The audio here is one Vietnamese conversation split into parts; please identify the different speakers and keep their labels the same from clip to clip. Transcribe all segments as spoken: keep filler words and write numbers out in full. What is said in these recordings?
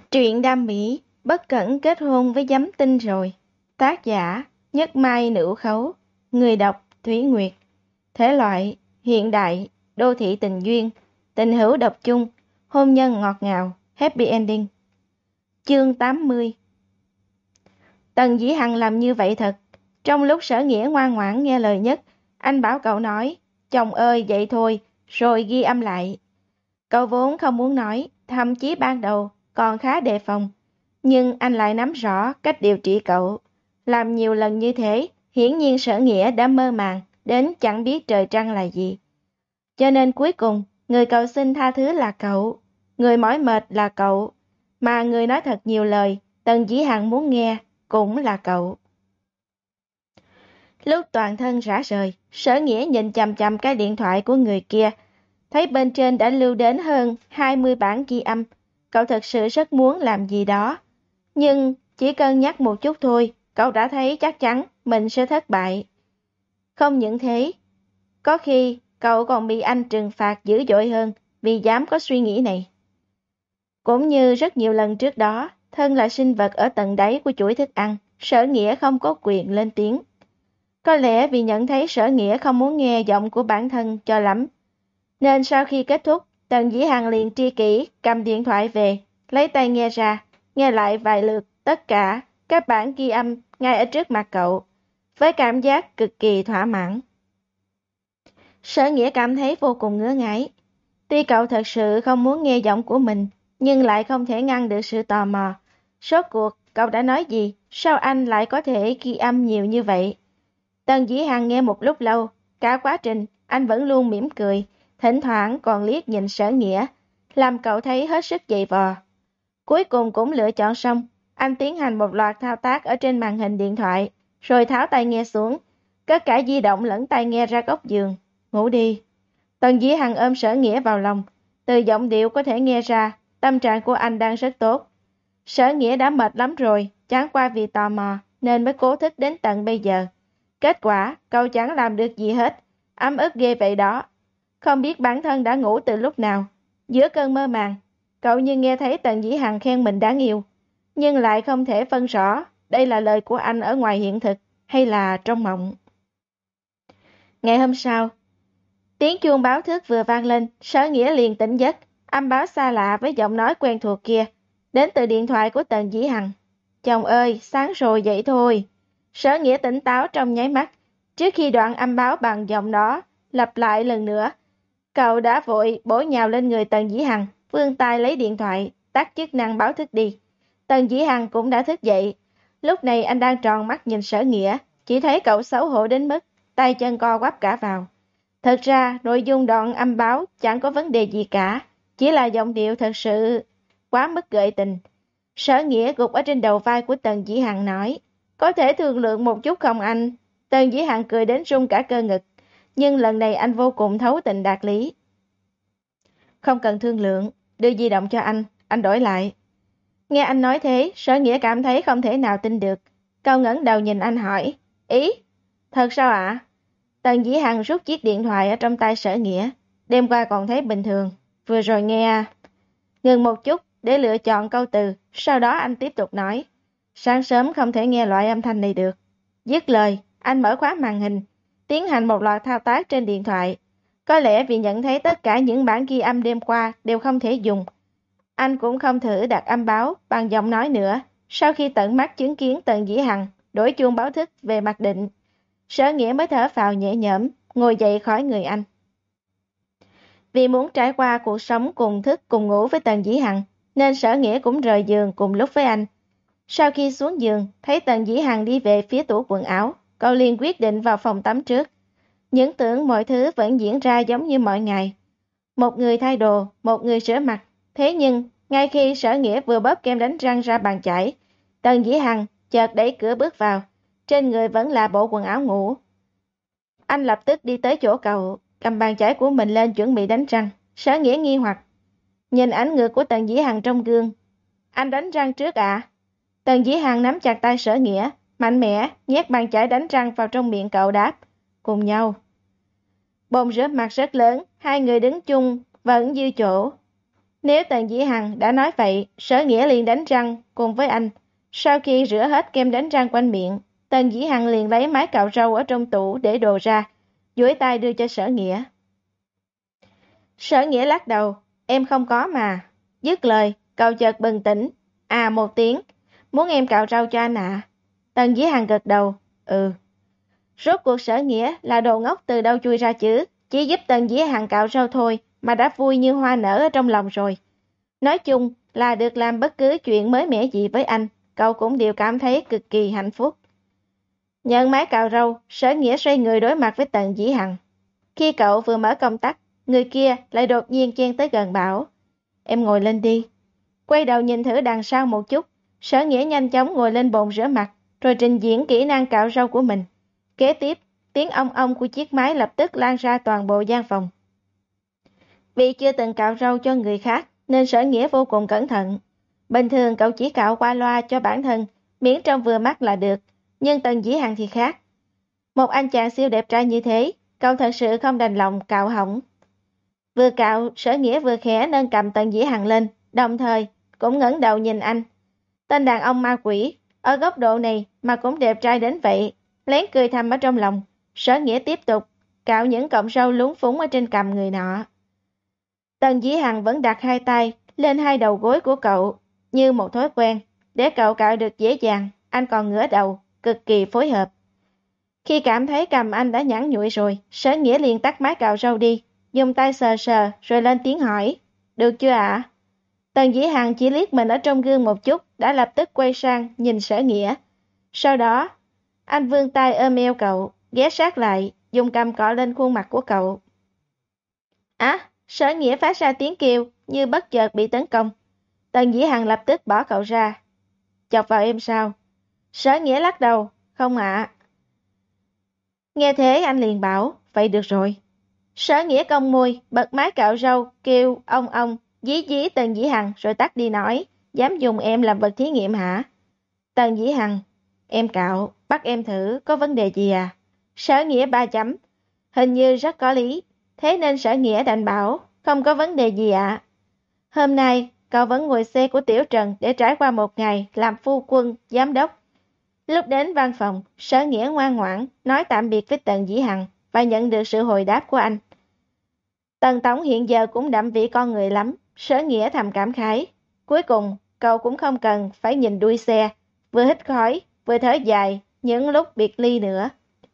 Speaker 1: Truyện đam mỹ, bất cẩn kết hôn với giám tinh rồi. Tác giả, Nhất Mai Nữ Khấu. Người đọc, Thủy Nguyệt. Thể loại, hiện đại, đô thị tình duyên, tình hữu độc chung, hôn nhân ngọt ngào, happy ending. Chương tám mươi. Tần Dĩ Hằng làm như vậy thật. Trong lúc Sở Nghĩa ngoan ngoãn nghe lời nhất, anh bảo cậu nói, chồng ơi vậy thôi, rồi ghi âm lại. Cậu vốn không muốn nói, thậm chí ban đầu còn khá đề phòng. Nhưng anh lại nắm rõ cách điều trị cậu. Làm nhiều lần như thế, hiển nhiên Sở Nghĩa đã mơ màng, đến chẳng biết trời trăng là gì. Cho nên cuối cùng, người cậu xin tha thứ là cậu, người mỏi mệt là cậu, mà người nói thật nhiều lời, Tần Dĩ Hằng muốn nghe, cũng là cậu. Lúc toàn thân rã rời, Sở Nghĩa nhìn chằm chằm cái điện thoại của người kia, thấy bên trên đã lưu đến hơn hai mươi bản ghi âm. Cậu thật sự rất muốn làm gì đó. Nhưng chỉ cân nhắc một chút thôi, cậu đã thấy chắc chắn mình sẽ thất bại. Không những thế, có khi cậu còn bị anh trừng phạt dữ dội hơn vì dám có suy nghĩ này. Cũng như rất nhiều lần trước đó, thân là sinh vật ở tầng đáy của chuỗi thức ăn, Sở Nghĩa không có quyền lên tiếng. Có lẽ vì nhận thấy Sở Nghĩa không muốn nghe giọng của bản thân cho lắm, nên sau khi kết thúc, Tần Dĩ Hằng liền tri kỷ cầm điện thoại về, lấy tay nghe ra, nghe lại vài lượt tất cả các bản ghi âm ngay ở trước mặt cậu, với cảm giác cực kỳ thỏa mãn. Sở Nghĩa cảm thấy vô cùng ngứa ngáy. Tuy cậu thật sự không muốn nghe giọng của mình, nhưng lại không thể ngăn được sự tò mò. Rốt cuộc, cậu đã nói gì? Sao anh lại có thể ghi âm nhiều như vậy? Tần Dĩ Hằng nghe một lúc lâu, cả quá trình anh vẫn luôn mỉm cười, thỉnh thoảng còn liếc nhìn Sở Nghĩa, làm cậu thấy hết sức dày vò. Cuối cùng cũng lựa chọn xong, anh tiến hành một loạt thao tác ở trên màn hình điện thoại, rồi tháo tai nghe xuống, cất cả di động lẫn tai nghe ra góc giường, ngủ đi. Tần Dĩ Hằng ôm Sở Nghĩa vào lòng, từ giọng điệu có thể nghe ra, tâm trạng của anh đang rất tốt. Sở Nghĩa đã mệt lắm rồi, chẳng qua vì tò mò, nên mới cố thức đến tận bây giờ. Kết quả, cậu chẳng làm được gì hết, ấm ức ghê vậy đó. Không biết bản thân đã ngủ từ lúc nào. Giữa cơn mơ màng, cậu như nghe thấy Tần Dĩ Hằng khen mình đáng yêu, nhưng lại không thể phân rõ đây là lời của anh ở ngoài hiện thực hay là trong mộng. Ngày hôm sau, tiếng chuông báo thức vừa vang lên, Sở Nghĩa liền tỉnh giấc, âm báo xa lạ với giọng nói quen thuộc kia, đến từ điện thoại của Tần Dĩ Hằng. Chồng ơi, sáng rồi dậy thôi. Sở Nghĩa tỉnh táo trong nháy mắt, trước khi đoạn âm báo bằng giọng đó lặp lại lần nữa. Cậu đã vội bổ nhào lên người Tần Dĩ Hằng, vươn tay lấy điện thoại, tắt chức năng báo thức đi. Tần Dĩ Hằng cũng đã thức dậy. Lúc này anh đang tròn mắt nhìn Sở Nghĩa, chỉ thấy cậu xấu hổ đến mức tay chân co quắp cả vào. Thật ra, nội dung đoạn âm báo chẳng có vấn đề gì cả, chỉ là giọng điệu thật sự quá mức gợi tình. Sở Nghĩa gục ở trên đầu vai của Tần Dĩ Hằng nói, có thể thương lượng một chút không anh? Tần Dĩ Hằng cười đến rung cả cơ ngực, nhưng lần này anh vô cùng thấu tình đạt lý. Không cần thương lượng, đưa di động cho anh, anh đổi lại. Nghe anh nói thế, Sở Nghĩa cảm thấy không thể nào tin được. Cậu ngẩng đầu nhìn anh hỏi, ý? Thật sao ạ? Tần Dĩ Hằng rút chiếc điện thoại ở trong tay Sở Nghĩa. Đêm qua còn thấy bình thường, vừa rồi nghe... Ngừng một chút để lựa chọn câu từ, sau đó anh tiếp tục nói, sáng sớm không thể nghe loại âm thanh này được. Dứt lời, anh mở khóa màn hình, tiến hành một loạt thao tác trên điện thoại. Có lẽ vì nhận thấy tất cả những bản ghi âm đêm qua đều không thể dùng, anh cũng không thử đặt âm báo bằng giọng nói nữa. Sau khi tận mắt chứng kiến Tần Dĩ Hằng đổi chuông báo thức về mặc định, Sở Nghĩa mới thở phào nhẹ nhõm, ngồi dậy khỏi người anh. Vì muốn trải qua cuộc sống cùng thức cùng ngủ với Tần Dĩ Hằng, nên Sở Nghĩa cũng rời giường cùng lúc với anh. Sau khi xuống giường, thấy Tần Dĩ Hằng đi về phía tủ quần áo, cậu liền quyết định vào phòng tắm trước. Những tưởng mọi thứ vẫn diễn ra giống như mọi ngày. Một người thay đồ, một người rửa mặt. Thế nhưng, ngay khi Sở Nghĩa vừa bóp kem đánh răng ra bàn chải, Tần Dĩ Hằng chợt đẩy cửa bước vào. Trên người vẫn là bộ quần áo ngủ. Anh lập tức đi tới chỗ cậu, cầm bàn chải của mình lên chuẩn bị đánh răng. Sở Nghĩa nghi hoặc nhìn ảnh ngược của Tần Dĩ Hằng trong gương. Anh đánh răng trước ạ? À? Tần Dĩ Hằng nắm chặt tay Sở Nghĩa, mạnh mẽ nhét bàn chải đánh răng vào trong miệng cậu đáp, cùng nhau. Bồn rửa mặt rất lớn, hai người đứng chung vẫn dư chỗ. Nếu Tần Dĩ Hằng đã nói vậy, Sở Nghĩa liền đánh răng cùng với anh. Sau khi rửa hết kem đánh răng quanh miệng, Tần Dĩ Hằng liền lấy máy cạo râu ở trong tủ để đồ ra, duỗi tay đưa cho Sở Nghĩa. Sở Nghĩa lắc đầu, em không có mà. Dứt lời, cậu chợt bừng tỉnh, à một tiếng, muốn em cạo râu cho anh ạ. À? Tần Dĩ Hằng gật đầu, ừ. Rốt cuộc Sở Nghĩa là đồ ngốc từ đâu chui ra chứ, chỉ giúp Tần Dĩ Hằng cạo râu thôi mà đã vui như hoa nở ở trong lòng rồi. Nói chung là được làm bất cứ chuyện mới mẻ gì với anh, cậu cũng đều cảm thấy cực kỳ hạnh phúc. Nhận máy cạo râu, Sở Nghĩa xoay người đối mặt với Tần Dĩ Hằng. Khi cậu vừa mở công tắc, người kia lại đột nhiên chen tới gần bảo, em ngồi lên đi. Quay đầu nhìn thử đằng sau một chút, Sở Nghĩa nhanh chóng ngồi lên bồn rửa mặt, rồi trình diễn kỹ năng cạo râu của mình. Kế tiếp, tiếng ong ong của chiếc máy lập tức lan ra toàn bộ gian phòng. Vì chưa từng cạo râu cho người khác, nên Sở Nghĩa vô cùng cẩn thận. Bình thường cậu chỉ cạo qua loa cho bản thân, miễn trông vừa mắt là được, nhưng Tần Dĩ Hằng thì khác. Một anh chàng siêu đẹp trai như thế, cậu thật sự không đành lòng cạo hỏng. Vừa cạo, Sở Nghĩa vừa khẽ nâng cầm Tần Dĩ Hằng lên, đồng thời cũng ngẩng đầu nhìn anh. Tên đàn ông ma quỷ, ở góc độ này mà cũng đẹp trai đến vậy, lén cười thầm ở trong lòng. Sở Nghĩa tiếp tục cạo những cọng râu lúng phúng ở trên cằm người nọ. Tần Dĩ Hằng vẫn đặt hai tay lên hai đầu gối của cậu, như một thói quen, để cậu cạo được dễ dàng. Anh còn ngửa đầu, cực kỳ phối hợp. Khi cảm thấy cằm anh đã nhẵn nhụi rồi, Sở Nghĩa liền tắt máy cạo râu đi, dùng tay sờ sờ rồi lên tiếng hỏi, được chưa ạ? Tần Dĩ Hằng chỉ liếc mình ở trong gương một chút, đã lập tức quay sang nhìn Sở Nghĩa. Sau đó, anh vươn tay ôm eo cậu, ghé sát lại, dùng cằm cọ lên khuôn mặt của cậu. Á, Sở Nghĩa phát ra tiếng kêu như bất chợt bị tấn công. Tần Dĩ Hằng lập tức bỏ cậu ra. Chọc vào em sao? Sở Nghĩa lắc đầu, không ạ. Nghe thế anh liền bảo, vậy được rồi. Sở Nghĩa cong môi, bật máy cạo râu, kêu ông ông, dí dí Tần Dĩ Hằng rồi tắt đi nói, dám dùng em làm vật thí nghiệm hả? Tần Dĩ Hằng, em cạo, bắt em thử, có vấn đề gì à? Sở Nghĩa ba chấm, hình như rất có lý, thế nên Sở Nghĩa đành bảo, không có vấn đề gì ạ. Hôm nay, cậu vẫn ngồi xe của Tiểu Trần để trải qua một ngày làm phu quân, giám đốc. Lúc đến văn phòng, Sở Nghĩa ngoan ngoãn nói tạm biệt với Tần Dĩ Hằng và nhận được sự hồi đáp của anh. Tần Tổng hiện giờ cũng đậm vị con người lắm, Sở Nghĩa thầm cảm khái. Cuối cùng, cậu cũng không cần phải nhìn đuôi xe, vừa hít khói, vừa thở dài, những lúc biệt ly nữa.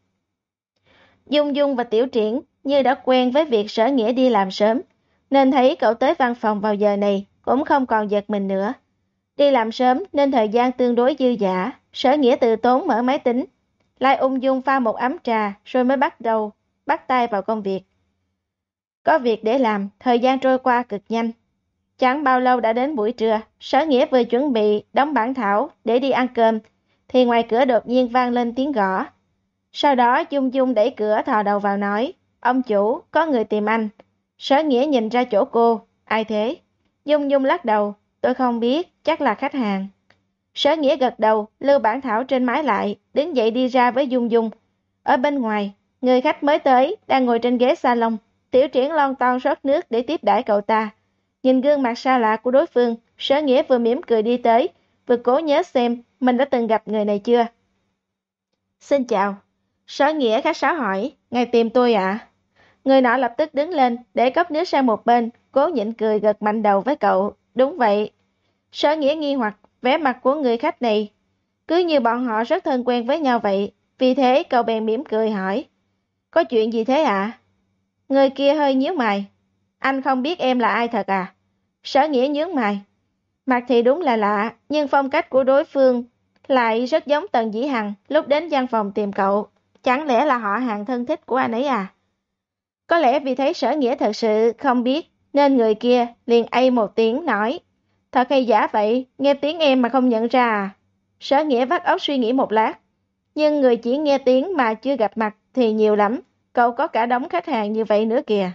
Speaker 1: Dung Dung và Tiểu Triển như đã quen với việc Sở Nghĩa đi làm sớm, nên thấy cậu tới văn phòng vào giờ này cũng không còn giật mình nữa. Đi làm sớm nên thời gian tương đối dư dả, Sở Nghĩa từ tốn mở máy tính, lại ung dung pha một ấm trà rồi mới bắt đầu, bắt tay vào công việc. Có việc để làm, thời gian trôi qua cực nhanh. Chẳng bao lâu đã đến buổi trưa, Sở Nghĩa vừa chuẩn bị đóng bản thảo để đi ăn cơm, thì ngoài cửa đột nhiên vang lên tiếng gõ. Sau đó Dung Dung đẩy cửa thò đầu vào nói, ông chủ, có người tìm anh. Sở Nghĩa nhìn ra chỗ cô, ai thế? Dung Dung lắc đầu, tôi không biết, chắc là khách hàng. Sở Nghĩa gật đầu, lưu bản thảo trên máy lại, đứng dậy đi ra với Dung Dung. Ở bên ngoài, người khách mới tới, đang ngồi trên ghế salon. Tiểu Triển lon ton rót nước để tiếp đãi cậu ta. Nhìn gương mặt xa lạ của đối phương, Sở Nghĩa vừa mỉm cười đi tới, vừa cố nhớ xem mình đã từng gặp người này chưa. Xin chào. Sở Nghĩa khách sáo hỏi, ngài tìm tôi ạ? À? Người nọ lập tức đứng lên, để cốc nước sang một bên, cố nhịn cười gật mạnh đầu với cậu. Đúng vậy. Sở Nghĩa nghi hoặc, vẻ mặt của người khách này, cứ như bọn họ rất thân quen với nhau vậy. Vì thế cậu bèn mỉm cười hỏi, có chuyện gì thế ạ? À? Người kia hơi nhíu mày, anh không biết em là ai thật à? Sở Nghĩa nhướng mày, mặt thì đúng là lạ, nhưng phong cách của đối phương lại rất giống Tần Dĩ Hằng lúc đến văn phòng tìm cậu. Chẳng lẽ là họ hàng thân thích của anh ấy à? Có lẽ vì thấy Sở Nghĩa thật sự không biết, nên người kia liền ây một tiếng nói, thật hay giả vậy, nghe tiếng em mà không nhận ra à? Sở Nghĩa vắt óc suy nghĩ một lát, nhưng người chỉ nghe tiếng mà chưa gặp mặt thì nhiều lắm, cậu có cả đống khách hàng như vậy nữa kìa.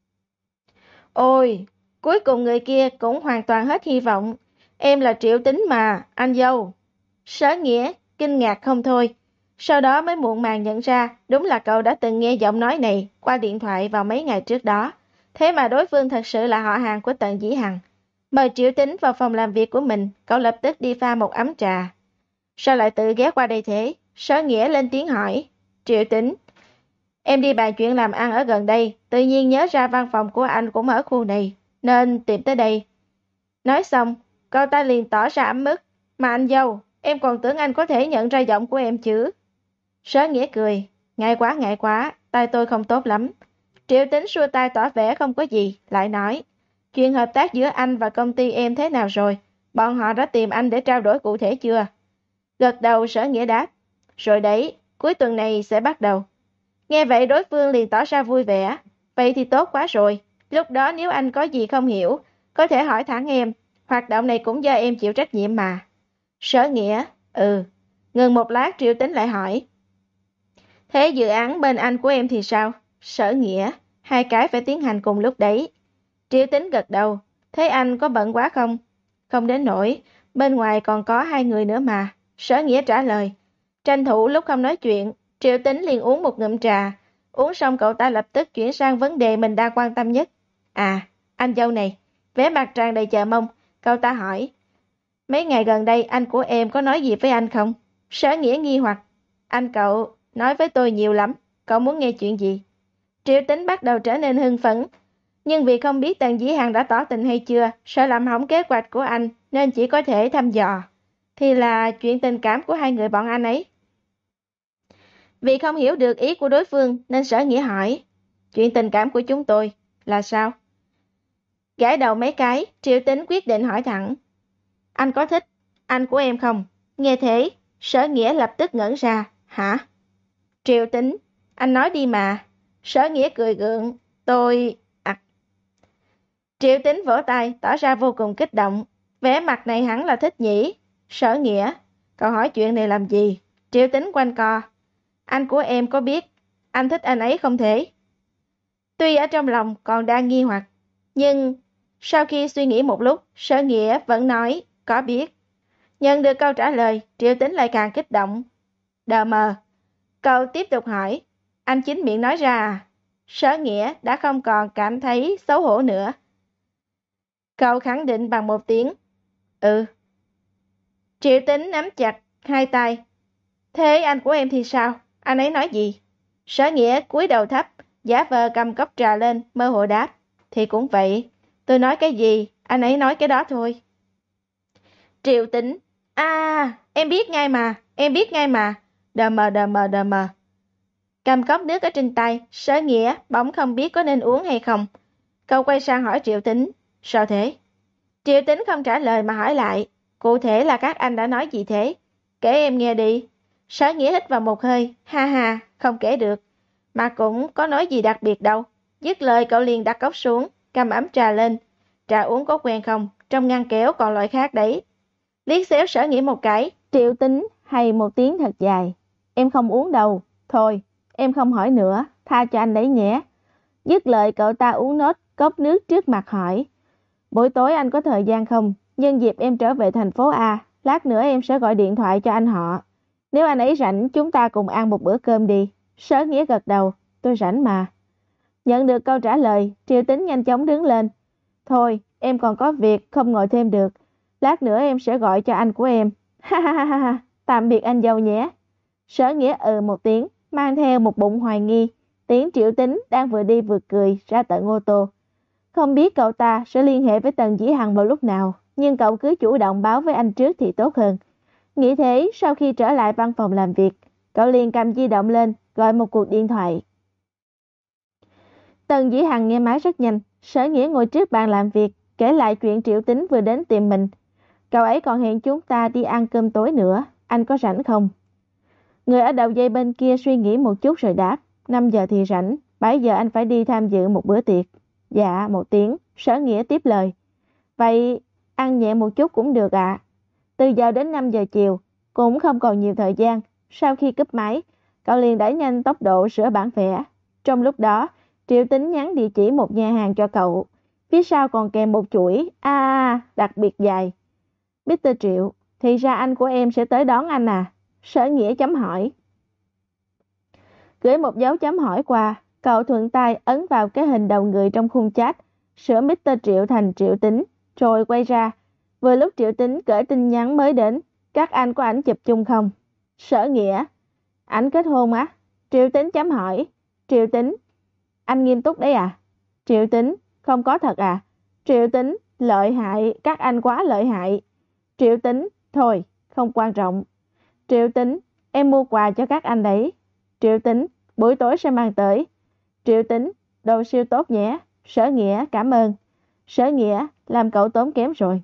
Speaker 1: Ôi, cuối cùng người kia cũng hoàn toàn hết hy vọng, em là Triệu Tính mà, anh dâu. Sở Nghĩa kinh ngạc không thôi, sau đó mới muộn màng nhận ra đúng là cậu đã từng nghe giọng nói này qua điện thoại vào mấy ngày trước đó. Thế mà đối phương thật sự là họ hàng của Tần Dĩ Hằng. Mời Triệu Tính vào phòng làm việc của mình, cậu lập tức đi pha một ấm trà. Sao lại tự ghé qua đây thế? Sở Nghĩa lên tiếng hỏi. Triệu Tính, em đi bàn chuyện làm ăn ở gần đây, tự nhiên nhớ ra văn phòng của anh cũng ở khu này, nên tìm tới đây. Nói xong, cậu ta liền tỏ ra ấm ức. Mà anh dâu, em còn tưởng anh có thể nhận ra giọng của em chứ. Sở Nghĩa cười. Ngại quá ngại quá, tai tôi không tốt lắm. Triệu Tính xua tay tỏ vẻ không có gì, lại nói. Chuyện hợp tác giữa anh và công ty em thế nào rồi? Bọn họ đã tìm anh để trao đổi cụ thể chưa? Gật đầu, Sở Nghĩa đáp. Rồi đấy, cuối tuần này sẽ bắt đầu. Nghe vậy đối phương liền tỏ ra vui vẻ. Vậy thì tốt quá rồi. Lúc đó nếu anh có gì không hiểu, có thể hỏi thẳng em. Hoạt động này cũng do em chịu trách nhiệm mà. Sở Nghĩa, ừ. Ngừng một lát Triệu Tính lại hỏi. Thế dự án bên anh của em thì sao? Sở Nghĩa, hai cái phải tiến hành cùng lúc đấy. Triệu Tính gật đầu. Thế anh có bận quá không? Không đến nỗi, bên ngoài còn có hai người nữa mà. Sở Nghĩa trả lời. Tranh thủ lúc không nói chuyện, Triệu Tính liền uống một ngụm trà. Uống xong cậu ta lập tức chuyển sang vấn đề mình đang quan tâm nhất. À, anh dâu này, vẻ mặt tràn đầy chờ mong. Cậu ta hỏi. Mấy ngày gần đây anh của em có nói gì với anh không? Sở Nghĩa nghi hoặc. Anh cậu nói với tôi nhiều lắm. Cậu muốn nghe chuyện gì? Triệu Tính bắt đầu trở nên hưng phấn. Nhưng vì không biết Tần Dĩ Hằng đã tỏ tình hay chưa, sợ làm hỏng kế hoạch của anh, nên chỉ có thể thăm dò. Thì là chuyện tình cảm của hai người bọn anh ấy. Vì không hiểu được ý của đối phương, nên Sở Nghĩa hỏi. Chuyện tình cảm của chúng tôi là sao? Gãi đầu mấy cái, Triệu Tính quyết định hỏi thẳng. Anh có thích anh của em không? Nghe thế, Sở Nghĩa lập tức ngẩn ra. Hả? Triệu Tính, anh nói đi mà. Sở Nghĩa cười gượng. Tôi... À. Triệu Tính vỗ tay, tỏ ra vô cùng kích động. Vẻ mặt này hẳn là thích nhỉ. Sở Nghĩa, cậu hỏi chuyện này làm gì? Triệu Tính quanh co. Anh của em có biết anh thích anh ấy không thể? Tuy ở trong lòng còn đang nghi hoặc, nhưng sau khi suy nghĩ một lúc, Sở Nghĩa vẫn nói có biết. Nhận được câu trả lời, Triệu Tính lại càng kích động. Đờ mờ, cậu tiếp tục hỏi. Anh chính miệng nói ra à? Sở Nghĩa đã không còn cảm thấy xấu hổ nữa. Cậu khẳng định bằng một tiếng. Ừ. Triệu Tính nắm chặt hai tay. Thế anh của em thì sao? Anh ấy nói gì? Sở Nghĩa cúi đầu thấp, giả vờ cầm cốc trà lên, mơ hồ đáp. Thì cũng vậy, tôi nói cái gì, anh ấy nói cái đó thôi. Triệu Tính, à, em biết ngay mà, em biết ngay mà. Đờ mờ đờ mờ đờ mờ. Cầm cốc nước ở trên tay, Sở Nghĩa bỗng không biết có nên uống hay không. Cậu quay sang hỏi Triệu Tính, sao thế? Triệu Tính không trả lời mà hỏi lại, cụ thể là các anh đã nói gì thế? Kể em nghe đi. Sở Nghĩa hít vào một hơi, ha ha, không kể được. Mà cũng có nói gì đặc biệt đâu. Dứt lời cậu liền đặt cốc xuống, cầm ấm trà lên. Trà uống có quen không? Trong ngăn kéo còn loại khác đấy. Liếc xéo Sở Nghĩa một cái, Triệu Tính hay một tiếng thật dài. Em không uống đâu. Thôi, em không hỏi nữa, tha cho anh đấy nhé. Dứt lời cậu ta uống nốt cốc nước trước mặt hỏi. Buổi tối anh có thời gian không? Nhân dịp em trở về thành phố A, lát nữa em sẽ gọi điện thoại cho anh họ. Nếu anh ấy rảnh, chúng ta cùng ăn một bữa cơm đi. Sở Nghĩa gật đầu, tôi rảnh mà. Nhận được câu trả lời, Triệu Tính nhanh chóng đứng lên. Thôi, em còn có việc, không ngồi thêm được. Lát nữa em sẽ gọi cho anh của em. Ha ha ha ha, tạm biệt anh dâu nhé. Sở Nghĩa ừ một tiếng, mang theo một bụng hoài nghi. Tiếng Triệu Tính đang vừa đi vừa cười ra tận ô tô. Không biết cậu ta sẽ liên hệ với Tần Dĩ Hằng vào lúc nào, nhưng cậu cứ chủ động báo với anh trước thì tốt hơn. Nghĩ thế, sau khi trở lại văn phòng làm việc, cậu liền cầm di động lên, gọi một cuộc điện thoại. Tần Dĩ Hằng nghe máy rất nhanh, Sở Nghĩa ngồi trước bàn làm việc, kể lại chuyện Triệu Tính vừa đến tìm mình. Cậu ấy còn hẹn chúng ta đi ăn cơm tối nữa, anh có rảnh không? Người ở đầu dây bên kia suy nghĩ một chút rồi đáp, năm giờ thì rảnh, bảy giờ anh phải đi tham dự một bữa tiệc. Dạ, một tiếng, Sở Nghĩa tiếp lời. Vậy, ăn nhẹ một chút cũng được ạ. À. Từ giờ đến năm giờ chiều, cũng không còn nhiều thời gian. Sau khi cúp máy, cậu liền đẩy nhanh tốc độ sửa bản vẽ. Trong lúc đó, Triệu Tính nhắn địa chỉ một nhà hàng cho cậu. Phía sau còn kèm một chuỗi a à, đặc biệt dài. mít tơ Triệu, thì ra anh của em sẽ tới đón anh à? Sở Nghĩa chấm hỏi. Gửi một dấu chấm hỏi qua, cậu thuận tay ấn vào cái hình đầu người trong khung chat, sửa mít tơ Triệu thành Triệu Tính, rồi quay ra. Vừa lúc Triệu Tính gửi tin nhắn mới đến, các anh có ảnh chụp chung không? Sở Nghĩa, ảnh kết hôn á? Triệu Tính chấm hỏi. Triệu Tính, anh nghiêm túc đấy à? Triệu Tính, không có thật à? Triệu Tính, lợi hại, các anh quá lợi hại. Triệu Tính, thôi, không quan trọng. Triệu Tính, em mua quà cho các anh đấy. Triệu Tính, buổi tối sẽ mang tới. Triệu Tính, đồ siêu tốt nhé. Sở Nghĩa, cảm ơn. Sở Nghĩa, làm cậu tốn kém rồi.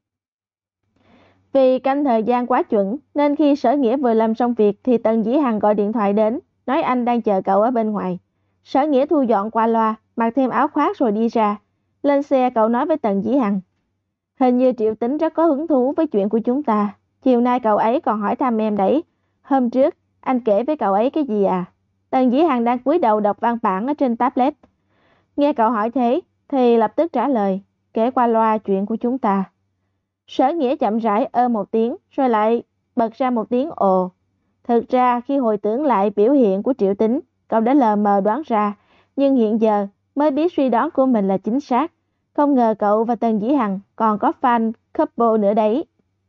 Speaker 1: Vì canh thời gian quá chuẩn, nên khi Sở Nghĩa vừa làm xong việc thì Tần Dĩ Hằng gọi điện thoại đến, nói anh đang chờ cậu ở bên ngoài. Sở Nghĩa thu dọn qua loa, mặc thêm áo khoác rồi đi ra. Lên xe cậu nói với Tần Dĩ Hằng. Hình như Triệu Tính rất có hứng thú với chuyện của chúng ta. Chiều nay cậu ấy còn hỏi thăm em đấy. Hôm trước, anh kể với cậu ấy cái gì à? Tần Dĩ Hằng đang cúi đầu đọc văn bản ở trên tablet. Nghe cậu hỏi thế, thì lập tức trả lời, kể qua loa chuyện của chúng ta. Sở Nghĩa chậm rãi ơ một tiếng, rồi lại bật ra một tiếng ồ. Thực ra khi hồi tưởng lại biểu hiện của Triệu Tính, cậu đã lờ mờ đoán ra, nhưng hiện giờ mới biết suy đoán của mình là chính xác. Không ngờ cậu và Tần Dĩ Hằng còn có fan couple nữa đấy.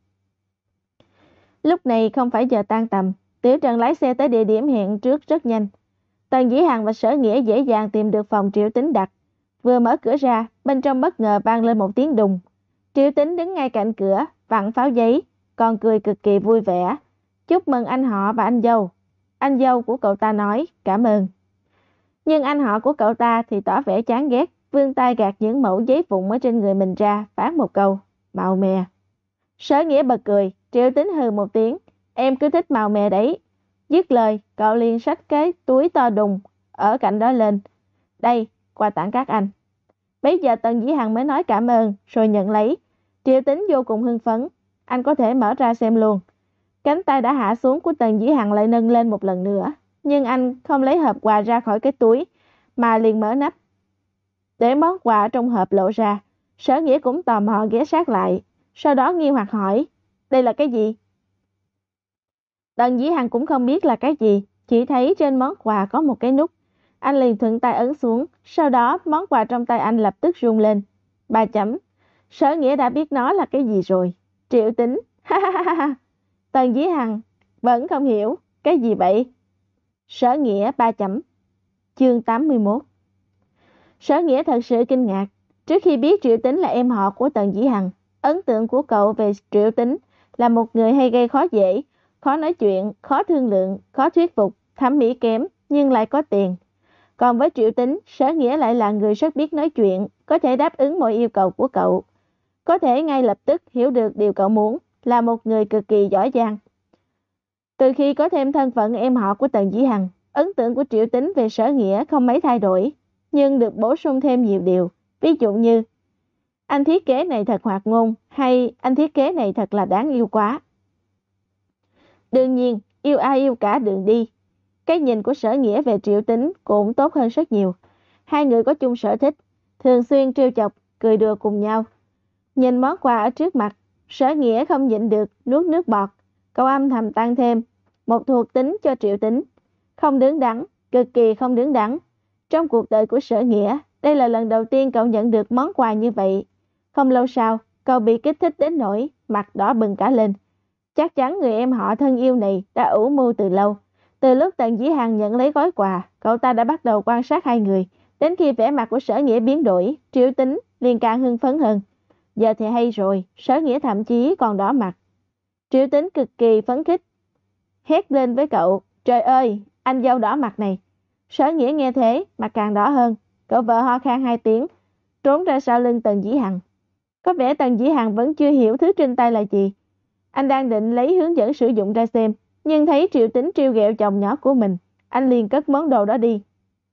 Speaker 1: Lúc này không phải giờ tan tầm, Tiểu Trần lái xe tới địa điểm hẹn trước rất nhanh. Tần Dĩ Hằng và Sở Nghĩa dễ dàng tìm được phòng Triệu Tính đặt. Vừa mở cửa ra, bên trong bất ngờ vang lên một tiếng đùng. Triệu Tính đứng ngay cạnh cửa, vặn pháo giấy, còn cười cực kỳ vui vẻ. Chúc mừng anh họ và anh dâu. Anh dâu của cậu ta nói, cảm ơn. Nhưng anh họ của cậu ta thì tỏ vẻ chán ghét, vươn tay gạt những mẩu giấy vụn ở trên người mình ra, phán một câu, màu mè. Sở Nghĩa bật cười, Triệu Tính hừ một tiếng, em cứ thích màu mè đấy. Dứt lời, cậu liền xách cái túi to đùng ở cạnh đó lên. Đây, quà tặng các anh. Bây giờ Tần Dĩ Hằng mới nói cảm ơn, rồi nhận lấy. Triệu Tính vô cùng hưng phấn, anh có thể mở ra xem luôn. Cánh tay đã hạ xuống của Tần Dĩ Hằng lại nâng lên một lần nữa, nhưng anh không lấy hộp quà ra khỏi cái túi, mà liền mở nắp. Để món quà trong hộp lộ ra, Sở Nghĩa cũng tò mò ghé sát lại, sau đó nghi hoặc hỏi, đây là cái gì? Tần Dĩ Hằng cũng không biết là cái gì, chỉ thấy trên món quà có một cái nút. Anh liền thuận tay ấn xuống, sau đó món quà trong tay anh lập tức rung lên. Ba chấm. Sở Nghĩa đã biết nó là cái gì rồi. Triệu Tính. Ha ha ha ha. Tần Dĩ Hằng vẫn không hiểu. Cái gì vậy? Sở Nghĩa ba chấm. Chương tám mươi mốt. Sở Nghĩa thật sự kinh ngạc. Trước khi biết Triệu Tính là em họ của Tần Dĩ Hằng, ấn tượng của cậu về Triệu Tính là một người hay gây khó dễ, khó nói chuyện, khó thương lượng, khó thuyết phục, thẩm mỹ kém nhưng lại có tiền. Còn với Triệu Tính, Sở Nghĩa lại là người rất biết nói chuyện, có thể đáp ứng mọi yêu cầu của cậu. Có thể ngay lập tức hiểu được điều cậu muốn, là một người cực kỳ giỏi giang. Từ khi có thêm thân phận em họ của Tần Dĩ Hằng, ấn tượng của Triệu Tính về Sở Nghĩa không mấy thay đổi, nhưng được bổ sung thêm nhiều điều. Ví dụ như, anh thiết kế này thật hoạt ngôn, hay anh thiết kế này thật là đáng yêu quá. Đương nhiên, yêu ai yêu cả đường đi. Cái nhìn của Sở Nghĩa về Triệu Tính cũng tốt hơn rất nhiều. Hai người có chung sở thích, thường xuyên trêu chọc, cười đùa cùng nhau. Nhìn món quà ở trước mặt, Sở Nghĩa không nhịn được, nuốt nước bọt. Cậu âm thầm tăng thêm một thuộc tính cho Triệu Tính. Không đứng đắn, cực kỳ không đứng đắn. Trong cuộc đời của Sở Nghĩa, đây là lần đầu tiên cậu nhận được món quà như vậy. Không lâu sau, cậu bị kích thích đến nỗi mặt đỏ bừng cả lên. Chắc chắn người em họ thân yêu này đã ủ mưu từ lâu. Từ lúc Tần Dĩ Hằng nhận lấy gói quà, cậu ta đã bắt đầu quan sát hai người. Đến khi vẻ mặt của Sở Nghĩa biến đổi, Triệu Tính liền càng hưng phấn hơn. Giờ thì hay rồi, Sở Nghĩa thậm chí còn đỏ mặt. Triệu Tính cực kỳ phấn khích, hét lên với cậu, trời ơi, anh dâu đỏ mặt này. Sở Nghĩa nghe thế, mặt càng đỏ hơn. Cậu vợ ho khan hai tiếng, trốn ra sau lưng Tần Dĩ Hằng. Có vẻ Tần Dĩ Hằng vẫn chưa hiểu thứ trên tay là gì. Anh đang định lấy hướng dẫn sử dụng ra xem, nhưng thấy Triệu Tính trêu ghẹo chồng nhỏ của mình, anh liền cất món đồ đó đi.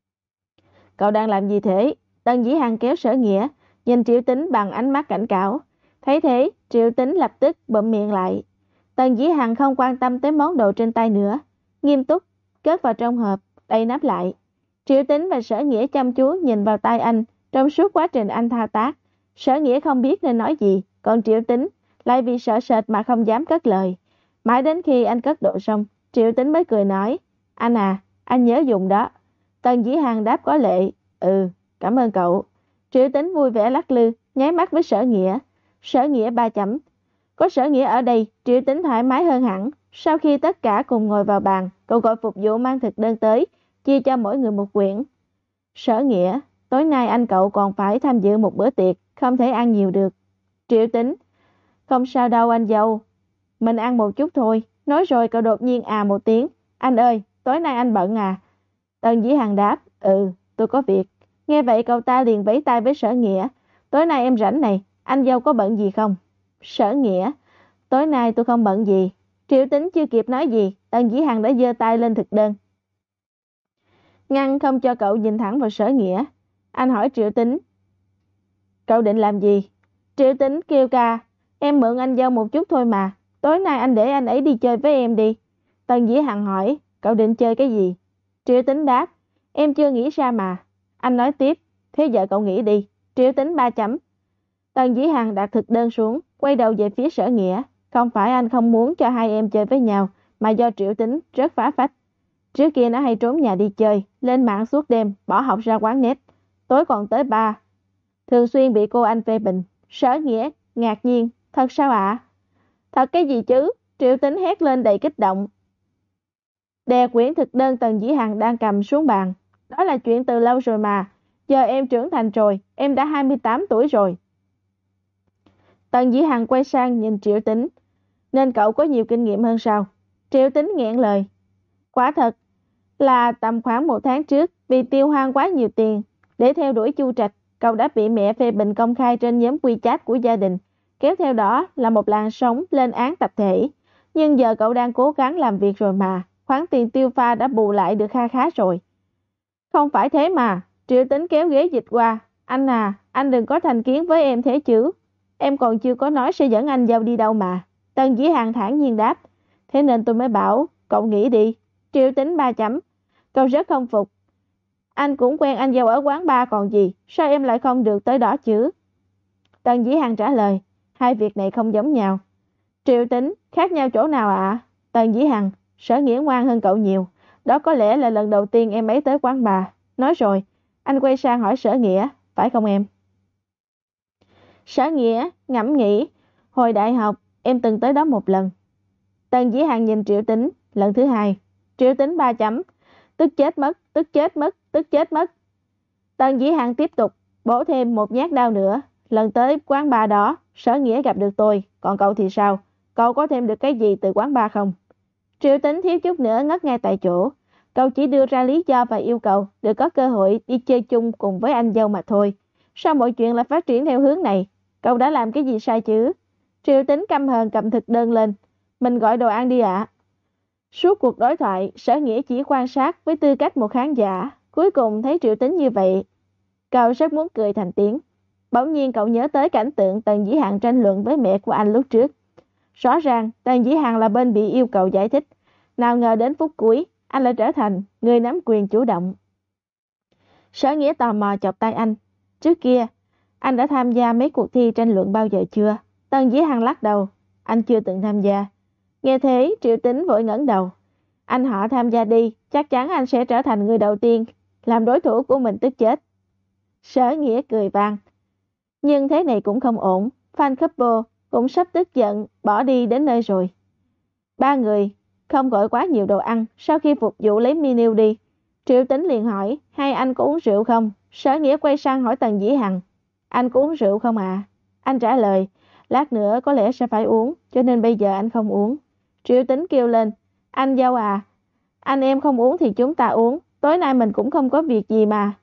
Speaker 1: Cậu đang làm gì thế? Tần Dĩ Hằng kéo Sở Nghĩa, nhìn Triệu Tính bằng ánh mắt cảnh cáo. Thấy thế, Triệu Tính lập tức bụm miệng lại. Tần Dĩ Hằng không quan tâm tới món đồ trên tay nữa, nghiêm túc cất vào trong hộp, đậy nắp lại. Triệu Tính và Sở Nghĩa chăm chú nhìn vào tay anh trong suốt quá trình anh thao tác. Sở Nghĩa không biết nên nói gì, còn Triệu Tính lại vì sợ sệt mà không dám cất lời. Mãi đến khi anh cất đồ xong, Triệu Tính mới cười nói, anh à, anh nhớ dùng đó. Tần Dĩ Hằng đáp có lệ, ừ, cảm ơn cậu. Triệu Tính vui vẻ lắc lư, nháy mắt với Sở Nghĩa. Sở Nghĩa ba chấm. Có Sở Nghĩa ở đây, Triệu Tính thoải mái hơn hẳn. Sau khi tất cả cùng ngồi vào bàn, cậu gọi phục vụ mang thực đơn tới, chia cho mỗi người một quyển. Sở Nghĩa, tối nay anh cậu còn phải tham dự một bữa tiệc, không thể ăn nhiều được. Triệu Tính, không sao đâu anh dâu, mình ăn một chút thôi. Nói rồi cậu đột nhiên à một tiếng. Anh ơi, tối nay anh bận à? Tần Dĩ Hằng đáp, ừ, tôi có việc. Nghe vậy cậu ta liền vẫy tay với Sở Nghĩa. Tối nay em rảnh này, anh dâu có bận gì không? Sở Nghĩa, tối nay tôi không bận gì. Triệu Tính chưa kịp nói gì, Tần Dĩ Hằng đã giơ tay lên thực đơn, ngăn không cho cậu nhìn thẳng vào Sở Nghĩa. Anh hỏi Triệu Tính, cậu định làm gì? Triệu Tính kêu ca, em mượn anh dâu một chút thôi mà. Tối nay anh để anh ấy đi chơi với em đi. Tần Dĩ Hằng hỏi, cậu định chơi cái gì? Triệu Tính đáp, em chưa nghĩ ra mà. Anh nói tiếp, thế giờ cậu nghĩ đi. Triệu Tính ba chấm. Tần Dĩ Hằng đặt thực đơn xuống, quay đầu về phía Sở Nghĩa. Không phải anh không muốn cho hai em chơi với nhau, mà do Triệu Tính rất phá phách. Trước kia nó hay trốn nhà đi chơi, lên mạng suốt đêm, bỏ học ra quán net. Tối còn tới ba. Thường xuyên bị cô anh phê bình. Sở Nghĩa ngạc nhiên, thật sao ạ? Thật cái gì chứ? Triệu Tính hét lên đầy kích động, đè quyển thực đơn Tần Dĩ Hằng đang cầm xuống bàn. Đó là chuyện từ lâu rồi mà. Giờ em trưởng thành rồi, em đã hai mươi tám tuổi rồi. Tần Dĩ Hằng quay sang nhìn Triệu Tính. Nên cậu có nhiều kinh nghiệm hơn sao? Triệu Tính nghẹn lời. Quả thật là tầm khoảng một tháng trước, vì tiêu hoang quá nhiều tiền để theo đuổi Chu Trạch, cậu đã bị mẹ phê bình công khai trên nhóm WeChat của gia đình, kéo theo đó là một làn sóng lên án tập thể. Nhưng giờ cậu đang cố gắng làm việc rồi mà, khoản tiền tiêu pha đã bù lại được kha khá rồi. Không phải thế mà. Triệu Tính kéo ghế dịch qua. Anh à, anh đừng có thành kiến với em thế chứ. Em còn chưa có nói sẽ dẫn anh dâu đi đâu mà. Tần Dĩ Hằng thản nhiên đáp. Thế nên tôi mới bảo, cậu nghĩ đi. Triệu Tính ba chấm. Cậu rất không phục. Anh cũng quen anh dâu ở quán bar còn gì, sao em lại không được tới đó chứ? Tần Dĩ Hằng trả lời, hai việc này không giống nhau. Triệu Tính, khác nhau chỗ nào ạ? À? Tần Dĩ Hằng, Sở Nghĩa ngoan hơn cậu nhiều. Đó có lẽ là lần đầu tiên em ấy tới quán bar. Nói rồi, anh quay sang hỏi Sở Nghĩa, phải không em? Sở Nghĩa ngẫm nghĩ, hồi đại học em từng tới đó một lần. Tần Dĩ Hằng nhìn Triệu Tính, lần thứ hai. Triệu Tính ba chấm, tức chết mất, tức chết mất, tức chết mất. Tần Dĩ Hằng tiếp tục, bổ thêm một nhát đao nữa. Lần tới quán bar đó, Sở Nghĩa gặp được tôi, còn cậu thì sao? Cậu có thêm được cái gì từ quán bar không? Triệu Tính thiếu chút nữa ngất ngay tại chỗ. Cậu chỉ đưa ra lý do và yêu cầu được có cơ hội đi chơi chung cùng với anh dâu mà thôi. Sao mọi chuyện lại phát triển theo hướng này? Cậu đã làm cái gì sai chứ? Triệu Tính căm hờn cầm thực đơn lên. Mình gọi đồ ăn đi ạ. Suốt cuộc đối thoại, Sở Nghĩa chỉ quan sát với tư cách một khán giả. Cuối cùng thấy Triệu Tính như vậy, cậu rất muốn cười thành tiếng. Bỗng nhiên cậu nhớ tới cảnh tượng Tần Dĩ Hằng tranh luận với mẹ của anh lúc trước. Rõ ràng Tần Dĩ Hằng là bên bị yêu cầu giải thích. Nào ngờ đến phút cuối, anh lại trở thành người nắm quyền chủ động. Sở Nghĩa tò mò chọc tay anh. Trước kia, anh đã tham gia mấy cuộc thi tranh luận bao giờ chưa? Tần Dĩ Hằng lắc đầu. Anh chưa từng tham gia. Nghe thế, Triệu Tính vội ngẩng đầu. Anh họ tham gia đi, chắc chắn anh sẽ trở thành người đầu tiên làm đối thủ của mình tức chết. Sở Nghĩa cười vang. Nhưng thế này cũng không ổn. Fan couple cũng sắp tức giận, bỏ đi đến nơi rồi. Ba người không gọi quá nhiều đồ ăn. Sau khi phục vụ lấy menu đi, Triệu Tính liền hỏi, hai anh có uống rượu không? Sở Nghĩa quay sang hỏi Tần Dĩ Hằng, anh có uống rượu không ạ? À? Anh trả lời, lát nữa có lẽ sẽ phải uống, cho nên bây giờ anh không uống. Triệu Tính kêu lên, anh dâu à, anh em không uống thì chúng ta uống, tối nay mình cũng không có việc gì mà.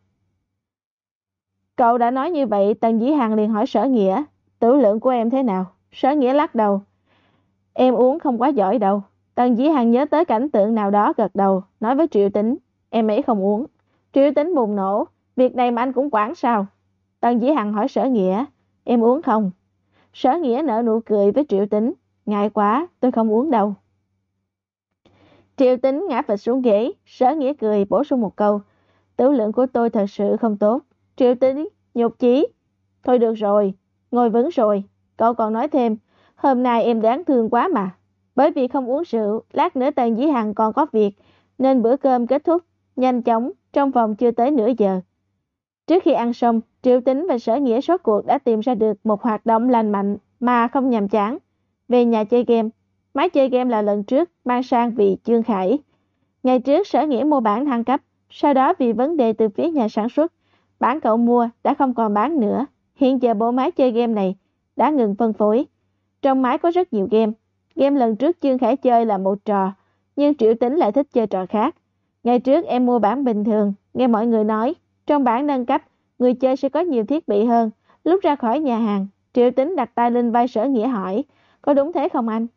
Speaker 1: Cậu đã nói như vậy, Tần Dĩ Hằng liền hỏi Sở Nghĩa, tử lượng của em thế nào? Sở Nghĩa lắc đầu, em uống không quá giỏi đâu. Tần Dĩ Hằng nhớ tới cảnh tượng nào đó gật đầu, nói với Triệu Tính, em ấy không uống. Triệu Tính bùng nổ, việc này mà anh cũng quản sao? Tần Dĩ Hằng hỏi Sở Nghĩa, em uống không? Sở Nghĩa nở nụ cười với Triệu Tính, ngại quá, tôi không uống đâu. Triệu Tính ngã phịch xuống ghế, Sở Nghĩa cười bổ sung một câu, tử lượng của tôi thật sự không tốt. Triệu Tính nhục chí, thôi được rồi, ngồi vững rồi. Cậu còn nói thêm, hôm nay em đáng thương quá mà. Bởi vì không uống rượu, lát nữa Tần Dĩ Hằng còn có việc, nên bữa cơm kết thúc nhanh chóng, trong vòng chưa tới nửa giờ. Trước khi ăn xong, Triệu Tính và Sở Nghĩa rốt cuộc đã tìm ra được một hoạt động lành mạnh mà không nhàm chán. Về nhà chơi game, máy chơi game là lần trước mang sang vì Chương Khải. Ngày trước Sở Nghĩa mua bản thăng cấp, sau đó vì vấn đề từ phía nhà sản xuất, bản cậu mua đã không còn bán nữa. Hiện giờ bộ máy chơi game này đã ngừng phân phối. Trong máy có rất nhiều game. Game lần trước Chương Khải chơi là một trò, nhưng Triệu Tính lại thích chơi trò khác. Ngày trước em mua bản bình thường, nghe mọi người nói, trong bản nâng cấp, người chơi sẽ có nhiều thiết bị hơn. Lúc ra khỏi nhà hàng, Triệu Tính đặt tay lên vai Sở Nghĩa hỏi, có đúng thế không anh?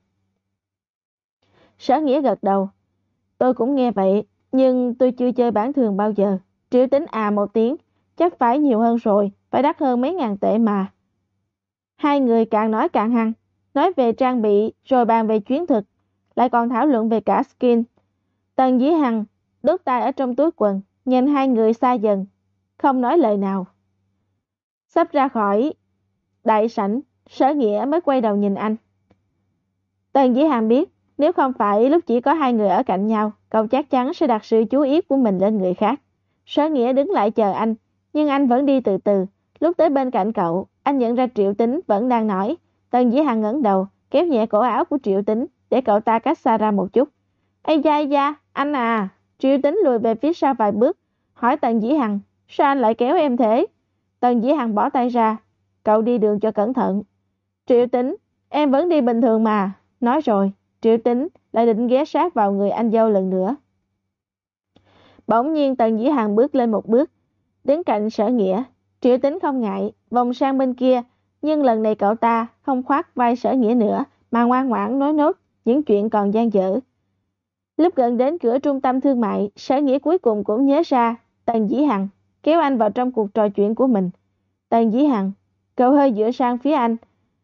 Speaker 1: Sở Nghĩa gật đầu. Tôi cũng nghe vậy, nhưng tôi chưa chơi bản thường bao giờ. Triệu Tính à một tiếng, chắc phải nhiều hơn rồi, phải đắt hơn mấy ngàn tệ mà. Hai người càng nói càng hăng, nói về trang bị rồi bàn về chiến thuật, lại còn thảo luận về cả skin. Tần Dĩ Hằng đút tay ở trong túi quần, nhìn hai người xa dần, không nói lời nào. Sắp ra khỏi đại sảnh, Sở Nghĩa mới quay đầu nhìn anh. Tần Dĩ Hằng biết, nếu không phải lúc chỉ có hai người ở cạnh nhau, cậu chắc chắn sẽ đặt sự chú ý của mình lên người khác. Sở Nghĩa đứng lại chờ anh, nhưng anh vẫn đi từ từ. Lúc tới bên cạnh cậu, anh nhận ra Triệu Tính vẫn đang nói. Tần Dĩ Hằng ngẩng đầu, kéo nhẹ cổ áo của Triệu Tính để cậu ta cách xa ra một chút. Ây da, ây da, anh à! Triệu Tính lùi về phía sau vài bước, hỏi Tần Dĩ Hằng, sao anh lại kéo em thế? Tần Dĩ Hằng bỏ tay ra, cậu đi đường cho cẩn thận. Triệu Tính, em vẫn đi bình thường mà. Nói rồi, Triệu Tính lại định ghé sát vào người anh dâu lần nữa. Bỗng nhiên Tần Dĩ Hằng bước lên một bước, đứng cạnh Sở Nghĩa. Triệu Tính không ngại, vòng sang bên kia, nhưng lần này cậu ta không khoác vai Sở Nghĩa nữa, mà ngoan ngoãn nói nốt những chuyện còn dang dở. Lúc gần đến cửa trung tâm thương mại, Sở Nghĩa cuối cùng cũng nhớ ra Tần Dĩ Hằng, kéo anh vào trong cuộc trò chuyện của mình. Tần Dĩ Hằng, cậu hơi dựa sang phía anh.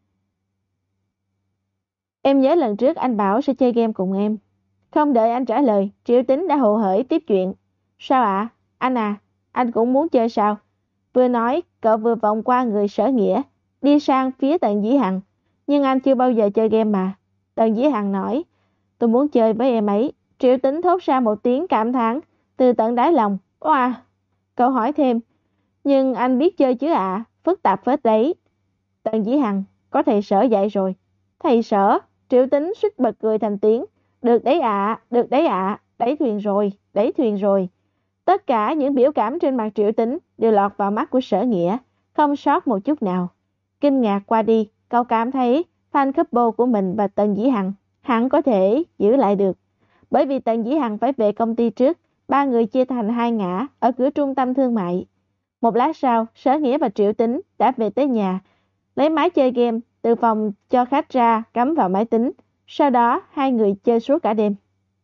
Speaker 1: Em nhớ lần trước anh bảo sẽ chơi game cùng em. Không đợi anh trả lời, Triệu Tính đã hồ hởi tiếp chuyện. Sao ạ? À? Anh à, anh cũng muốn chơi sao? Vừa nói, cậu vừa vòng qua người Sở Nghĩa, đi sang phía Tần Dĩ Hằng. Nhưng anh chưa bao giờ chơi game mà. Tần Dĩ Hằng nói, tôi muốn chơi với em ấy. Triệu Tính thốt ra một tiếng cảm thán từ tận đáy lòng. Oa! Cậu hỏi thêm, nhưng anh biết chơi chứ ạ? À? Phức tạp phết đấy. Tần Dĩ Hằng, có thầy Sở dạy rồi. Thầy Sở? Triệu Tính suýt bật cười thành tiếng. Được đấy ạ, à, được đấy ạ, à. Đẩy thuyền rồi, đẩy thuyền rồi. Tất cả những biểu cảm trên mặt Triệu Tính đều lọt vào mắt của Sở Nghĩa, không sót một chút nào. Kinh ngạc qua đi, cậu cảm thấy fan couple của mình và Tần Dĩ Hằng hẳn có thể giữ lại được. Bởi vì Tần Dĩ Hằng phải về công ty trước, ba người chia thành hai ngã ở cửa trung tâm thương mại. Một lát sau, Sở Nghĩa và Triệu Tính đã về tới nhà, lấy máy chơi game từ phòng cho khách ra cắm vào máy tính. Sau đó hai người chơi suốt cả đêm.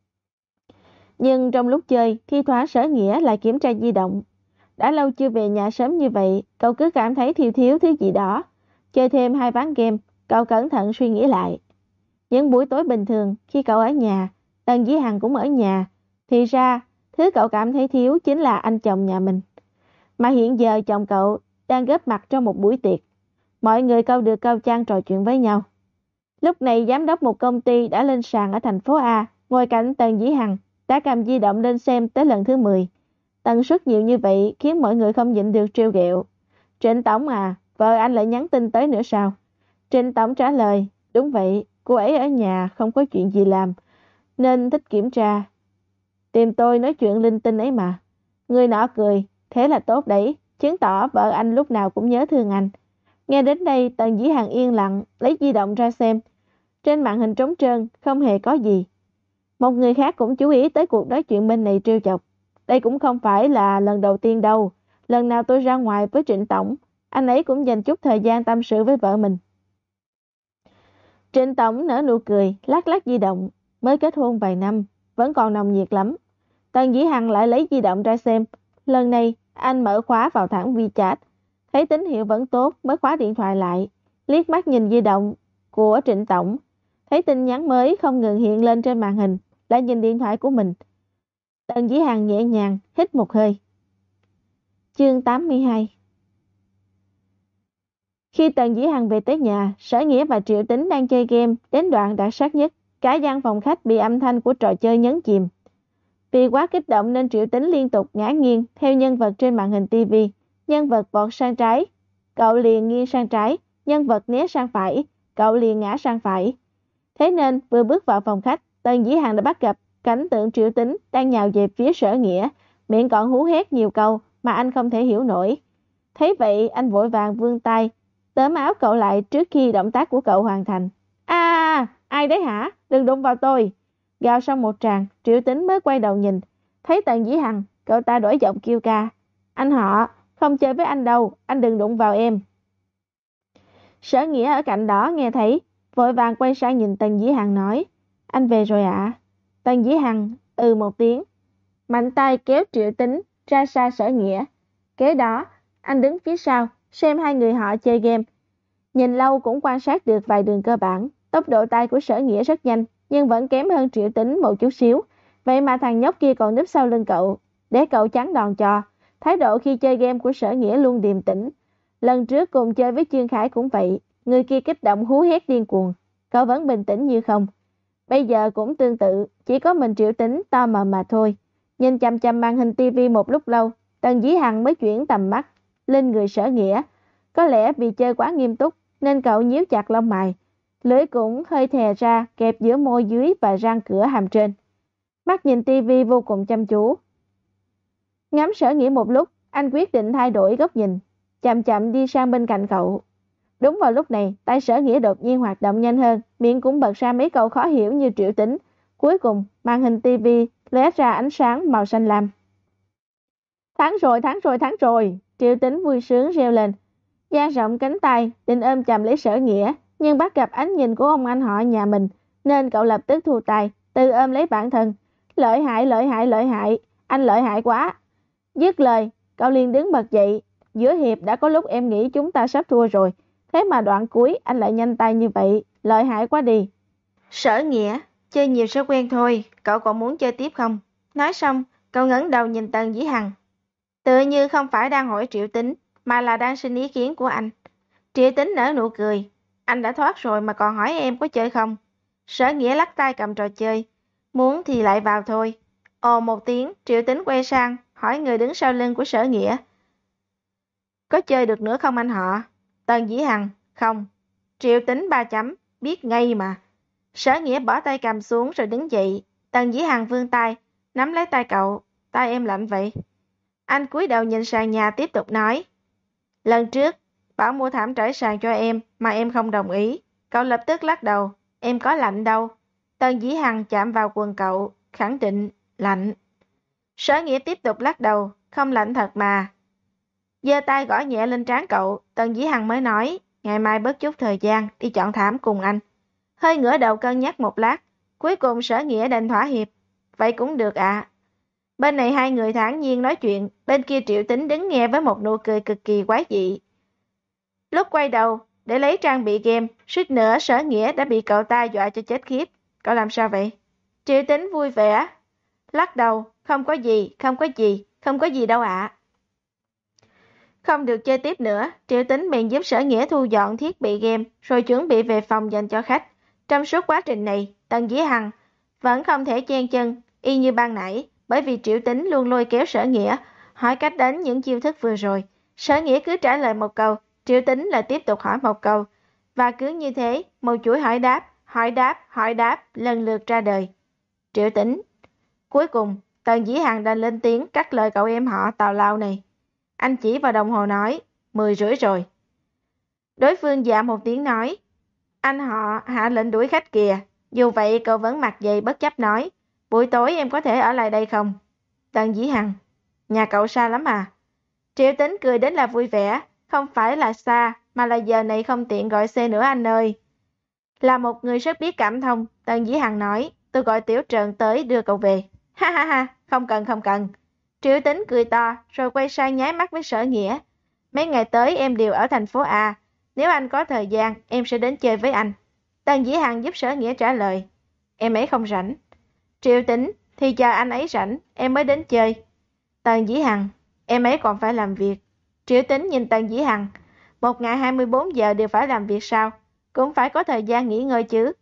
Speaker 1: Nhưng trong lúc chơi, thi thoảng Sở Nghĩa lại kiểm tra di động. Đã lâu chưa về nhà sớm như vậy, cậu cứ cảm thấy thiếu thiếu thứ gì đó. Chơi thêm hai ván game, cậu cẩn thận suy nghĩ lại. Những buổi tối bình thường, khi cậu ở nhà, Tần Dĩ Hằng cũng ở nhà, thì ra, thứ cậu cảm thấy thiếu chính là anh chồng nhà mình. Mà hiện giờ chồng cậu đang góp mặt trong một buổi tiệc. Mọi người câu được câu trang trò chuyện với nhau. Lúc này giám đốc một công ty đã lên sàn ở thành phố A, ngồi cạnh Tần Dĩ Hằng, đã cầm di động lên xem tới lần thứ mười. Tần suất nhiều như vậy khiến mọi người không nhịn được trêu ghẹo. Trịnh Tổng à, vợ anh lại nhắn tin tới nữa sao? Trịnh Tổng trả lời, đúng vậy, cô ấy ở nhà không có chuyện gì làm, nên thích kiểm tra. Tìm tôi nói chuyện linh tinh ấy mà. Người nọ cười, thế là tốt đấy, chứng tỏ vợ anh lúc nào cũng nhớ thương anh. Nghe đến đây Tần Dĩ Hằng yên lặng, lấy di động ra xem. Trên màn hình trống trơn, không hề có gì. Một người khác cũng chú ý tới cuộc nói chuyện bên này trêu chọc. Đây cũng không phải là lần đầu tiên đâu. Lần nào tôi ra ngoài với Trịnh Tổng, anh ấy cũng dành chút thời gian tâm sự với vợ mình. Trịnh Tổng nở nụ cười, lắc lắc di động. Mới kết hôn vài năm, vẫn còn nồng nhiệt lắm. Tần Dĩ Hằng lại lấy di động ra xem. Lần này, anh mở khóa vào thẳng WeChat. Thấy tín hiệu vẫn tốt mới khóa điện thoại lại. Liếc mắt nhìn di động của Trịnh Tổng. Thấy tin nhắn mới không ngừng hiện lên trên màn hình. Lại nhìn điện thoại của mình. Tần Dĩ Hằng nhẹ nhàng hít một hơi. Chương tám mươi hai. Khi Tần Dĩ Hằng về tới nhà, Sở Nghĩa và Triệu Tính đang chơi game đến đoạn đặc sắc nhất. Cả gian phòng khách bị âm thanh của trò chơi nhấn chìm. Vì quá kích động nên Triệu Tính liên tục ngã nghiêng theo nhân vật trên màn hình tivi. Nhân vật vọt sang trái, cậu liền nghiêng sang trái, nhân vật né sang phải, cậu liền ngã sang phải. Thế nên vừa bước vào phòng khách, Tần Dĩ Hằng đã bắt gặp cảnh tượng Triệu Tính đang nhào về phía Sở Nghĩa, miệng còn hú hét nhiều câu mà anh không thể hiểu nổi. Thấy vậy, anh vội vàng vươn tay tóm áo cậu lại trước khi động tác của cậu hoàn thành. À, ai đấy hả? Đừng đụng vào tôi. Gào xong một tràng, Triệu Tính mới quay đầu nhìn. Thấy Tần Dĩ Hằng, cậu ta đổi giọng kêu ca. Anh họ, không chơi với anh đâu, anh đừng đụng vào em. Sở Nghĩa ở cạnh đó nghe thấy, vội vàng quay sang nhìn Tần Dĩ Hằng nói. Anh về rồi ạ? À? Tần Dĩ Hằng ừ một tiếng, mạnh tay kéo Triệu Tính ra xa Sở Nghĩa. Kế đó, anh đứng phía sau, xem hai người họ chơi game. Nhìn lâu cũng quan sát được vài đường cơ bản. Tốc độ tay của Sở Nghĩa rất nhanh, nhưng vẫn kém hơn Triệu Tính một chút xíu. Vậy mà thằng nhóc kia còn núp sau lưng cậu, để cậu chắn đòn cho. Thái độ khi chơi game của Sở Nghĩa luôn điềm tĩnh. Lần trước cùng chơi với Trương Khải cũng vậy, người kia kích động hú hét điên cuồng, cậu vẫn bình tĩnh như không. Bây giờ cũng tương tự, chỉ có mình Triệu Tính to mờ mà thôi. Nhìn chằm chằm màn hình tivi một lúc lâu, Tần Dĩ Hằng mới chuyển tầm mắt lên người Sở Nghĩa. Có lẽ vì chơi quá nghiêm túc nên cậu nhíu chặt lông mày, lưỡi cũng hơi thè ra kẹp giữa môi dưới và răng cửa hàm trên. Mắt nhìn tivi vô cùng chăm chú. Ngắm Sở Nghĩa một lúc, anh quyết định thay đổi góc nhìn, chậm chậm đi sang bên cạnh cậu. Đúng vào lúc này, tay Sở Nghĩa đột nhiên hoạt động nhanh hơn, miệng cũng bật ra mấy câu khó hiểu như Triệu Tính. Cuối cùng, màn hình tivi lóe ra ánh sáng màu xanh lam. Thắng rồi, thắng rồi, thắng rồi! Triệu Tính vui sướng reo lên, dang rộng cánh tay định ôm chầm lấy Sở Nghĩa, nhưng bắt gặp ánh nhìn của ông anh họ nhà mình, nên cậu lập tức thu tay, tự ôm lấy bản thân. Lợi hại, lợi hại, lợi hại, anh lợi hại quá! Dứt lời, cậu liền đứng bật dậy. Giữa hiệp đã có lúc em nghĩ chúng ta sắp thua rồi, thế mà đoạn cuối anh lại nhanh tay như vậy, lợi hại quá đi. Sở Nghĩa, chơi nhiều sẽ quen thôi, cậu còn muốn chơi tiếp không? Nói xong, cậu ngẩng đầu nhìn Tần Dĩ Hằng. Tựa như không phải đang hỏi Triệu Tính, mà là đang xin ý kiến của anh. Triệu Tính nở nụ cười. Anh đã thoát rồi mà còn hỏi em có chơi không? Sở Nghĩa lắc tay cầm trò chơi. Muốn thì lại vào thôi. Ồ một tiếng, Triệu Tính quay sang, hỏi người đứng sau lưng của Sở Nghĩa. Có chơi được nữa không anh họ? Tần Dĩ Hằng, không. Triệu Tính ba chấm, biết ngay mà. Sở Nghĩa bỏ tay cầm xuống rồi đứng dậy. Tần Dĩ Hằng vươn tay, nắm lấy tay cậu. Tay em lạnh vậy. Anh cúi đầu nhìn sàn nhà tiếp tục nói. Lần trước, bảo mua thảm trải sàn cho em mà em không đồng ý. Cậu lập tức lắc đầu. Em có lạnh đâu. Tần Dĩ Hằng chạm vào quần cậu, khẳng định, lạnh. Sở Nghĩa tiếp tục lắc đầu, không lạnh thật mà. Giơ tay gõ nhẹ lên trán cậu, Tần Dĩ Hằng mới nói, ngày mai bớt chút thời gian đi chọn thảm cùng anh. Hơi ngửa đầu cân nhắc một lát, cuối cùng Sở Nghĩa đành thỏa hiệp. Vậy cũng được ạ. À. Bên này hai người thản nhiên nói chuyện, bên kia Triệu Tính đứng nghe với một nụ cười cực kỳ quái dị. Lúc quay đầu, để lấy trang bị game, suýt nữa Sở Nghĩa đã bị cậu ta dọa cho chết khiếp. Cậu làm sao vậy? Triệu Tính vui vẻ, lắc đầu, không có gì, không có gì, không có gì đâu ạ. À. Không được chơi tiếp nữa, Triệu Tính bèn giúp Sở Nghĩa thu dọn thiết bị game, rồi chuẩn bị về phòng dành cho khách. Trong suốt quá trình này, Tần Dĩ Hằng vẫn không thể chen chân, y như ban nãy, bởi vì Triệu Tính luôn lôi kéo Sở Nghĩa, hỏi cách đánh những chiêu thức vừa rồi. Sở Nghĩa cứ trả lời một câu, Triệu Tính lại tiếp tục hỏi một câu. Và cứ như thế, một chuỗi hỏi đáp, hỏi đáp, hỏi đáp, lần lượt ra đời. Triệu Tính. Cuối cùng, Tần Dĩ Hằng đành lên tiếng cắt lời cậu em họ tào lao này. Anh chỉ vào đồng hồ nói, mười rưỡi rồi. Đối phương dạ một tiếng nói, anh họ hạ lệnh đuổi khách kìa. Dù vậy cậu vẫn mặt dày bất chấp nói, buổi tối em có thể ở lại đây không? Tần Dĩ Hằng, nhà cậu xa lắm à? Triệu Tính cười đến là vui vẻ, không phải là xa, mà là giờ này không tiện gọi xe nữa anh ơi. Là một người rất biết cảm thông, Tần Dĩ Hằng nói, tôi gọi Tiểu Trần tới đưa cậu về. Ha ha ha, không cần không cần. Triệu Tính cười to, rồi quay sang nháy mắt với Sở Nghĩa. Mấy ngày tới em đều ở thành phố A, nếu anh có thời gian, em sẽ đến chơi với anh. Tần Dĩ Hằng giúp Sở Nghĩa trả lời. Em ấy không rảnh. Triệu Tính, thì chờ anh ấy rảnh, em mới đến chơi. Tần Dĩ Hằng, em ấy còn phải làm việc. Triệu Tính nhìn Tần Dĩ Hằng, một ngày hai mươi bốn giờ đều phải làm việc sao? Cũng phải có thời gian nghỉ ngơi chứ.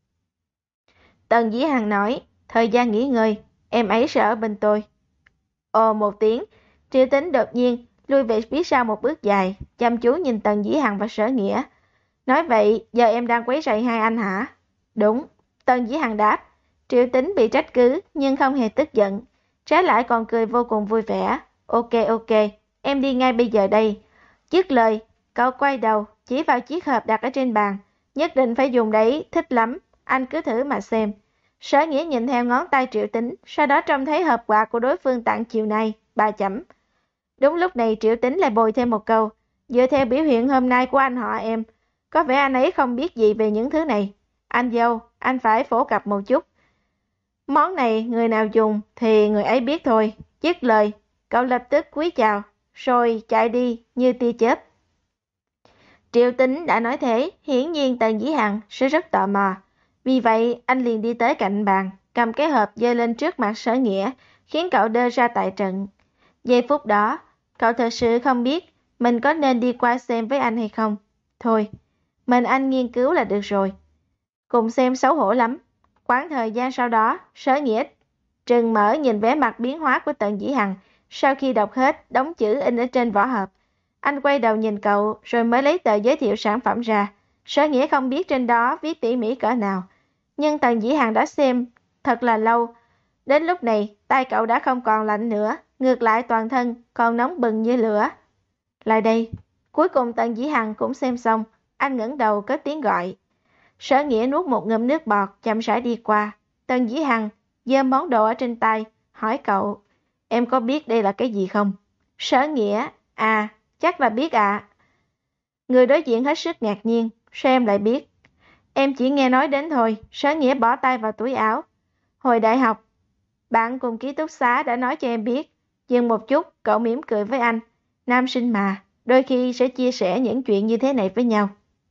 Speaker 1: Tần Dĩ Hằng nói, thời gian nghỉ ngơi, em ấy sẽ ở bên tôi. Ồ một tiếng, Triệu Tính đột nhiên lui về phía sau một bước dài, chăm chú nhìn Tần Dĩ Hằng và Sở Nghĩa. Nói vậy, giờ em đang quấy rầy hai anh hả? Đúng, Tần Dĩ Hằng đáp. Triệu Tính bị trách cứ nhưng không hề tức giận, trái lại còn cười vô cùng vui vẻ. Ok ok, em đi ngay bây giờ đây. Dứt lời, cậu quay đầu, chỉ vào chiếc hộp đặt ở trên bàn. Nhất định phải dùng đấy, thích lắm, anh cứ thử mà xem. Sở Nghĩa nhìn theo ngón tay Triệu Tính, sau đó trông thấy hộp quà của đối phương tặng chiều nay, bà chấm. Đúng lúc này Triệu Tính lại bồi thêm một câu, dựa theo biểu hiện hôm nay của anh họ em, có vẻ anh ấy không biết gì về những thứ này. Anh dâu, anh phải phổ cập một chút. Món này người nào dùng thì người ấy biết thôi. Dứt lời, cậu lập tức cúi chào, rồi chạy đi như tia chớp. Triệu Tính đã nói thế, hiển nhiên Tần Dĩ Hằng sẽ rất tò mò. Vì vậy, anh liền đi tới cạnh bàn, cầm cái hộp giơ lên trước mặt Sở Nghĩa, khiến cậu đơ ra tại trận. Giây phút đó, cậu thật sự không biết mình có nên đi qua xem với anh hay không. Thôi, mình anh nghiên cứu là được rồi. Cùng xem xấu hổ lắm. Quãng thời gian sau đó, Sở Nghĩa trừng mở nhìn vẻ mặt biến hóa của Tần Dĩ Hằng sau khi đọc hết đống chữ in ở trên vỏ hộp. Anh quay đầu nhìn cậu rồi mới lấy tờ giới thiệu sản phẩm ra. Sở Nghĩa không biết trên đó viết tỉ mỉ cỡ nào, nhưng Tần Dĩ Hằng đã xem thật là lâu. Đến lúc này, tay cậu đã không còn lạnh nữa, ngược lại toàn thân còn nóng bừng như lửa. Lại đây. Cuối cùng Tần Dĩ Hằng cũng xem xong, anh ngẩng đầu cất tiếng gọi. Sở Nghĩa nuốt một ngụm nước bọt, chậm rãi đi qua. Tần Dĩ Hằng giơ món đồ ở trên tay, hỏi cậu, em có biết đây là cái gì không? Sở Nghĩa, à, chắc là biết ạ. À. Người đối diện hết sức ngạc nhiên, sao em lại biết? Em chỉ nghe nói đến thôi. Sở Nghĩa bỏ tay vào túi áo. Hồi đại học, bạn cùng ký túc xá đã nói cho em biết. Dừng một chút, cậu mỉm cười với anh. Nam sinh mà, đôi khi sẽ chia sẻ những chuyện như thế này với nhau.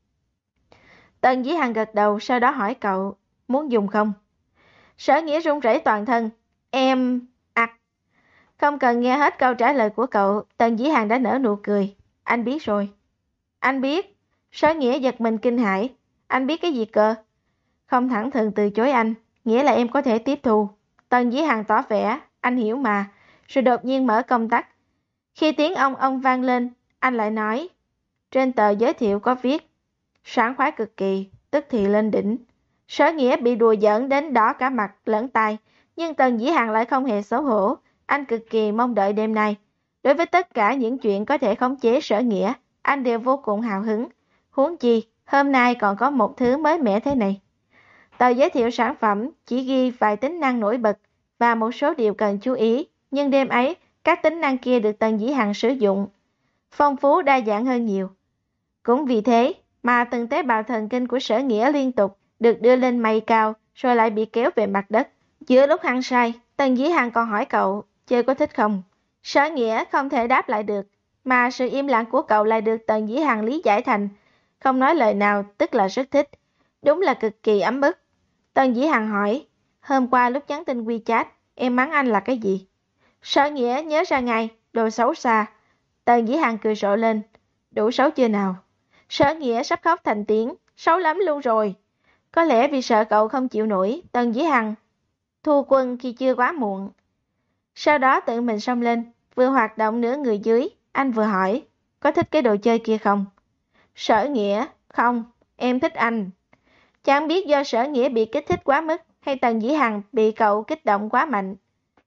Speaker 1: Tần Dĩ Hằng gật đầu, sau đó hỏi cậu, muốn dùng không? Sở Nghĩa run rẩy toàn thân. Em... ặc. À. Không cần nghe hết câu trả lời của cậu, Tần Dĩ Hằng đã nở nụ cười. Anh biết rồi. Anh biết. Sở Nghĩa giật mình kinh hãi. Anh biết cái gì cơ? Không thẳng thừng từ chối anh, nghĩa là em có thể tiếp thu. Tần Dĩ Hằng tỏ vẻ, anh hiểu mà, rồi đột nhiên mở công tắc. Khi tiếng ông ông vang lên, anh lại nói, trên tờ giới thiệu có viết, sảng khoái cực kỳ, tức thì lên đỉnh. Sở Nghĩa bị đùa giỡn đến đỏ cả mặt lẫn tai, nhưng Tần Dĩ Hằng lại không hề xấu hổ, anh cực kỳ mong đợi đêm nay. Đối với tất cả những chuyện có thể khống chế Sở Nghĩa, anh đều vô cùng hào hứng. Huống chi, hôm nay còn có một thứ mới mẻ thế này. Tờ giới thiệu sản phẩm chỉ ghi vài tính năng nổi bật và một số điều cần chú ý, nhưng đêm ấy, các tính năng kia được Tần Dĩ Hằng sử dụng phong phú đa dạng hơn nhiều. Cũng vì thế mà từng tế bào thần kinh của Sở Nghĩa liên tục được đưa lên mây cao rồi lại bị kéo về mặt đất. Giữa lúc hăng say, Tần Dĩ Hằng còn hỏi cậu, chơi có thích không? Sở Nghĩa không thể đáp lại được, mà sự im lặng của cậu lại được Tần Dĩ Hằng lý giải thành không nói lời nào, tức là rất thích. Đúng là cực kỳ ấm ức. Tần Dĩ Hằng hỏi, hôm qua lúc nhắn tin WeChat, em mắng anh là cái gì? Sở Nghĩa nhớ ra ngay, đồ xấu xa. Tần Dĩ Hằng cười rộ lên, đủ xấu chưa nào? Sở Nghĩa sắp khóc thành tiếng, xấu lắm luôn rồi. Có lẽ vì sợ cậu không chịu nổi, Tần Dĩ Hằng thu quân khi chưa quá muộn. Sau đó tự mình xông lên, vừa hoạt động nửa người dưới, anh vừa hỏi, có thích cái đồ chơi kia không? Sở Nghĩa, không, em thích anh. Chẳng biết do Sở Nghĩa bị kích thích quá mức hay Tần Dĩ Hằng bị cậu kích động quá mạnh.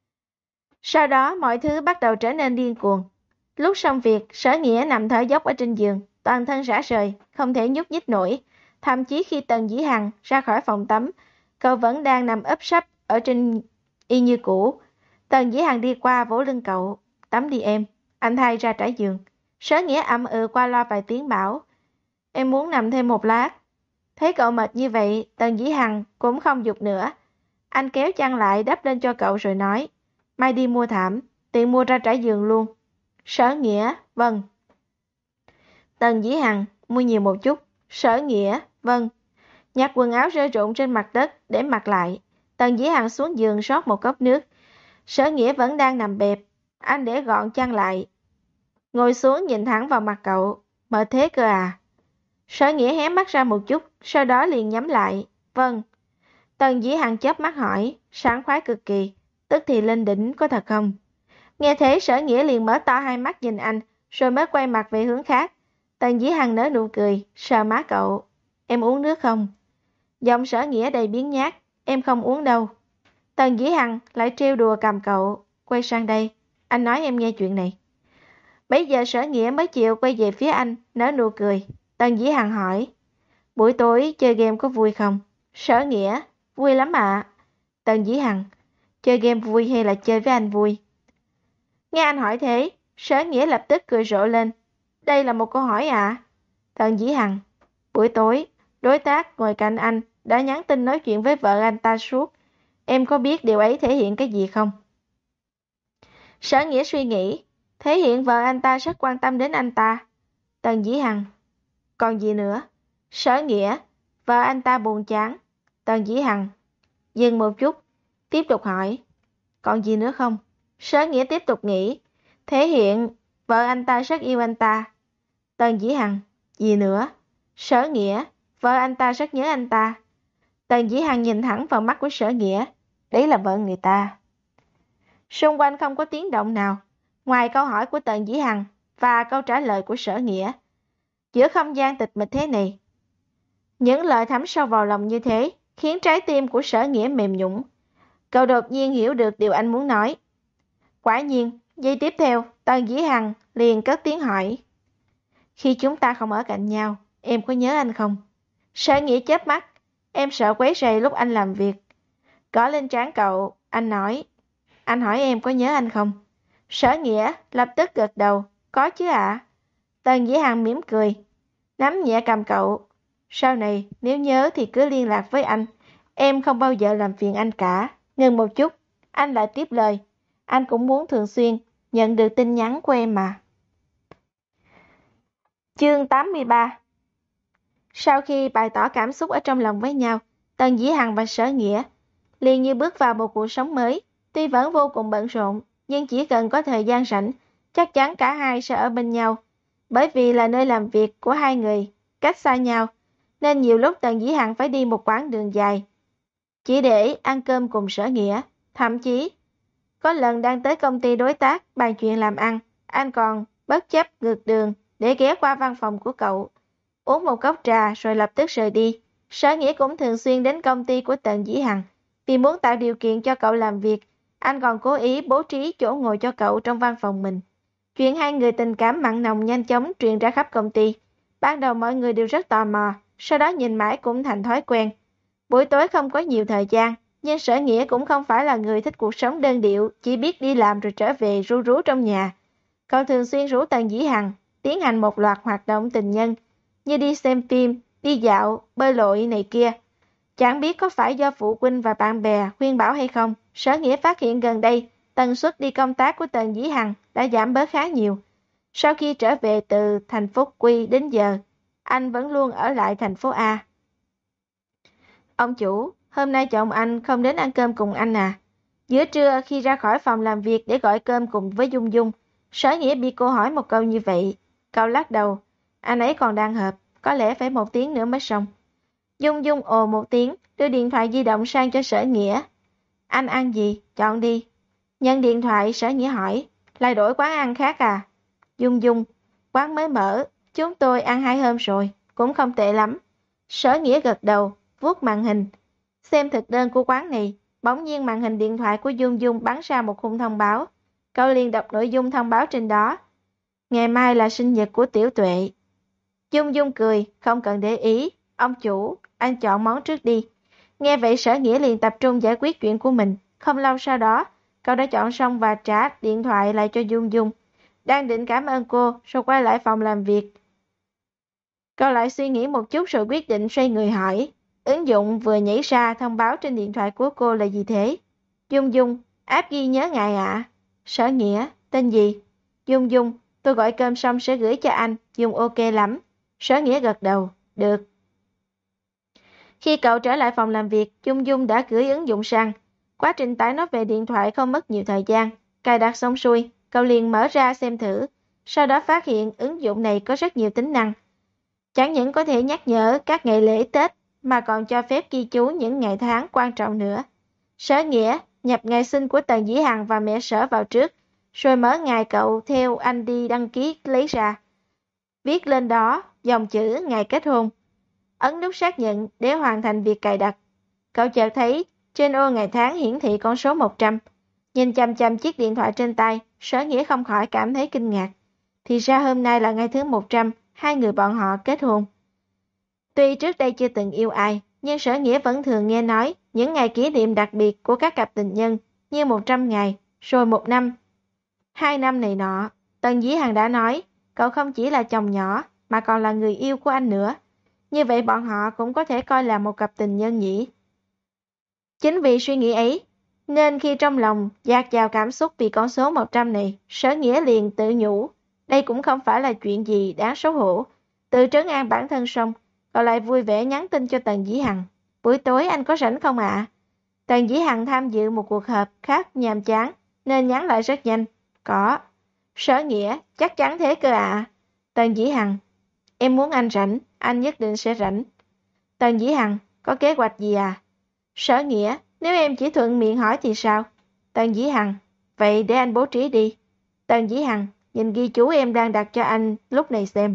Speaker 1: Sau đó mọi thứ bắt đầu trở nên điên cuồng. Lúc xong việc, Sở Nghĩa nằm thở dốc ở trên giường, toàn thân rã rời, không thể nhúc nhích nổi. Thậm chí khi Tần Dĩ Hằng ra khỏi phòng tắm, cậu vẫn đang nằm ấp sấp ở trên y như cũ. Tần Dĩ Hằng đi qua vỗ lưng cậu, tắm đi em, anh thay ra trải giường. Sở Nghĩa ậm ừ qua loa vài tiếng bảo, em muốn nằm thêm một lát. Thấy cậu mệt như vậy, Tần Dĩ Hằng cũng không dục nữa. Anh kéo chăn lại đắp lên cho cậu rồi nói, mai đi mua thảm, tiện mua ra trải giường luôn. Sở Nghĩa, vâng. Tần Dĩ Hằng, mua nhiều một chút. Sở Nghĩa, vâng. Nhặt quần áo rơi rụng trên mặt đất để mặc lại. Tần Dĩ Hằng xuống giường rót một cốc nước. Sở Nghĩa vẫn đang nằm bẹp. Anh để gọn chăn lại. Ngồi xuống nhìn thẳng vào mặt cậu. Mệt thế cơ à? Sở Nghĩa hé mắt ra một chút, sau đó liền nhắm lại. Vâng. Tần Dĩ Hằng chớp mắt hỏi, sảng khoái cực kỳ, tức thì lên đỉnh có thật không? Nghe thế Sở Nghĩa liền mở to hai mắt nhìn anh, rồi mới quay mặt về hướng khác. Tần Dĩ Hằng nở nụ cười, sờ má cậu. Em uống nước không? Giọng Sở Nghĩa đầy biếng nhác. Em không uống đâu. Tần Dĩ Hằng lại trêu đùa cầm cậu. Quay sang đây, anh nói em nghe chuyện này. Bây giờ Sở Nghĩa mới chịu quay về phía anh, nở nụ cười. Tần Dĩ Hằng hỏi, buổi tối chơi game có vui không? Sở Nghĩa, vui lắm ạ. Tần Dĩ Hằng, chơi game vui hay là chơi với anh vui? Nghe anh hỏi thế, Sở Nghĩa lập tức cười rộ lên. Đây là một câu hỏi ạ. À? Tần Dĩ Hằng, buổi tối, đối tác ngồi cạnh anh đã nhắn tin nói chuyện với vợ anh ta suốt. Em có biết điều ấy thể hiện cái gì không? Sở Nghĩa suy nghĩ, thể hiện vợ anh ta rất quan tâm đến anh ta. Tần Dĩ Hằng, còn gì nữa? Sở Nghĩa, vợ anh ta buồn chán. Tần Dĩ Hằng, dừng một chút, tiếp tục hỏi, còn gì nữa không? Sở Nghĩa tiếp tục nghĩ, thể hiện vợ anh ta rất yêu anh ta. Tần Dĩ Hằng, gì nữa? Sở Nghĩa, vợ anh ta rất nhớ anh ta. Tần Dĩ Hằng nhìn thẳng vào mắt của Sở Nghĩa, đấy là vợ người ta. Xung quanh không có tiếng động nào, ngoài câu hỏi của Tần Dĩ Hằng và câu trả lời của Sở Nghĩa. Giữa không gian tịch mịch thế này, những lời thấm sâu vào lòng như thế khiến trái tim của Sở Nghĩa mềm nhũn. Cậu đột nhiên hiểu được điều anh muốn nói. Quả nhiên, giây tiếp theo, Tần Dĩ Hằng liền cất tiếng hỏi. Khi chúng ta không ở cạnh nhau, em có nhớ anh không? Sở Nghĩa chớp mắt, em sợ quấy rầy lúc anh làm việc. Gõ lên trán cậu, anh nói. Anh hỏi em có nhớ anh không? Sở Nghĩa lập tức gật đầu, có chứ ạ. À? Tần Dĩ Hằng mỉm cười, nắm nhẹ cầm cậu. Sau này, nếu nhớ thì cứ liên lạc với anh. Em không bao giờ làm phiền anh cả. Ngừng một chút, anh lại tiếp lời. Anh cũng muốn thường xuyên nhận được tin nhắn của em mà. Chương tám mươi ba. Sau khi bày tỏ cảm xúc ở trong lòng với nhau, Tần Dĩ Hằng và Sở Nghĩa liền như bước vào một cuộc sống mới. Tuy vẫn vô cùng bận rộn, nhưng chỉ cần có thời gian rảnh, chắc chắn cả hai sẽ ở bên nhau. Bởi vì là nơi làm việc của hai người cách xa nhau, nên nhiều lúc Tần Dĩ Hằng phải đi một quãng đường dài chỉ để ăn cơm cùng Sở Nghĩa. Thậm chí, có lần đang tới công ty đối tác bàn chuyện làm ăn, anh còn bất chấp ngược đường để ghé qua văn phòng của cậu, uống một cốc trà rồi lập tức rời đi. Sở Nghĩa cũng thường xuyên đến công ty của Tần Dĩ Hằng. Vì muốn tạo điều kiện cho cậu làm việc, anh còn cố ý bố trí chỗ ngồi cho cậu trong văn phòng mình. Chuyện hai người tình cảm mặn nồng nhanh chóng truyền ra khắp công ty. Ban đầu mọi người đều rất tò mò, sau đó nhìn mãi cũng thành thói quen. Buổi tối không có nhiều thời gian, nhưng Sở Nghĩa cũng không phải là người thích cuộc sống đơn điệu, chỉ biết đi làm rồi trở về ru rú trong nhà. Cậu thường xuyên rủ Tần Dĩ Hằng tiến hành một loạt hoạt động tình nhân, như đi xem phim, đi dạo, bơi lội này kia. Chẳng biết có phải do phụ huynh và bạn bè khuyên bảo hay không, Sở Nghĩa phát hiện gần đây tần suất đi công tác của Tần Dĩ Hằng đã giảm bớt khá nhiều. Sau khi trở về từ thành phố Quy đến giờ, anh vẫn luôn ở lại thành phố A. Ông chủ, hôm nay chồng anh không đến ăn cơm cùng anh à? Giữa trưa khi ra khỏi phòng làm việc để gọi cơm cùng với Dung Dung, Sở Nghĩa bị cô hỏi một câu như vậy. Cậu lắc đầu, anh ấy còn đang họp, có lẽ phải một tiếng nữa mới xong. Dung Dung ồ một tiếng, đưa điện thoại di động sang cho Sở Nghĩa. Anh ăn gì? Chọn đi. Nhận điện thoại, Sở Nghĩa hỏi, lại đổi quán ăn khác à? Dung Dung, quán mới mở, chúng tôi ăn hai hôm rồi, cũng không tệ lắm. Sở Nghĩa gật đầu, vuốt màn hình. Xem thực đơn của quán này, bỗng nhiên màn hình điện thoại của Dung Dung bắn ra một khung thông báo. Cậu liền đọc nội dung thông báo trên đó. Ngày mai là sinh nhật của Tiểu Tuệ. Dung Dung cười, không cần để ý. Ông chủ, anh chọn món trước đi. Nghe vậy Sở Nghĩa liền tập trung giải quyết chuyện của mình. Không lâu sau đó, cậu đã chọn xong và trả điện thoại lại cho Dung Dung. Đang định cảm ơn cô, rồi quay lại phòng làm việc. Cậu lại suy nghĩ một chút rồi quyết định xoay người hỏi. Ứng dụng vừa nhảy ra thông báo trên điện thoại của cô là gì thế? Dung Dung, app ghi nhớ ngài ạ. À? Sở Nghĩa, tên gì? Dung Dung, tôi gọi cơm xong sẽ gửi cho anh, Dung ok lắm. Sở Nghĩa gật đầu, được. Khi cậu trở lại phòng làm việc, Dung Dung đã gửi ứng dụng sang. Quá trình tải nó về điện thoại không mất nhiều thời gian. Cài đặt xong xuôi, cậu liền mở ra xem thử. Sau đó phát hiện ứng dụng này có rất nhiều tính năng. Chẳng những có thể nhắc nhở các ngày lễ Tết, mà còn cho phép ghi chú những ngày tháng quan trọng nữa. Sở Nghĩa nhập ngày sinh của Tần Dĩ Hằng và mẹ Sở vào trước, rồi mở ngày cậu theo anh đi đăng ký lấy ra. viết lên đó dòng chữ ngày kết hôn. Ấn nút xác nhận để hoàn thành việc cài đặt. Cậu chợt thấy trên ô ngày tháng hiển thị con số một trăm. Nhìn chằm chằm chiếc điện thoại trên tay, Sở Nghĩa không khỏi cảm thấy kinh ngạc. Thì ra hôm nay là ngày thứ một trăm, hai người bọn họ kết hôn. Tuy trước đây chưa từng yêu ai, nhưng Sở Nghĩa vẫn thường nghe nói những ngày kỷ niệm đặc biệt của các cặp tình nhân như một trăm ngày, rồi một năm, hai năm này nọ. Tần Dĩ Hằng đã nói, cậu không chỉ là chồng nhỏ, mà còn là người yêu của anh nữa. Như vậy bọn họ cũng có thể coi là một cặp tình nhân nhỉ. Chính vì suy nghĩ ấy, nên khi trong lòng dạt dào cảm xúc vì con số một trăm này, Sở Nghĩa liền tự nhủ, đây cũng không phải là chuyện gì đáng xấu hổ. Tự trấn an bản thân xong, cậu lại vui vẻ nhắn tin cho Tần Dĩ Hằng. Buổi tối anh có rảnh không ạ? Tần Dĩ Hằng tham dự một cuộc họp khác nhàm chán, nên nhắn lại rất nhanh. Có. Sở Nghĩa, chắc chắn thế cơ ạ. Tần Dĩ Hằng, em muốn anh rảnh, anh nhất định sẽ rảnh. Tần Dĩ Hằng, có kế hoạch gì à? Sở Nghĩa, nếu em chỉ thuận miệng hỏi thì sao? Tần Dĩ Hằng, vậy để anh bố trí đi. Tần Dĩ Hằng, nhìn ghi chú em đang đặt cho anh lúc này xem.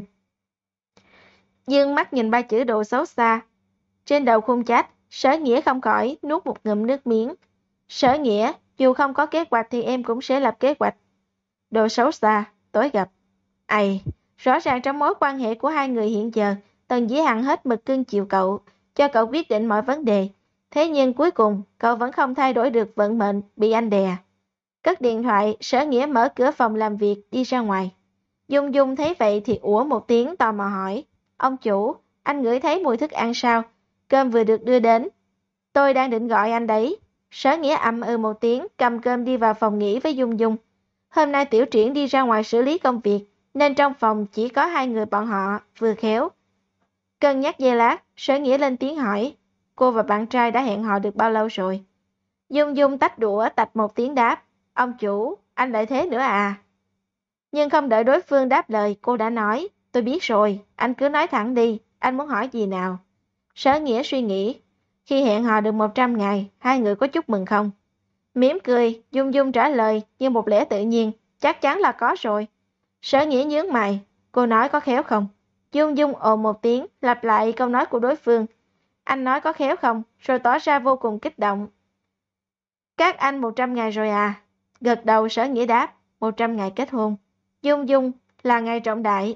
Speaker 1: Dương mắt nhìn ba chữ đồ xấu xa. Trên đầu khung chat, Sở Nghĩa không khỏi nuốt một ngụm nước miếng. Sở Nghĩa, dù không có kế hoạch thì em cũng sẽ lập kế hoạch. Đồ xấu xa, tối gặp. Ây, rõ ràng trong mối quan hệ của hai người hiện giờ, Tần Dĩ Hằng hết mực cưng chiều cậu, cho cậu quyết định mọi vấn đề. Thế nhưng cuối cùng, cậu vẫn không thay đổi được vận mệnh, bị anh đè. Cất điện thoại, Sở Nghĩa mở cửa phòng làm việc, đi ra ngoài. Dung Dung thấy vậy thì ủa một tiếng tò mò hỏi. Ông chủ, anh ngửi thấy mùi thức ăn sao? Cơm vừa được đưa đến. Tôi đang định gọi anh đấy. Sở Nghĩa ậm ừ một tiếng, cầm cơm đi vào phòng nghỉ với Dung Dung. Hôm nay Tiểu Triển đi ra ngoài xử lý công việc, nên trong phòng chỉ có hai người bọn họ, vừa khéo. Cân nhắc giây lát, Sở Nghĩa lên tiếng hỏi. Cô và bạn trai đã hẹn hò được bao lâu rồi? Dung Dung tách đũa tạch một tiếng đáp. Ông chủ, anh lại thế nữa à? Nhưng không đợi đối phương đáp lời, cô đã nói. Tôi biết rồi, anh cứ nói thẳng đi, anh muốn hỏi gì nào? Sở Nghĩa suy nghĩ. Khi hẹn hò được một trăm ngày, hai người có chúc mừng không? Mỉm cười, Dung Dung trả lời như một lẽ tự nhiên. Chắc chắn là có rồi. Sở Nghĩa nhướng mày. Cô nói có khéo không? Dung Dung ồ một tiếng, lặp lại câu nói của đối phương. Anh nói có khéo không? Rồi tỏ ra vô cùng kích động. Các anh một trăm ngày rồi à? Gật đầu Sở Nghĩa đáp. một trăm ngày kết hôn. Dung Dung là ngày trọng đại.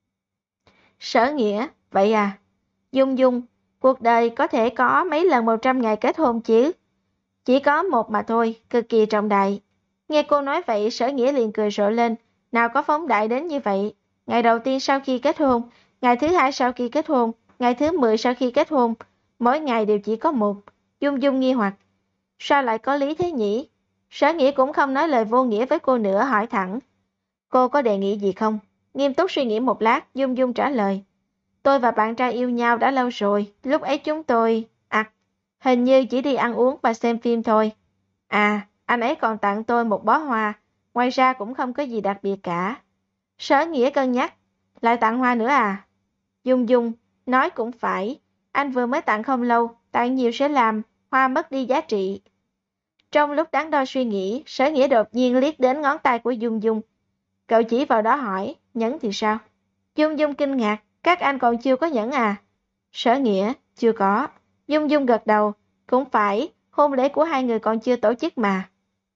Speaker 1: Sở Nghĩa, vậy à? Dung Dung, cuộc đời có thể có mấy lần một trăm ngày kết hôn chứ? Chỉ có một mà thôi, cực kỳ trọng đại. Nghe cô nói vậy, Sở Nghĩa liền cười rộ lên. Nào có phóng đại đến như vậy? Ngày đầu tiên sau khi kết hôn, ngày thứ hai sau khi kết hôn, ngày thứ mười sau khi kết hôn, mỗi ngày đều chỉ có một. Dung Dung nghi hoặc. Sao lại có lý thế nhỉ? Sở Nghĩa cũng không nói lời vô nghĩa với cô nữa, hỏi thẳng. Cô có đề nghị gì không? Nghiêm túc suy nghĩ một lát, Dung Dung trả lời. Tôi và bạn trai yêu nhau đã lâu rồi, lúc ấy chúng tôi... À, hình như chỉ đi ăn uống và xem phim thôi. À, anh ấy còn tặng tôi một bó hoa, ngoài ra cũng không có gì đặc biệt cả. Sở Nghĩa cân nhắc, lại tặng hoa nữa à? Dung Dung, nói cũng phải, anh vừa mới tặng không lâu, tặng nhiều sẽ làm hoa mất đi giá trị. Trong lúc đắn đo suy nghĩ, Sở Nghĩa đột nhiên liếc đến ngón tay của Dung Dung. Cậu chỉ vào đó hỏi, nhẫn thì sao? Dung Dung kinh ngạc, các anh còn chưa có nhẫn à? Sở Nghĩa, chưa có. Dung Dung gật đầu, cũng phải, hôn lễ của hai người còn chưa tổ chức mà.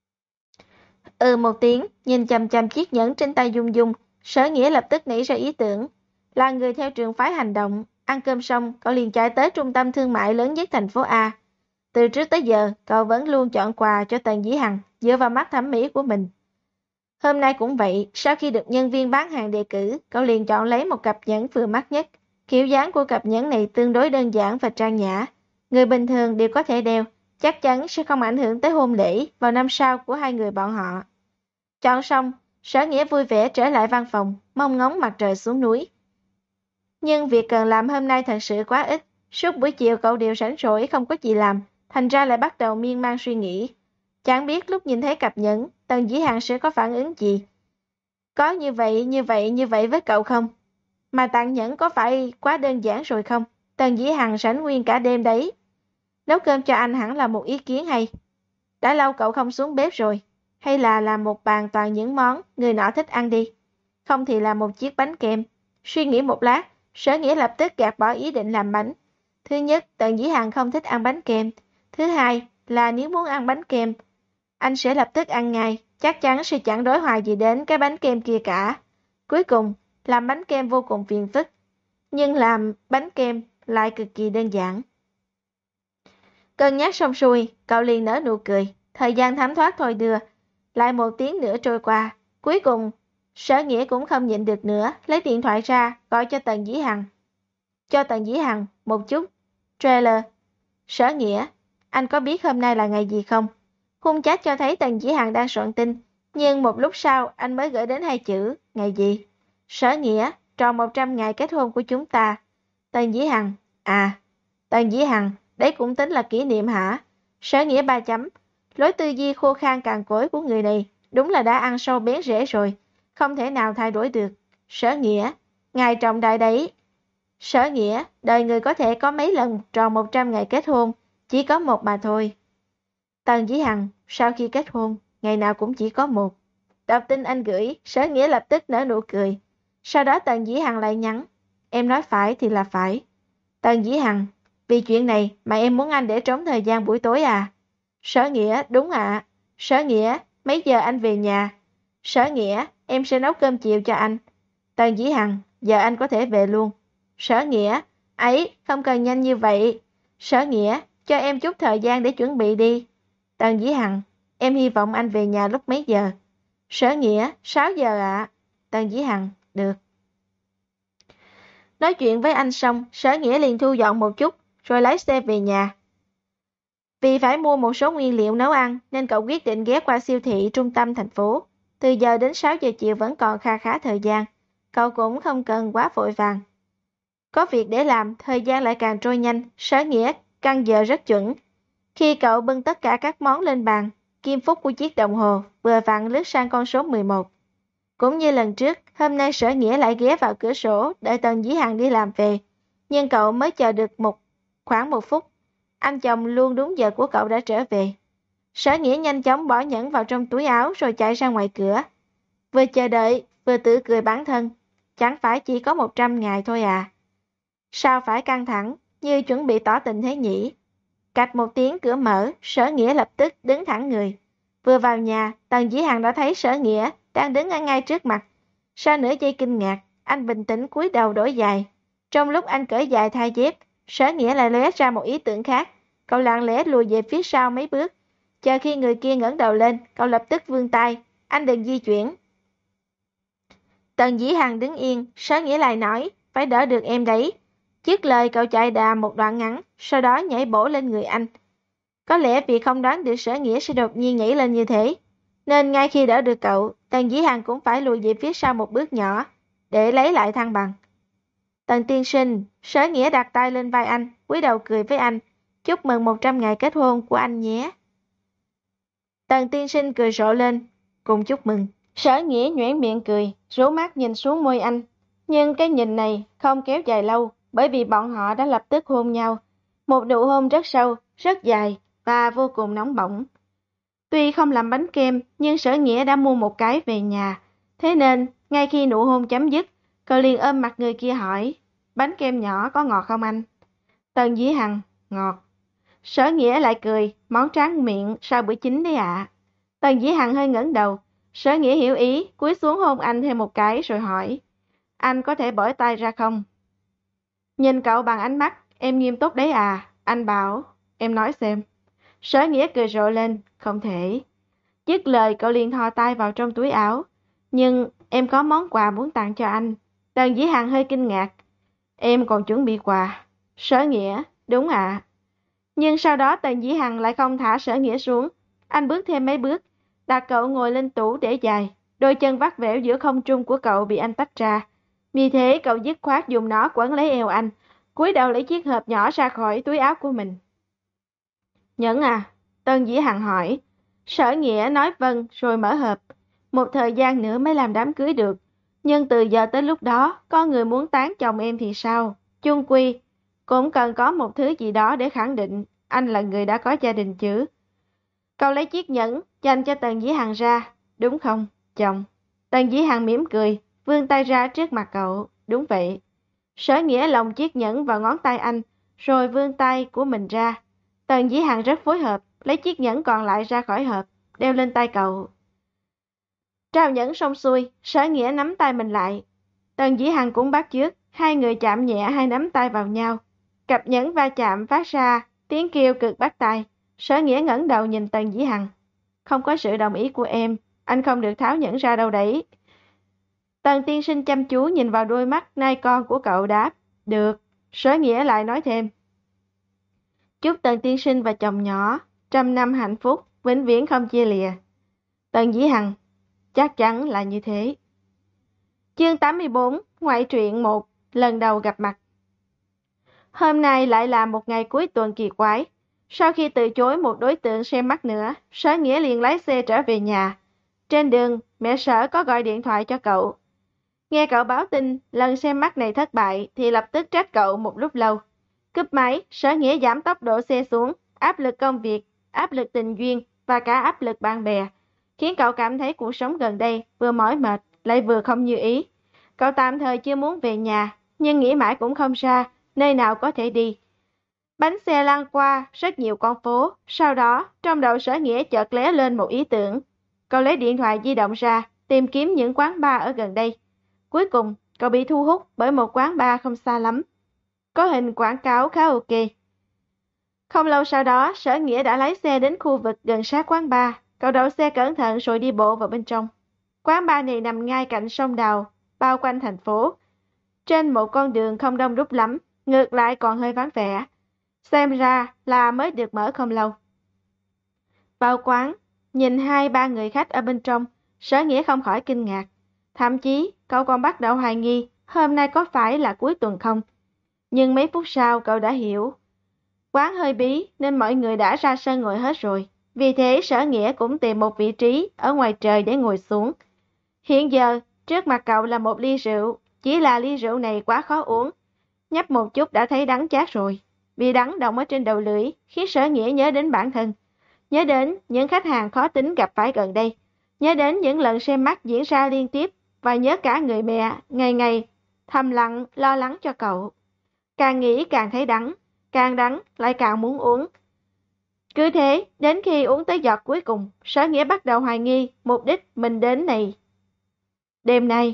Speaker 1: Ừ một tiếng, nhìn chằm chằm chiếc nhẫn trên tay Dung Dung, Sở Nghĩa lập tức nảy ra ý tưởng. Là người theo trường phái hành động, ăn cơm xong, cậu liền chạy tới trung tâm thương mại lớn nhất thành phố A. Từ trước tới giờ, cậu vẫn luôn chọn quà cho Tần Dĩ Hằng, dựa vào mắt thẩm mỹ của mình. Hôm nay cũng vậy, sau khi được nhân viên bán hàng đề cử, cậu liền chọn lấy một cặp nhẫn vừa mắt nhất. Kiểu dáng của cặp nhẫn này tương đối đơn giản và trang nhã. Người bình thường đều có thể đeo, chắc chắn sẽ không ảnh hưởng tới hôn lễ vào năm sau của hai người bọn họ. Chọn xong, Sở Nghĩa vui vẻ trở lại văn phòng, mong ngóng mặt trời xuống núi. Nhưng việc cần làm hôm nay thật sự quá ít, suốt buổi chiều cậu đều rảnh rỗi không có gì làm, thành ra lại bắt đầu miên man suy nghĩ. Chẳng biết lúc nhìn thấy cặp nhẫn, Tần Dĩ Hằng sẽ có phản ứng gì? Có như vậy, như vậy, như vậy với cậu không? Mà tặng nhẫn có phải quá đơn giản rồi không? Tần Dĩ Hằng rảnh nguyên cả đêm đấy. Nấu cơm cho anh hẳn là một ý kiến hay. Đã lâu cậu không xuống bếp rồi. Hay là làm một bàn toàn những món người nọ thích ăn đi. Không thì làm một chiếc bánh kem. Suy nghĩ một lát, Sở Nghĩa lập tức gạt bỏ ý định làm bánh. Thứ nhất, Tần Dĩ Hằng không thích ăn bánh kem. Thứ hai là nếu muốn ăn bánh kem, anh sẽ lập tức ăn ngay, chắc chắn sẽ chẳng đối hoài gì đến cái bánh kem kia cả. Cuối cùng, làm bánh kem vô cùng phiền phức, nhưng làm bánh kem lại cực kỳ đơn giản. Cân nhắc xong xuôi, cậu liền nở nụ cười, thời gian thấm thoát thôi đưa. Lại một tiếng nữa trôi qua, cuối cùng, Sở Nghĩa cũng không nhịn được nữa, lấy điện thoại ra, gọi cho Tần Dĩ Hằng. Cho Tần Dĩ Hằng một chút trailer. Sở Nghĩa, anh có biết hôm nay là ngày gì không? Khung chat cho thấy Tần Dĩ Hằng đang soạn tin, nhưng một lúc sau anh mới gửi đến hai chữ, ngày gì? Sở Nghĩa, tròn một trăm ngày kết hôn của chúng ta. Tần Dĩ Hằng, à, Tần Dĩ Hằng, đấy cũng tính là kỷ niệm hả? Sở Nghĩa ba chấm, lối tư duy khô khan cằn cỗi của người này, đúng là đã ăn sâu bén rễ rồi, không thể nào thay đổi được. Sở Nghĩa, ngày trọng đại đấy. Sở Nghĩa, đời người có thể có mấy lần tròn một trăm ngày kết hôn, chỉ có một mà thôi. Tần Dĩ Hằng, sau khi kết hôn, ngày nào cũng chỉ có một. Đọc tin anh gửi, Sở Nghĩa lập tức nở nụ cười. Sau đó Tần Dĩ Hằng lại nhắn, em nói phải thì là phải. Tần Dĩ Hằng, vì chuyện này mà em muốn anh để trống thời gian buổi tối à? Sở Nghĩa, đúng ạ. À. Sở Nghĩa, mấy giờ anh về nhà? Sở Nghĩa, em sẽ nấu cơm chiều cho anh. Tần Dĩ Hằng, giờ anh có thể về luôn. Sở Nghĩa, ấy, không cần nhanh như vậy. Sở Nghĩa, cho em chút thời gian để chuẩn bị đi. Tần Dĩ Hằng, em hy vọng anh về nhà lúc mấy giờ? Sở Nghĩa, sáu giờ ạ. À. Tần Dĩ Hằng, được. Nói chuyện với anh xong, Sở Nghĩa liền thu dọn một chút, rồi lái xe về nhà. Vì phải mua một số nguyên liệu nấu ăn, nên cậu quyết định ghé qua siêu thị trung tâm thành phố. Từ giờ đến sáu giờ chiều vẫn còn kha khá thời gian. Cậu cũng không cần quá vội vàng. Có việc để làm, thời gian lại càng trôi nhanh, Sở Nghĩa căn giờ rất chuẩn. Khi cậu bưng tất cả các món lên bàn, kim phút của chiếc đồng hồ vừa vặn lướt sang con số mười một. Cũng như lần trước, hôm nay Sở Nghĩa lại ghé vào cửa sổ đợi Tần Dĩ Hằng đi làm về. Nhưng cậu mới chờ được một khoảng một phút. Anh chồng luôn đúng giờ của cậu đã trở về. Sở Nghĩa nhanh chóng bỏ nhẫn vào trong túi áo rồi chạy ra ngoài cửa. Vừa chờ đợi, vừa tự cười bản thân. Chẳng phải chỉ có một trăm ngày thôi à? Sao phải căng thẳng, như chuẩn bị tỏ tình thế nhỉ? Cạch một tiếng cửa mở, Sở Nghĩa lập tức đứng thẳng người. Vừa vào nhà, Tần Dĩ Hằng đã thấy Sở Nghĩa đang đứng ở ngay trước mặt. Sau nửa giây kinh ngạc, anh bình tĩnh cúi đầu đổi giày. Trong lúc anh cởi giày thay dép, Sở Nghĩa lại lóe ra một ý tưởng khác. Cậu lặng lẽ lùi về phía sau mấy bước. Chờ khi người kia ngẩng đầu lên, cậu lập tức vươn tay. Anh đừng di chuyển. Tần Dĩ Hằng đứng yên, Sở Nghĩa lại nói, phải đỡ được em đấy. Dứt lời cậu chạy đà một đoạn ngắn, sau đó nhảy bổ lên người anh. Có lẽ vì không đoán được Sở Nghĩa sẽ đột nhiên nhảy lên như thế, nên ngay khi đỡ được cậu, Tần Dĩ Hằng cũng phải lùi về phía sau một bước nhỏ, để lấy lại thăng bằng. Tần tiên sinh, Sở Nghĩa đặt tay lên vai anh, cúi đầu cười với anh, chúc mừng một trăm ngày kết hôn của anh nhé. Tần tiên sinh cười rộ lên, cùng chúc mừng. Sở Nghĩa nhoẻn miệng cười, rũ mắt nhìn xuống môi anh. Nhưng cái nhìn này không kéo dài lâu, bởi vì bọn họ đã lập tức hôn nhau. Một nụ hôn rất sâu, rất dài và vô cùng nóng bỏng. Tuy không làm bánh kem, nhưng Sở Nghĩa đã mua một cái về nhà. Thế nên, ngay khi nụ hôn chấm dứt, cậu liền ôm mặt người kia hỏi, bánh kem nhỏ có ngọt không anh? Tần Dĩ Hằng, ngọt. Sở Nghĩa lại cười, món tráng miệng sau bữa chính đấy ạ. À. Tần Dĩ Hằng hơi ngẩng đầu, Sở Nghĩa hiểu ý, cúi xuống hôn anh thêm một cái rồi hỏi, anh có thể bỏ tay ra không? Nhìn cậu bằng ánh mắt, em nghiêm túc đấy à, anh bảo, em nói xem. Sở Nghĩa cười rộ lên, không thể. Dứt lời cậu liền thò tay vào trong túi áo, nhưng em có món quà muốn tặng cho anh. Tần Dĩ Hằng hơi kinh ngạc, em còn chuẩn bị quà. Sở Nghĩa, đúng ạ. À. Nhưng sau đó Tần Dĩ Hằng lại không thả Sở Nghĩa xuống, anh bước thêm mấy bước, đặt cậu ngồi lên tủ để dài, đôi chân vắt vẻo giữa không trung của cậu bị anh tách ra. Vì thế cậu dứt khoát dùng nó quấn lấy eo anh, cúi đầu lấy chiếc hộp nhỏ ra khỏi túi áo của mình. Nhẫn à? Tần Dĩ Hằng hỏi. Sở Nghĩa nói vâng rồi mở hộp. Một thời gian nữa mới làm đám cưới được. Nhưng từ giờ tới lúc đó, có người muốn tán chồng em thì sao? Chung quy, cũng cần có một thứ gì đó để khẳng định anh là người đã có gia đình chứ. Cậu lấy chiếc nhẫn dành cho Tần Dĩ Hằng ra. Đúng không, chồng? Tần Dĩ Hằng mỉm cười, vươn tay ra trước mặt cậu. đúng vậy. Sở Nghĩa lồng chiếc nhẫn vào ngón tay anh, rồi vươn tay của mình ra. Tần Dĩ Hằng rất phối hợp, lấy chiếc nhẫn còn lại ra khỏi hộp, đeo lên tay cậu. Trao nhẫn xong xuôi, Sở Nghĩa nắm tay mình lại. Tần Dĩ Hằng cũng bắt chước, hai người chạm nhẹ hai nắm tay vào nhau. Cặp nhẫn va chạm phát ra tiếng kêu cực bắt tai. Sở Nghĩa ngẩng đầu nhìn Tần Dĩ Hằng. Không có sự đồng ý của em, anh không được tháo nhẫn ra đâu đấy. Tần tiên sinh chăm chú nhìn vào đôi mắt nai con của cậu đáp. Được. Sở Nghĩa lại nói thêm. Chúc Tần tiên sinh và chồng nhỏ trăm năm hạnh phúc, vĩnh viễn không chia lìa. Tần Dĩ Hằng. Chắc chắn là như thế. Chương tám mươi bốn, ngoại truyện một, lần đầu gặp mặt. Hôm nay lại là một ngày cuối tuần kỳ quái. Sau khi từ chối một đối tượng xem mắt nữa, Sở Nghĩa liền lái xe trở về nhà. Trên đường, mẹ Sở có gọi điện thoại cho cậu. Nghe cậu báo tin lần xem mắt này thất bại thì lập tức trách cậu một lúc lâu. Cúp máy, Sở Nghĩa giảm tốc độ xe xuống, áp lực công việc, áp lực tình duyên và cả áp lực bạn bè, khiến cậu cảm thấy cuộc sống gần đây vừa mỏi mệt lại vừa không như ý. Cậu tạm thời chưa muốn về nhà, nhưng nghĩ mãi cũng không ra nơi nào có thể đi. Bánh xe lăn qua rất nhiều con phố, sau đó trong đầu Sở Nghĩa chợt lóe lên một ý tưởng. Cậu lấy điện thoại di động ra, tìm kiếm những quán bar ở gần đây. Cuối cùng, cậu bị thu hút bởi một quán bar không xa lắm. Có hình quảng cáo khá ok. Không lâu sau đó, Sở Nghĩa đã lái xe đến khu vực gần sát quán bar. Cậu đậu xe cẩn thận rồi đi bộ vào bên trong. Quán bar này nằm ngay cạnh sông Đào, bao quanh thành phố. Trên một con đường không đông đúc lắm, ngược lại còn hơi vắng vẻ. Xem ra là mới được mở không lâu. Vào quán, nhìn hai ba người khách ở bên trong, Sở Nghĩa không khỏi kinh ngạc. Thậm chí, cậu còn bắt đầu hoài nghi hôm nay có phải là cuối tuần không. Nhưng mấy phút sau cậu đã hiểu. Quán hơi bí nên mọi người đã ra sân ngồi hết rồi. Vì thế Sở Nghĩa cũng tìm một vị trí ở ngoài trời để ngồi xuống. Hiện giờ, trước mặt cậu là một ly rượu. Chỉ là ly rượu này quá khó uống. Nhấp một chút đã thấy đắng chát rồi. Vì đắng đọng ở trên đầu lưỡi khiến Sở Nghĩa nhớ đến bản thân. Nhớ đến những khách hàng khó tính gặp phải gần đây. Nhớ đến những lần xem mắt diễn ra liên tiếp. Và nhớ cả người mẹ ngày ngày thầm lặng lo lắng cho cậu. Càng nghĩ càng thấy đắng. Càng đắng lại càng muốn uống. Cứ thế, đến khi uống tới giọt cuối cùng, Sở Nghĩa bắt đầu hoài nghi mục đích mình đến này. Đêm nay,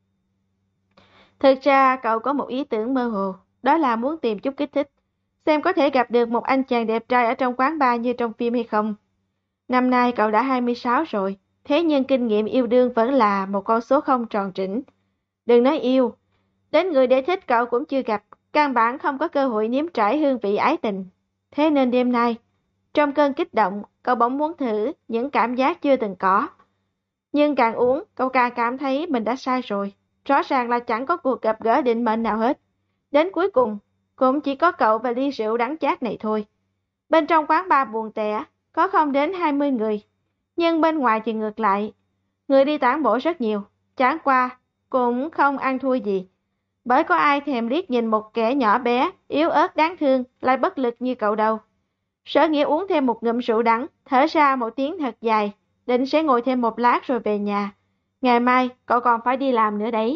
Speaker 1: thực ra cậu có một ý tưởng mơ hồ, đó là muốn tìm chút kích thích, xem có thể gặp được một anh chàng đẹp trai ở trong quán bar như trong phim hay không. Năm nay cậu đã hai mươi sáu rồi, thế nhưng kinh nghiệm yêu đương vẫn là một con số không tròn trĩnh. Đừng nói yêu, đến người để thích cậu cũng chưa gặp, căn bản không có cơ hội nếm trải hương vị ái tình. Thế nên đêm nay, trong cơn kích động, cậu bỗng muốn thử những cảm giác chưa từng có. Nhưng càng uống, cậu càng cảm thấy mình đã sai rồi. Rõ ràng là chẳng có cuộc gặp gỡ định mệnh nào hết. Đến cuối cùng, cũng chỉ có cậu và ly rượu đắng chát này thôi. Bên trong quán bar buồn tẻ, có không đến hai mươi người. Nhưng bên ngoài thì ngược lại. Người đi tản bộ rất nhiều, chẳng qua, cũng không ăn thua gì. Bởi có ai thèm liếc nhìn một kẻ nhỏ bé, yếu ớt đáng thương, lại bất lực như cậu đâu. Sở Nghĩa uống thêm một ngụm rượu đắng, thở ra một tiếng thật dài, định sẽ ngồi thêm một lát rồi về nhà. Ngày mai, cậu còn phải đi làm nữa đấy.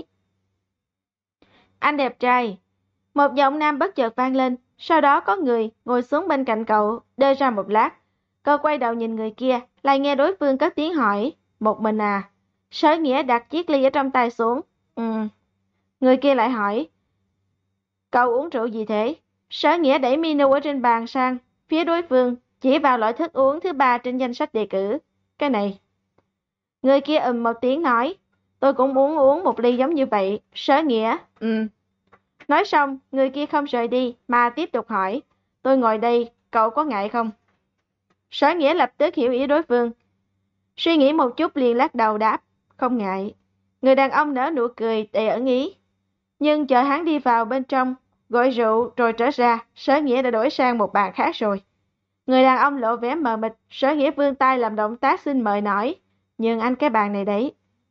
Speaker 1: Anh đẹp trai. Một giọng nam bất chợt vang lên, sau đó có người ngồi xuống bên cạnh cậu, đơ ra một lát. Cậu quay đầu nhìn người kia, lại nghe đối phương cất tiếng hỏi, một mình à? Sở Nghĩa đặt chiếc ly ở trong tay xuống. Ừ. Người kia lại hỏi, cậu uống rượu gì thế? Sở Nghĩa đẩy menu ở trên bàn sang phía đối phương, chỉ vào loại thức uống thứ ba trên danh sách đề cử. Cái này. Người kia ừm một tiếng nói, tôi cũng muốn uống một ly giống như vậy. Sở Nghĩa, ừm. Nói xong, người kia không rời đi, mà tiếp tục hỏi, tôi ngồi đây, cậu có ngại không? Sở Nghĩa lập tức hiểu ý đối phương. Suy nghĩ một chút liền lắc đầu đáp, không ngại. Người đàn ông nở nụ cười đầy ẩn ý. Nhưng chờ hắn đi vào bên trong, gọi rượu rồi trở ra, Sở Nghĩa đã đổi sang một bàn khác rồi. Người đàn ông lộ vẻ mờ mịt, Sở Nghĩa vươn tay làm động tác xin mời nói, nhưng anh cái bàn này đấy.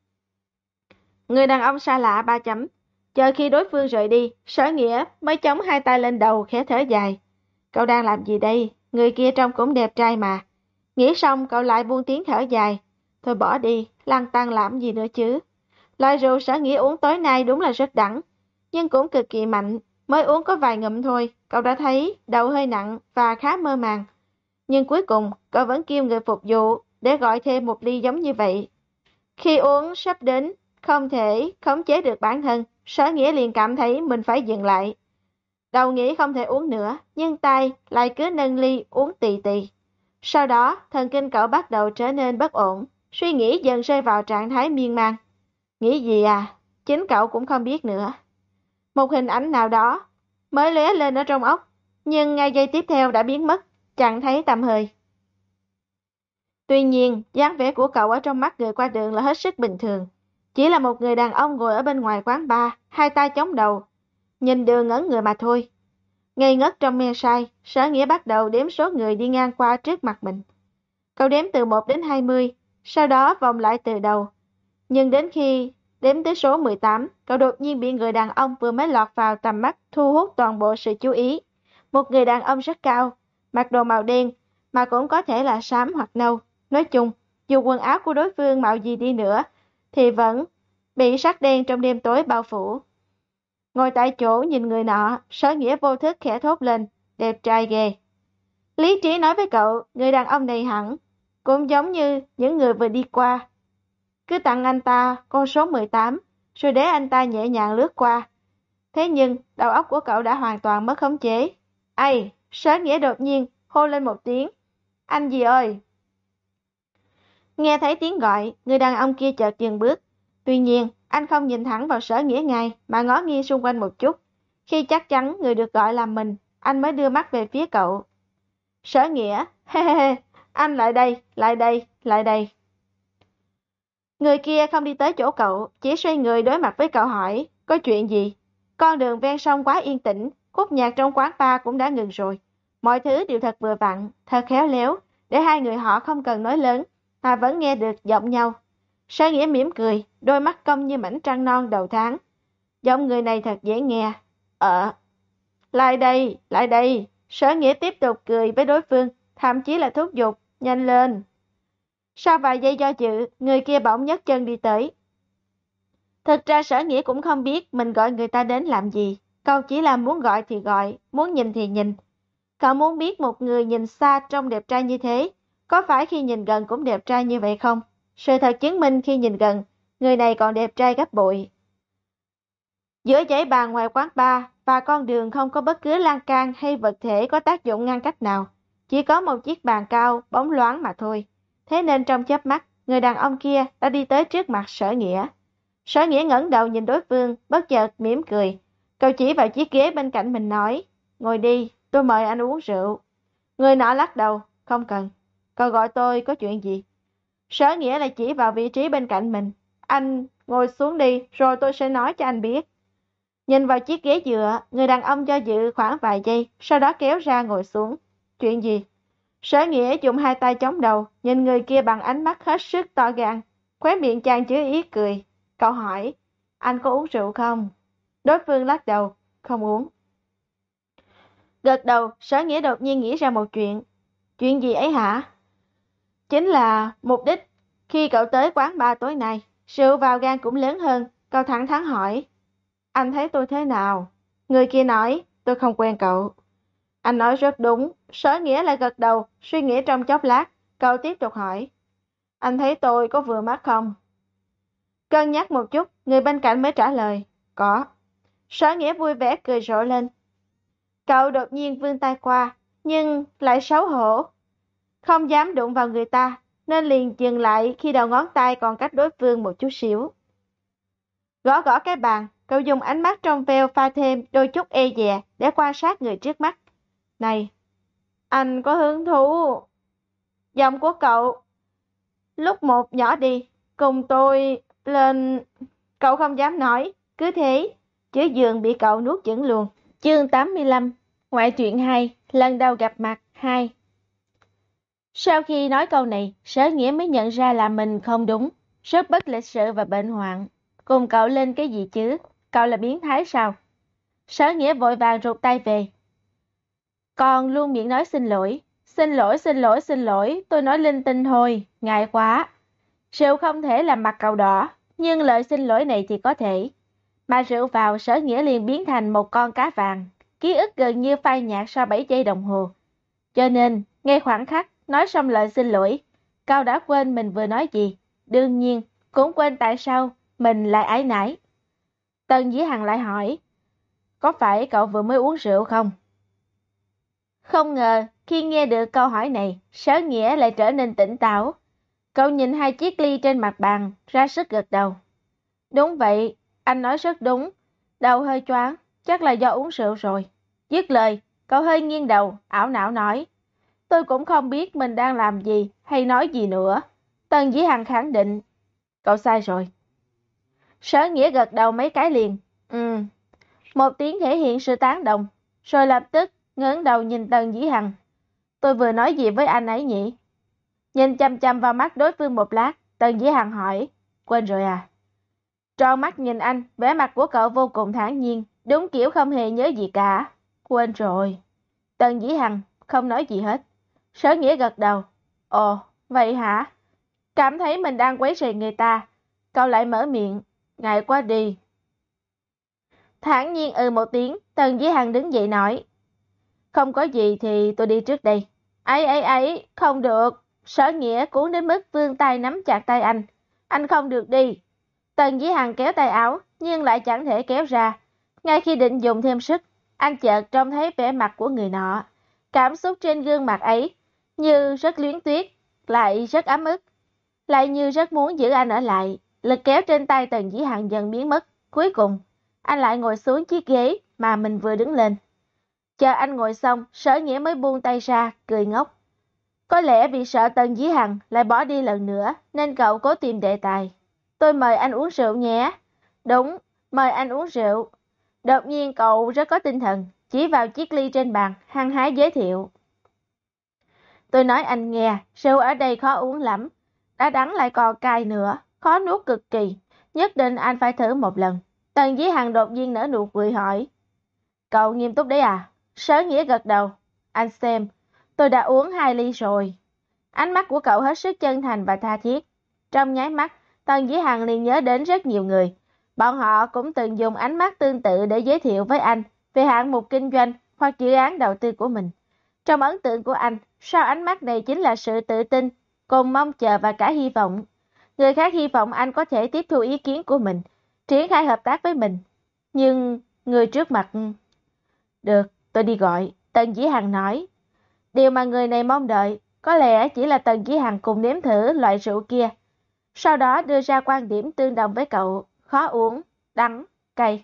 Speaker 1: Người đàn ông xa lạ ba chấm, chờ khi đối phương rời đi, Sở Nghĩa mới chống hai tay lên đầu khẽ thở dài. Cậu đang làm gì đây? Người kia trông cũng đẹp trai mà. Nghĩ xong cậu lại buông tiếng thở dài. Thôi bỏ đi, lăn tăn làm gì nữa chứ. Loại rượu Sở Nghĩa uống tối nay đúng là rất đắng. nhưng cũng cực kỳ mạnh. Mới uống có vài ngụm thôi, cậu đã thấy đầu hơi nặng và khá mơ màng. Nhưng cuối cùng, cậu vẫn kêu người phục vụ để gọi thêm một ly giống như vậy. Khi uống sắp đến, không thể khống chế được bản thân, Sở Nghĩa liền cảm thấy mình phải dừng lại. Đầu nghĩ không thể uống nữa, nhưng tay lại cứ nâng ly uống tì tì. Sau đó, thần kinh cậu bắt đầu trở nên bất ổn, suy nghĩ dần rơi vào trạng thái miên man. Nghĩ gì à? Chính cậu cũng không biết nữa. Một hình ảnh nào đó mới lóe lên ở trong óc, nhưng ngay giây tiếp theo đã biến mất, chẳng thấy tăm hơi. Tuy nhiên, dáng vẻ của cậu ở trong mắt người qua đường là hết sức bình thường. Chỉ là một người đàn ông ngồi ở bên ngoài quán bar, hai tay chống đầu, nhìn đường ngẩn người mà thôi. Ngây ngất trong men say, Sở Nghĩa bắt đầu đếm số người đi ngang qua trước mặt mình. Cậu đếm từ một đến hai mươi, sau đó vòng lại từ đầu. Nhưng đến khi đếm tới số mười tám, cậu đột nhiên bị người đàn ông vừa mới lọt vào tầm mắt thu hút toàn bộ sự chú ý. Một người đàn ông rất cao, mặc đồ màu đen, mà cũng có thể là xám hoặc nâu. Nói chung, dù quần áo của đối phương màu gì đi nữa, thì vẫn bị sắc đen trong đêm tối bao phủ. Ngồi tại chỗ nhìn người nọ, Sở Nghĩa vô thức khẽ thốt lên, đẹp trai ghê. Lý trí nói với cậu, người đàn ông này hẳn cũng giống như những người vừa đi qua. Cứ tặng anh ta con số mười tám, rồi để anh ta nhẹ nhàng lướt qua. Thế nhưng, đầu óc của cậu đã hoàn toàn mất khống chế. Ây, Sở Nghĩa đột nhiên hô lên một tiếng. Anh gì ơi? Nghe thấy tiếng gọi, người đàn ông kia chợt dừng bước. Tuy nhiên, anh không nhìn thẳng vào Sở Nghĩa ngay, mà ngó nghiêng xung quanh một chút. Khi chắc chắn người được gọi là mình, anh mới đưa mắt về phía cậu. Sở Nghĩa, he he he, anh lại đây, lại đây, lại đây. Người kia không đi tới chỗ cậu, chỉ xoay người đối mặt với cậu hỏi, có chuyện gì? Con đường ven sông quá yên tĩnh, khúc nhạc trong quán bar cũng đã ngừng rồi. Mọi thứ đều thật vừa vặn, thật khéo léo, để hai người họ không cần nói lớn, mà vẫn nghe được giọng nhau. Sở Nghĩa mỉm cười, đôi mắt cong như mảnh trăng non đầu tháng. Giọng người này thật dễ nghe. Ờ, lại đây, lại đây. Sở Nghĩa tiếp tục cười với đối phương, thậm chí là thúc giục, nhanh lên. Sau vài giây do dự, người kia bỗng nhấc chân đi tới. Thực ra Sở Nghĩa cũng không biết mình gọi người ta đến làm gì. Cậu chỉ là muốn gọi thì gọi, muốn nhìn thì nhìn. Cậu muốn biết một người nhìn xa trông đẹp trai như thế, có phải khi nhìn gần cũng đẹp trai như vậy không? Sự thật chứng minh khi nhìn gần, người này còn đẹp trai gấp bội. Giữa dãy bàn ngoài quán bar và con đường không có bất cứ lan can hay vật thể có tác dụng ngăn cách nào. Chỉ có một chiếc bàn cao, bóng loáng mà thôi. Thế nên trong chớp mắt, người đàn ông kia đã đi tới trước mặt Sở Nghĩa. Sở Nghĩa ngẩng đầu nhìn đối phương, bất chợt mỉm cười. Cậu chỉ vào chiếc ghế bên cạnh mình nói, ngồi đi, tôi mời anh uống rượu. Người nọ lắc đầu, không cần. Cậu gọi tôi có chuyện gì? Sở Nghĩa lại chỉ vào vị trí bên cạnh mình. Anh ngồi xuống đi, rồi tôi sẽ nói cho anh biết. Nhìn vào chiếc ghế dựa, người đàn ông do dự khoảng vài giây, sau đó kéo ra ngồi xuống. Chuyện gì? Sở Nghĩa dùng hai tay chống đầu, nhìn người kia bằng ánh mắt hết sức to gan. Khóe miệng chàng chứa ý cười. Cậu hỏi, anh có uống rượu không? Đối phương lắc đầu, không uống. Gật đầu, Sở Nghĩa đột nhiên nghĩ ra một chuyện. Chuyện gì ấy hả? Chính là mục đích khi cậu tới quán bar tối nay. Rượu vào gan cũng lớn hơn. Cậu thẳng thắn hỏi, anh thấy tôi thế nào? Người kia nói, tôi không quen cậu. Anh nói rất đúng. Sở Nghĩa lại gật đầu, suy nghĩ trong chốc lát. Cậu tiếp tục hỏi, anh thấy tôi có vừa mắt không? Cân nhắc một chút, người bên cạnh mới trả lời, có. Sở Nghĩa vui vẻ cười rộ lên. Cậu đột nhiên vươn tay qua, nhưng lại xấu hổ. Không dám đụng vào người ta, nên liền dừng lại khi đầu ngón tay còn cách đối phương một chút xíu. Gõ gõ cái bàn, cậu dùng ánh mắt trong veo pha thêm đôi chút e dè để quan sát người trước mắt. Này, anh có hứng thú. Giọng của cậu lúc một nhỏ đi, cùng tôi lên. Cậu không dám nói, cứ thế, chữ giường bị cậu nuốt chửng luôn. Chương tám mươi lăm, ngoại truyện hai, lần đầu gặp mặt hai. Sau khi nói câu này, Sở Nghĩa mới nhận ra là mình không đúng, rất bất lịch sự và bệnh hoạn. Cùng cậu lên cái gì chứ? Cậu là biến thái sao? Sở Nghĩa vội vàng rụt tay về. Còn luôn miệng nói xin lỗi. Xin lỗi, xin lỗi, xin lỗi, tôi nói linh tinh thôi, ngại quá. Rượu không thể làm mặt cậu đỏ, nhưng lời xin lỗi này thì có thể. Mà rượu vào, Sở Nghĩa liền biến thành một con cá vàng, ký ức gần như phai nhạt sau bảy giây đồng hồ. Cho nên, ngay khoảng khắc, nói xong lời xin lỗi, Cao đã quên mình vừa nói gì. Đương nhiên, cũng quên tại sao mình lại ái nái. Tần Dĩ Hằng lại hỏi, có phải cậu vừa mới uống rượu không? Không ngờ, khi nghe được câu hỏi này, Sở Nghĩa lại trở nên tỉnh táo. Cậu nhìn hai chiếc ly trên mặt bàn, ra sức gật đầu. Đúng vậy, anh nói rất đúng. Đầu hơi choáng, chắc là do uống rượu rồi. Dứt lời, cậu hơi nghiêng đầu, ảo não nói. Tôi cũng không biết mình đang làm gì hay nói gì nữa. Tần Dĩ Hằng khẳng định. Cậu sai rồi. Sở Nghĩa gật đầu mấy cái liền. Ừ. Một tiếng thể hiện sự tán đồng. Rồi lập tức ngẩng đầu nhìn Tần Dĩ Hằng. Tôi vừa nói gì với anh ấy nhỉ? Nhìn chăm chăm vào mắt đối phương một lát, Tần Dĩ Hằng hỏi. Quên rồi à? Tròn mắt nhìn anh, vẻ mặt của cậu vô cùng thản nhiên, đúng kiểu không hề nhớ gì cả. Quên rồi. Tần Dĩ Hằng không nói gì hết. Sở Nghĩa gật đầu. Ồ, vậy hả? Cảm thấy mình đang quấy rầy người ta. Cậu lại mở miệng. Ngại quá đi. Thản nhiên ừ một tiếng, Tần Dĩ Hằng đứng dậy nói. Không có gì thì tôi đi trước đây. Ấy ấy ấy, không được. Sở Nghĩa cuốn đến mức vươn tay nắm chặt tay anh. Anh không được đi. Tần Dĩ Hằng kéo tay áo, nhưng lại chẳng thể kéo ra. Ngay khi định dùng thêm sức, anh chợt trông thấy vẻ mặt của người nọ. Cảm xúc trên gương mặt ấy, như rất luyến tiếc, lại rất ấm ức. Lại như rất muốn giữ anh ở lại. Lực kéo trên tay Tần Dĩ Hằng dần biến mất. Cuối cùng, anh lại ngồi xuống chiếc ghế mà mình vừa đứng lên. Chờ anh ngồi xong, Sở Nghĩa mới buông tay ra, cười ngốc. Có lẽ vì sợ Tần Dĩ Hằng lại bỏ đi lần nữa, nên cậu cố tìm đề tài. Tôi mời anh uống rượu nhé. Đúng, mời anh uống rượu. Đột nhiên cậu rất có tinh thần, chỉ vào chiếc ly trên bàn, hăng hái giới thiệu. Tôi nói anh nghe, rượu ở đây khó uống lắm. Đã đắng lại còn cay nữa, khó nuốt cực kỳ. Nhất định anh phải thử một lần. Tần Dĩ Hằng đột nhiên nở nụ cười hỏi. Cậu nghiêm túc đấy à? Sở Nghĩa gật đầu. Anh xem, tôi đã uống hai ly rồi. Ánh mắt của cậu hết sức chân thành và tha thiết. Trong nháy mắt, Tần Dĩ Hằng liền nhớ đến rất nhiều người. Bọn họ cũng từng dùng ánh mắt tương tự để giới thiệu với anh về hạng mục kinh doanh hoặc dự án đầu tư của mình. Trong ấn tượng của anh, sau ánh mắt này chính là sự tự tin, cùng mong chờ và cả hy vọng. Người khác hy vọng anh có thể tiếp thu ý kiến của mình, triển khai hợp tác với mình. Nhưng người trước mặt... Được, tôi đi gọi, Tần Dĩ Hằng nói. Điều mà người này mong đợi có lẽ chỉ là Tần Dĩ Hằng cùng nếm thử loại rượu kia. Sau đó đưa ra quan điểm tương đồng với cậu, khó uống, đắng, cay.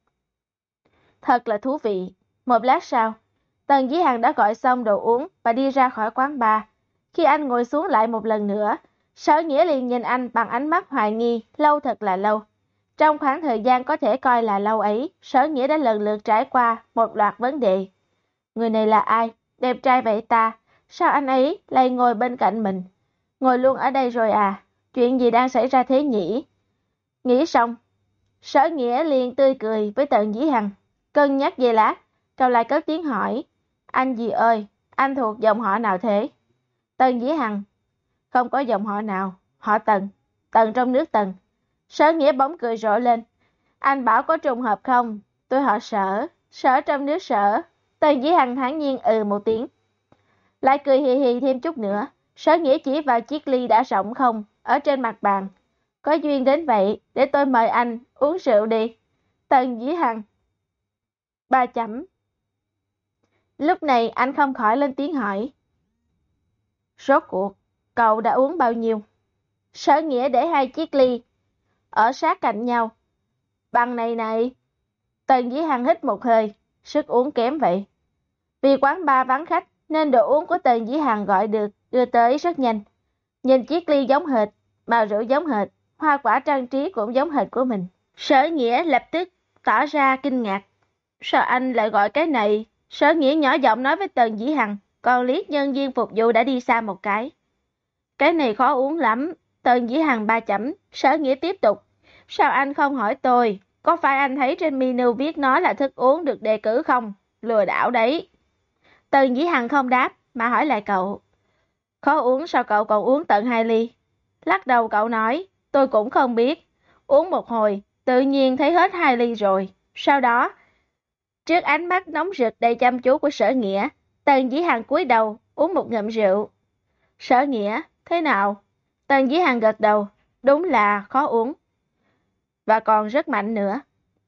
Speaker 1: Thật là thú vị. Một lát sau, Tần Dĩ Hằng đã gọi xong đồ uống và đi ra khỏi quán bar. Khi anh ngồi xuống lại một lần nữa, Sở Nghĩa liền nhìn anh bằng ánh mắt hoài nghi, lâu thật là lâu. Trong khoảng thời gian có thể coi là lâu ấy, Sở Nghĩa đã lần lượt trải qua một loạt vấn đề. Người này là ai? Đẹp trai vậy ta? Sao anh ấy lại ngồi bên cạnh mình? Ngồi luôn ở đây rồi à? Chuyện gì đang xảy ra thế nhỉ? Nghĩ xong, Sở Nghĩa liền tươi cười với Tần Dĩ Hằng. Cân nhắc giây lát, cậu lại cất tiếng hỏi. Anh gì ơi, anh thuộc dòng họ nào thế? Tần Dĩ Hằng. Không có dòng họ nào, họ Tần. Tần trong nước Tần. Sở Nghĩa bỗng cười rộ lên. Anh bảo có trùng hợp không? Tôi họ Sở, Sở trong nước Sở. Tần Dĩ Hằng thản nhiên ừ một tiếng. Lại cười hì hì thêm chút nữa. Sở Nghĩa chỉ vào chiếc ly đã rỗng không ở trên mặt bàn. Có duyên đến vậy, để tôi mời anh uống rượu đi. Tần Dĩ Hằng. Ba chấm. Lúc này anh không khỏi lên tiếng hỏi. Rốt cuộc, cậu đã uống bao nhiêu? Sở Nghĩa để hai chiếc ly ở sát cạnh nhau. Bằng này này. Tần Dĩ Hằng hít một hơi, sức uống kém vậy. Vì quán bar vắng khách nên đồ uống của Tần Dĩ Hằng gọi được đưa tới rất nhanh. Nhìn chiếc ly giống hệt, màu rượu giống hệt, hoa quả trang trí cũng giống hệt của mình. Sở Nghĩa lập tức tỏ ra kinh ngạc. Sao anh lại gọi cái này? Sở Nghĩa nhỏ giọng nói với Tần Dĩ Hằng, còn liếc nhân viên phục vụ đã đi xa một cái. Cái này khó uống lắm. Tần Dĩ Hằng ba chấm. Sở Nghĩa tiếp tục. Sao anh không hỏi tôi? Có phải anh thấy trên menu viết nó là thức uống được đề cử không? Lừa đảo đấy. Tần Dĩ Hằng không đáp, mà hỏi lại cậu. Khó uống sao cậu còn uống tận hai ly? Lắc đầu cậu nói, tôi cũng không biết. Uống một hồi, tự nhiên thấy hết hai ly rồi. Sau đó, trước ánh mắt nóng rực đầy chăm chú của Sở Nghĩa, Tần Dĩ Hằng cúi đầu uống một ngụm rượu. Sở Nghĩa, thế nào? Tần Dĩ Hằng gật đầu, đúng là khó uống. Và còn rất mạnh nữa.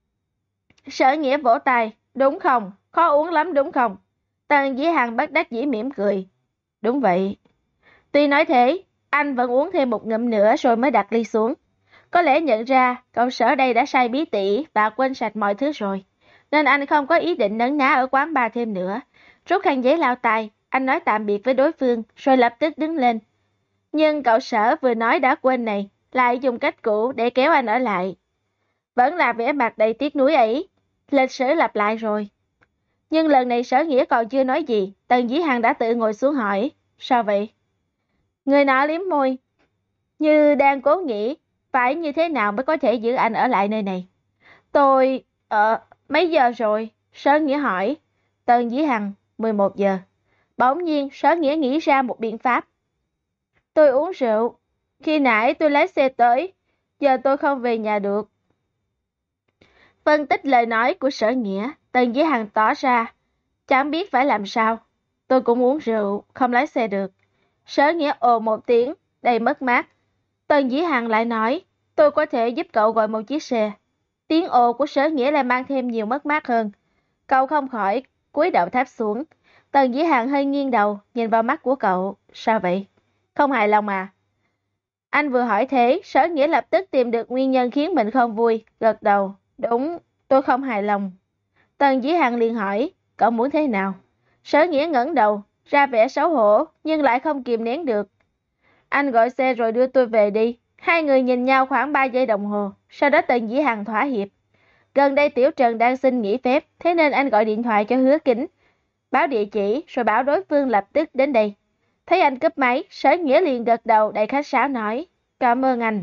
Speaker 1: Sở Nghĩa vỗ tay, đúng không? Khó uống lắm đúng không? Tần Dĩ Hằng bất đắc dĩ mỉm cười. Đúng vậy. Tuy nói thế, anh vẫn uống thêm một ngụm nữa rồi mới đặt ly xuống. Có lẽ nhận ra cậu Sở đây đã say bí tỉ và quên sạch mọi thứ rồi. Nên anh không có ý định nấn ná ở quán bar thêm nữa. Rút khăn giấy lau tay, anh nói tạm biệt với đối phương rồi lập tức đứng lên. Nhưng cậu Sở vừa nói đã quên này, lại dùng cách cũ để kéo anh ở lại. Vẫn là vẻ mặt đầy tiếc nuối ấy. Lịch sử lặp lại rồi. Nhưng lần này Sở Nghĩa còn chưa nói gì, Tần Dĩ Hằng đã tự ngồi xuống hỏi. Sao vậy? Người nọ liếm môi, như đang cố nghĩ phải như thế nào mới có thể giữ anh ở lại nơi này. Tôi... Ờ... mấy giờ rồi? Sở Nghĩa hỏi. Tần Dĩ Hằng, mười một giờ. Bỗng nhiên Sở Nghĩa nghĩ ra một biện pháp. Tôi uống rượu. Khi nãy tôi lái xe tới, giờ tôi không về nhà được. Phân tích lời nói của Sở Nghĩa, Tần Dĩ Hằng tỏ ra chẳng biết phải làm sao. Tôi cũng uống rượu, không lái xe được. Sở Nghĩa ồ một tiếng, đầy mất mát. Tần Dĩ Hằng lại nói, tôi có thể giúp cậu gọi một chiếc xe. Tiếng ồ của Sở Nghĩa lại mang thêm nhiều mất mát hơn. Cậu không khỏi cúi đầu tháp xuống. Tần Dĩ Hằng hơi nghiêng đầu, nhìn vào mắt của cậu. Sao vậy? Không hài lòng à? Anh vừa hỏi thế, Sở Nghĩa lập tức tìm được nguyên nhân khiến mình không vui, gật đầu. Đúng, tôi không hài lòng. Tần Dĩ Hằng liền hỏi, cậu muốn thế nào? Sở Nghĩa ngẩng đầu, ra vẻ xấu hổ, nhưng lại không kìm nén được. Anh gọi xe rồi đưa tôi về đi. Hai người nhìn nhau khoảng ba giây đồng hồ, sau đó Tần Dĩ Hằng thỏa hiệp. Gần đây Tiểu Trần đang xin nghỉ phép, thế nên anh gọi điện thoại cho Hứa Kính, báo địa chỉ rồi bảo đối phương lập tức đến đây. Thấy anh cúp máy, Sở Nghĩa liền gật đầu đầy khách sáo nói, cảm ơn anh.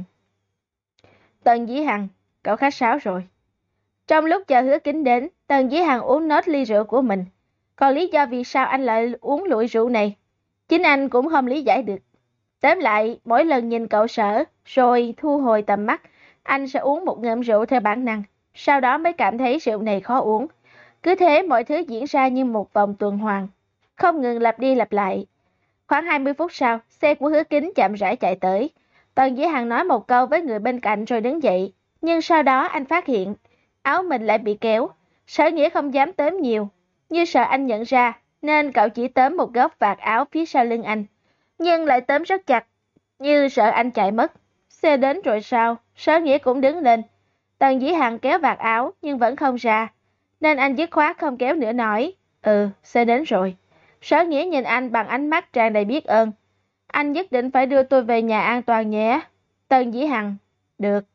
Speaker 1: Tần Dĩ Hằng, cậu khách sáo rồi. Trong lúc chờ Hứa Kính đến, Tần Dĩ Hằng uống nốt ly rượu của mình. Còn lý do vì sao anh lại uống lụi rượu này, chính anh cũng không lý giải được. Tóm lại, mỗi lần nhìn cậu Sở, rồi thu hồi tầm mắt, anh sẽ uống một ngụm rượu theo bản năng, sau đó mới cảm thấy rượu này khó uống. Cứ thế mọi thứ diễn ra như một vòng tuần hoàn, không ngừng lặp đi lặp lại. Khoảng hai mươi phút sau, xe của Hứa Kính chậm rãi chạy tới. Tần Dĩ Hằng nói một câu với người bên cạnh rồi đứng dậy, nhưng sau đó anh phát hiện áo mình lại bị kéo. Sở Nghĩa không dám tóm nhiều, như sợ anh nhận ra, nên cậu chỉ tóm một góc vạt áo phía sau lưng anh, nhưng lại tóm rất chặt, như sợ anh chạy mất. Xe đến rồi sao? Sở Nghĩa cũng đứng lên. Tần Dĩ Hằng kéo vạt áo nhưng vẫn không ra, nên anh dứt khoát không kéo nữa nói, ừ, xe đến rồi. Sở Nghĩa nhìn anh bằng ánh mắt tràn đầy biết ơn. Anh nhất định phải đưa tôi về nhà an toàn nhé. Tần Dĩ Hằng, được.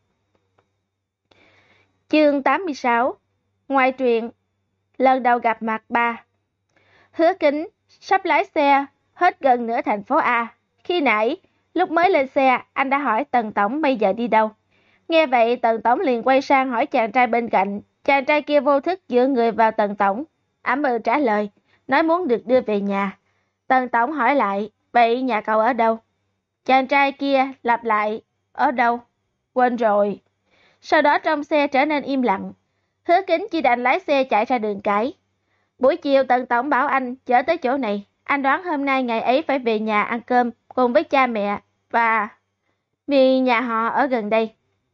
Speaker 1: Chương tám mươi sáu. Ngoài truyện, lần đầu gặp mặt ba. Hứa Kính sắp lái xe hết gần nửa thành phố A. Khi nãy, lúc mới lên xe, anh đã hỏi Tần Tổng bây giờ đi đâu. Nghe vậy, Tần Tổng liền quay sang hỏi chàng trai bên cạnh. Chàng trai kia vô thức dựa người vào Tần Tổng. Ẵm ừ trả lời, nói muốn được đưa về nhà. Tần Tổng hỏi lại, vậy nhà cậu ở đâu? Chàng trai kia lặp lại, ở đâu? Quên rồi. Sau đó trong xe trở nên im lặng. Hứa Kính chỉ đành lái xe chạy ra đường cái. Buổi chiều Tần Tổng bảo anh chở tới chỗ này. Anh đoán hôm nay ngày ấy phải về nhà ăn cơm cùng với cha mẹ và vì nhà họ ở gần đây.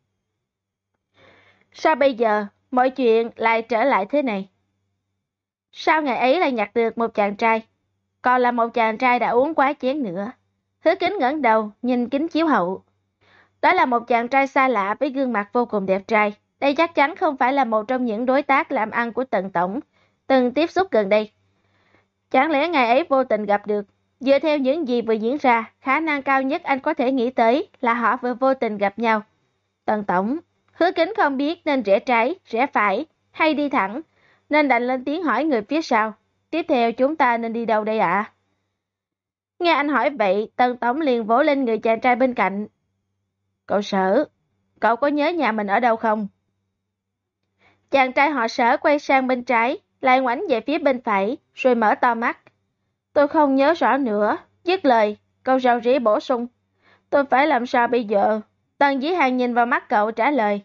Speaker 1: Sao bây giờ mọi chuyện lại trở lại thế này? Sao ngày ấy lại nhặt được một chàng trai? Còn là một chàng trai đã uống quá chén nữa. Hứa Kính ngẩng đầu nhìn kính chiếu hậu. Đó là một chàng trai xa lạ với gương mặt vô cùng đẹp trai. Đây chắc chắn không phải là một trong những đối tác làm ăn của Tần Tổng từng tiếp xúc gần đây. Chẳng lẽ ngày ấy vô tình gặp được? Dựa theo những gì vừa diễn ra, khả năng cao nhất anh có thể nghĩ tới là họ vừa vô tình gặp nhau. Tần Tổng, Hứa Kính không biết nên rẽ trái, rẽ phải hay đi thẳng, nên đành lên tiếng hỏi người phía sau. Tiếp theo chúng ta nên đi đâu đây ạ? Nghe anh hỏi vậy, Tần Tổng liền vỗ lên người chàng trai bên cạnh. Cậu Sở, cậu có nhớ nhà mình ở đâu không? Chàng trai họ Sở quay sang bên trái, lại ngoảnh về phía bên phải, rồi mở to mắt. Tôi không nhớ rõ nữa. Dứt lời, cậu rầu rĩ bổ sung. Tôi phải làm sao bây giờ? Tần Dĩ Hằng nhìn vào mắt cậu trả lời.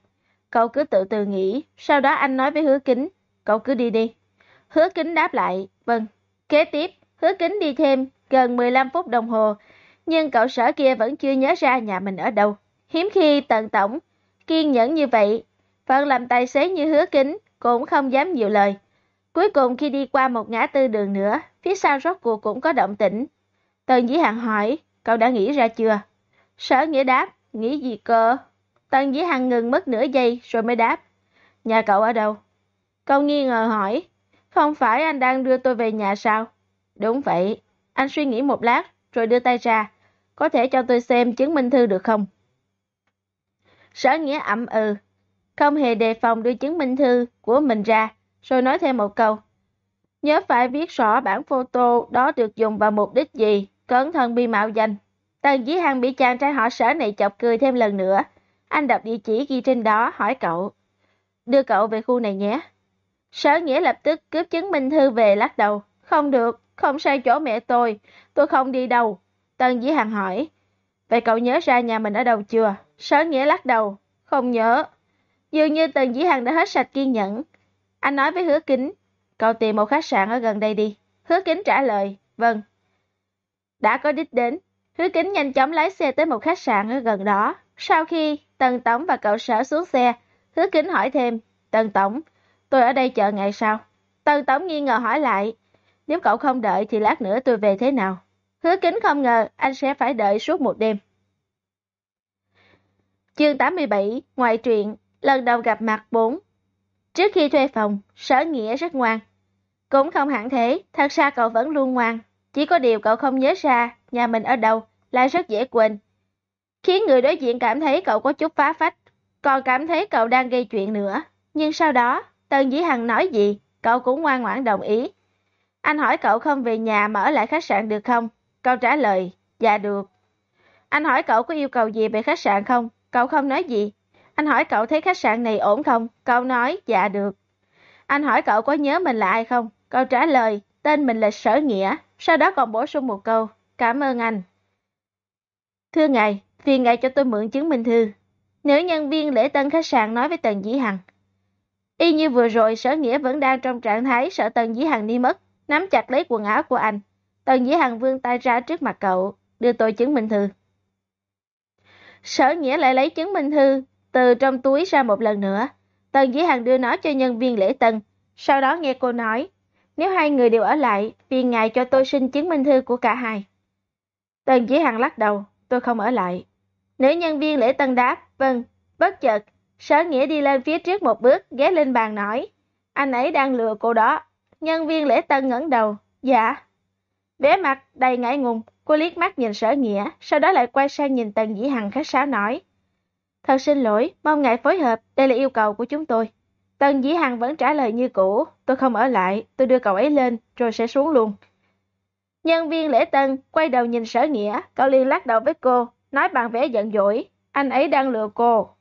Speaker 1: Cậu cứ tự từ nghĩ, sau đó anh nói với Hứa Kính, cậu cứ đi đi. Hứa Kính đáp lại, vâng. Kế tiếp, Hứa Kính đi thêm gần mười lăm phút đồng hồ, nhưng cậu Sở kia vẫn chưa nhớ ra nhà mình ở đâu. Hiếm khi Tần tổng kiên nhẫn như vậy, phận làm tài xế như Hứa Kính cũng không dám nhiều lời. Cuối cùng khi đi qua một ngã tư đường nữa, phía sau rốt cuộc cũng có động tĩnh. Tần Dĩ Hằng hỏi, cậu đã nghĩ ra chưa? Sở Nghĩa đáp, nghĩ gì cơ? Tần Dĩ Hằng ngừng mất nửa giây rồi mới đáp, nhà cậu ở đâu? Cậu nghi ngờ hỏi, không phải anh đang đưa tôi về nhà sao? Đúng vậy. Anh suy nghĩ một lát rồi đưa tay ra, có thể cho tôi xem chứng minh thư được không? Sở Nghĩa ậm ừ, không hề đề phòng đưa chứng minh thư của mình ra, rồi nói thêm một câu. Nhớ phải viết rõ bản photo đó được dùng vào mục đích gì, cẩn thận bị mạo danh. Tần Dĩ Hằng bị chàng trai họ Sở này chọc cười thêm lần nữa. Anh đọc địa chỉ ghi trên đó hỏi cậu, đưa cậu về khu này nhé. Sở Nghĩa lập tức cướp chứng minh thư về lắc đầu. Không được, không sai chỗ mẹ tôi, tôi không đi đâu. Tần Dĩ Hằng hỏi, vậy cậu nhớ ra nhà mình ở đâu chưa? Sở Nghĩa lắc đầu, không nhớ. Dường như Tần Dĩ Hằng đã hết sạch kiên nhẫn. Anh nói với Hứa Kính, cậu tìm một khách sạn ở gần đây đi. Hứa Kính trả lời, vâng. Đã có đích đến, Hứa Kính nhanh chóng lái xe tới một khách sạn ở gần đó. Sau khi Tần Tổng và cậu Sở xuống xe, Hứa Kính hỏi thêm, Tần Tổng, tôi ở đây chờ ngày sao? Tần Tổng nghi ngờ hỏi lại, nếu cậu không đợi thì lát nữa tôi về thế nào? Hứa Kính không ngờ anh sẽ phải đợi suốt một đêm. Chương tám mươi bảy, ngoại truyện, lần đầu gặp mặt bốn. Trước khi thuê phòng, Sở Nghĩa rất ngoan. Cũng không hẳn thế, thật ra cậu vẫn luôn ngoan. Chỉ có điều cậu không nhớ ra nhà mình ở đâu, lại rất dễ quên. Khiến người đối diện cảm thấy cậu có chút phá phách, còn cảm thấy cậu đang gây chuyện nữa. Nhưng sau đó, Tần Dĩ Hằng nói gì, cậu cũng ngoan ngoãn đồng ý. Anh hỏi cậu không về nhà mà ở lại khách sạn được không? Cậu trả lời, dạ được. Anh hỏi cậu có yêu cầu gì về khách sạn không? Cậu không nói gì. Anh hỏi cậu thấy khách sạn này ổn không? Cậu nói, dạ được. Anh hỏi cậu có nhớ mình là ai không? Cậu trả lời, tên mình là Sở Nghĩa. Sau đó còn bổ sung một câu, cảm ơn anh. Thưa ngài, phiền ngài cho tôi mượn chứng minh thư. Nữ nhân viên lễ tân khách sạn nói với Tần Dĩ Hằng. Y như vừa rồi, Sở Nghĩa vẫn đang trong trạng thái sợ Tần Dĩ Hằng đi mất, nắm chặt lấy quần áo của anh. Tần Dĩ Hằng vươn tay ra trước mặt cậu, đưa tôi chứng minh thư. Sở Nghĩa lại lấy chứng minh thư từ trong túi ra một lần nữa. Tần Dĩ Hằng đưa nó cho nhân viên lễ tân, sau đó nghe cô nói, nếu hai người đều ở lại, phiền ngài cho tôi xin chứng minh thư của cả hai. Tần Dĩ Hằng lắc đầu, tôi không ở lại. Nữ nhân viên lễ tân đáp, vâng. Bất chợt, Sở Nghĩa đi lên phía trước một bước, ghé lên bàn nói, anh ấy đang lừa cô đó. Nhân viên lễ tân ngẩng đầu, dạ. Vẻ mặt đầy ngại ngùng, cô liếc mắt nhìn Sở Nghĩa, sau đó lại quay sang nhìn Tần Dĩ Hằng khách sáo nói, thật xin lỗi, mong ngài phối hợp, đây là yêu cầu của chúng tôi. Tần Dĩ Hằng vẫn trả lời như cũ, tôi không ở lại, tôi đưa cậu ấy lên, rồi sẽ xuống luôn. Nhân viên lễ tân quay đầu nhìn Sở Nghĩa, cậu liền lắc đầu với cô, nói bằng vẻ giận dỗi, anh ấy đang lừa cô.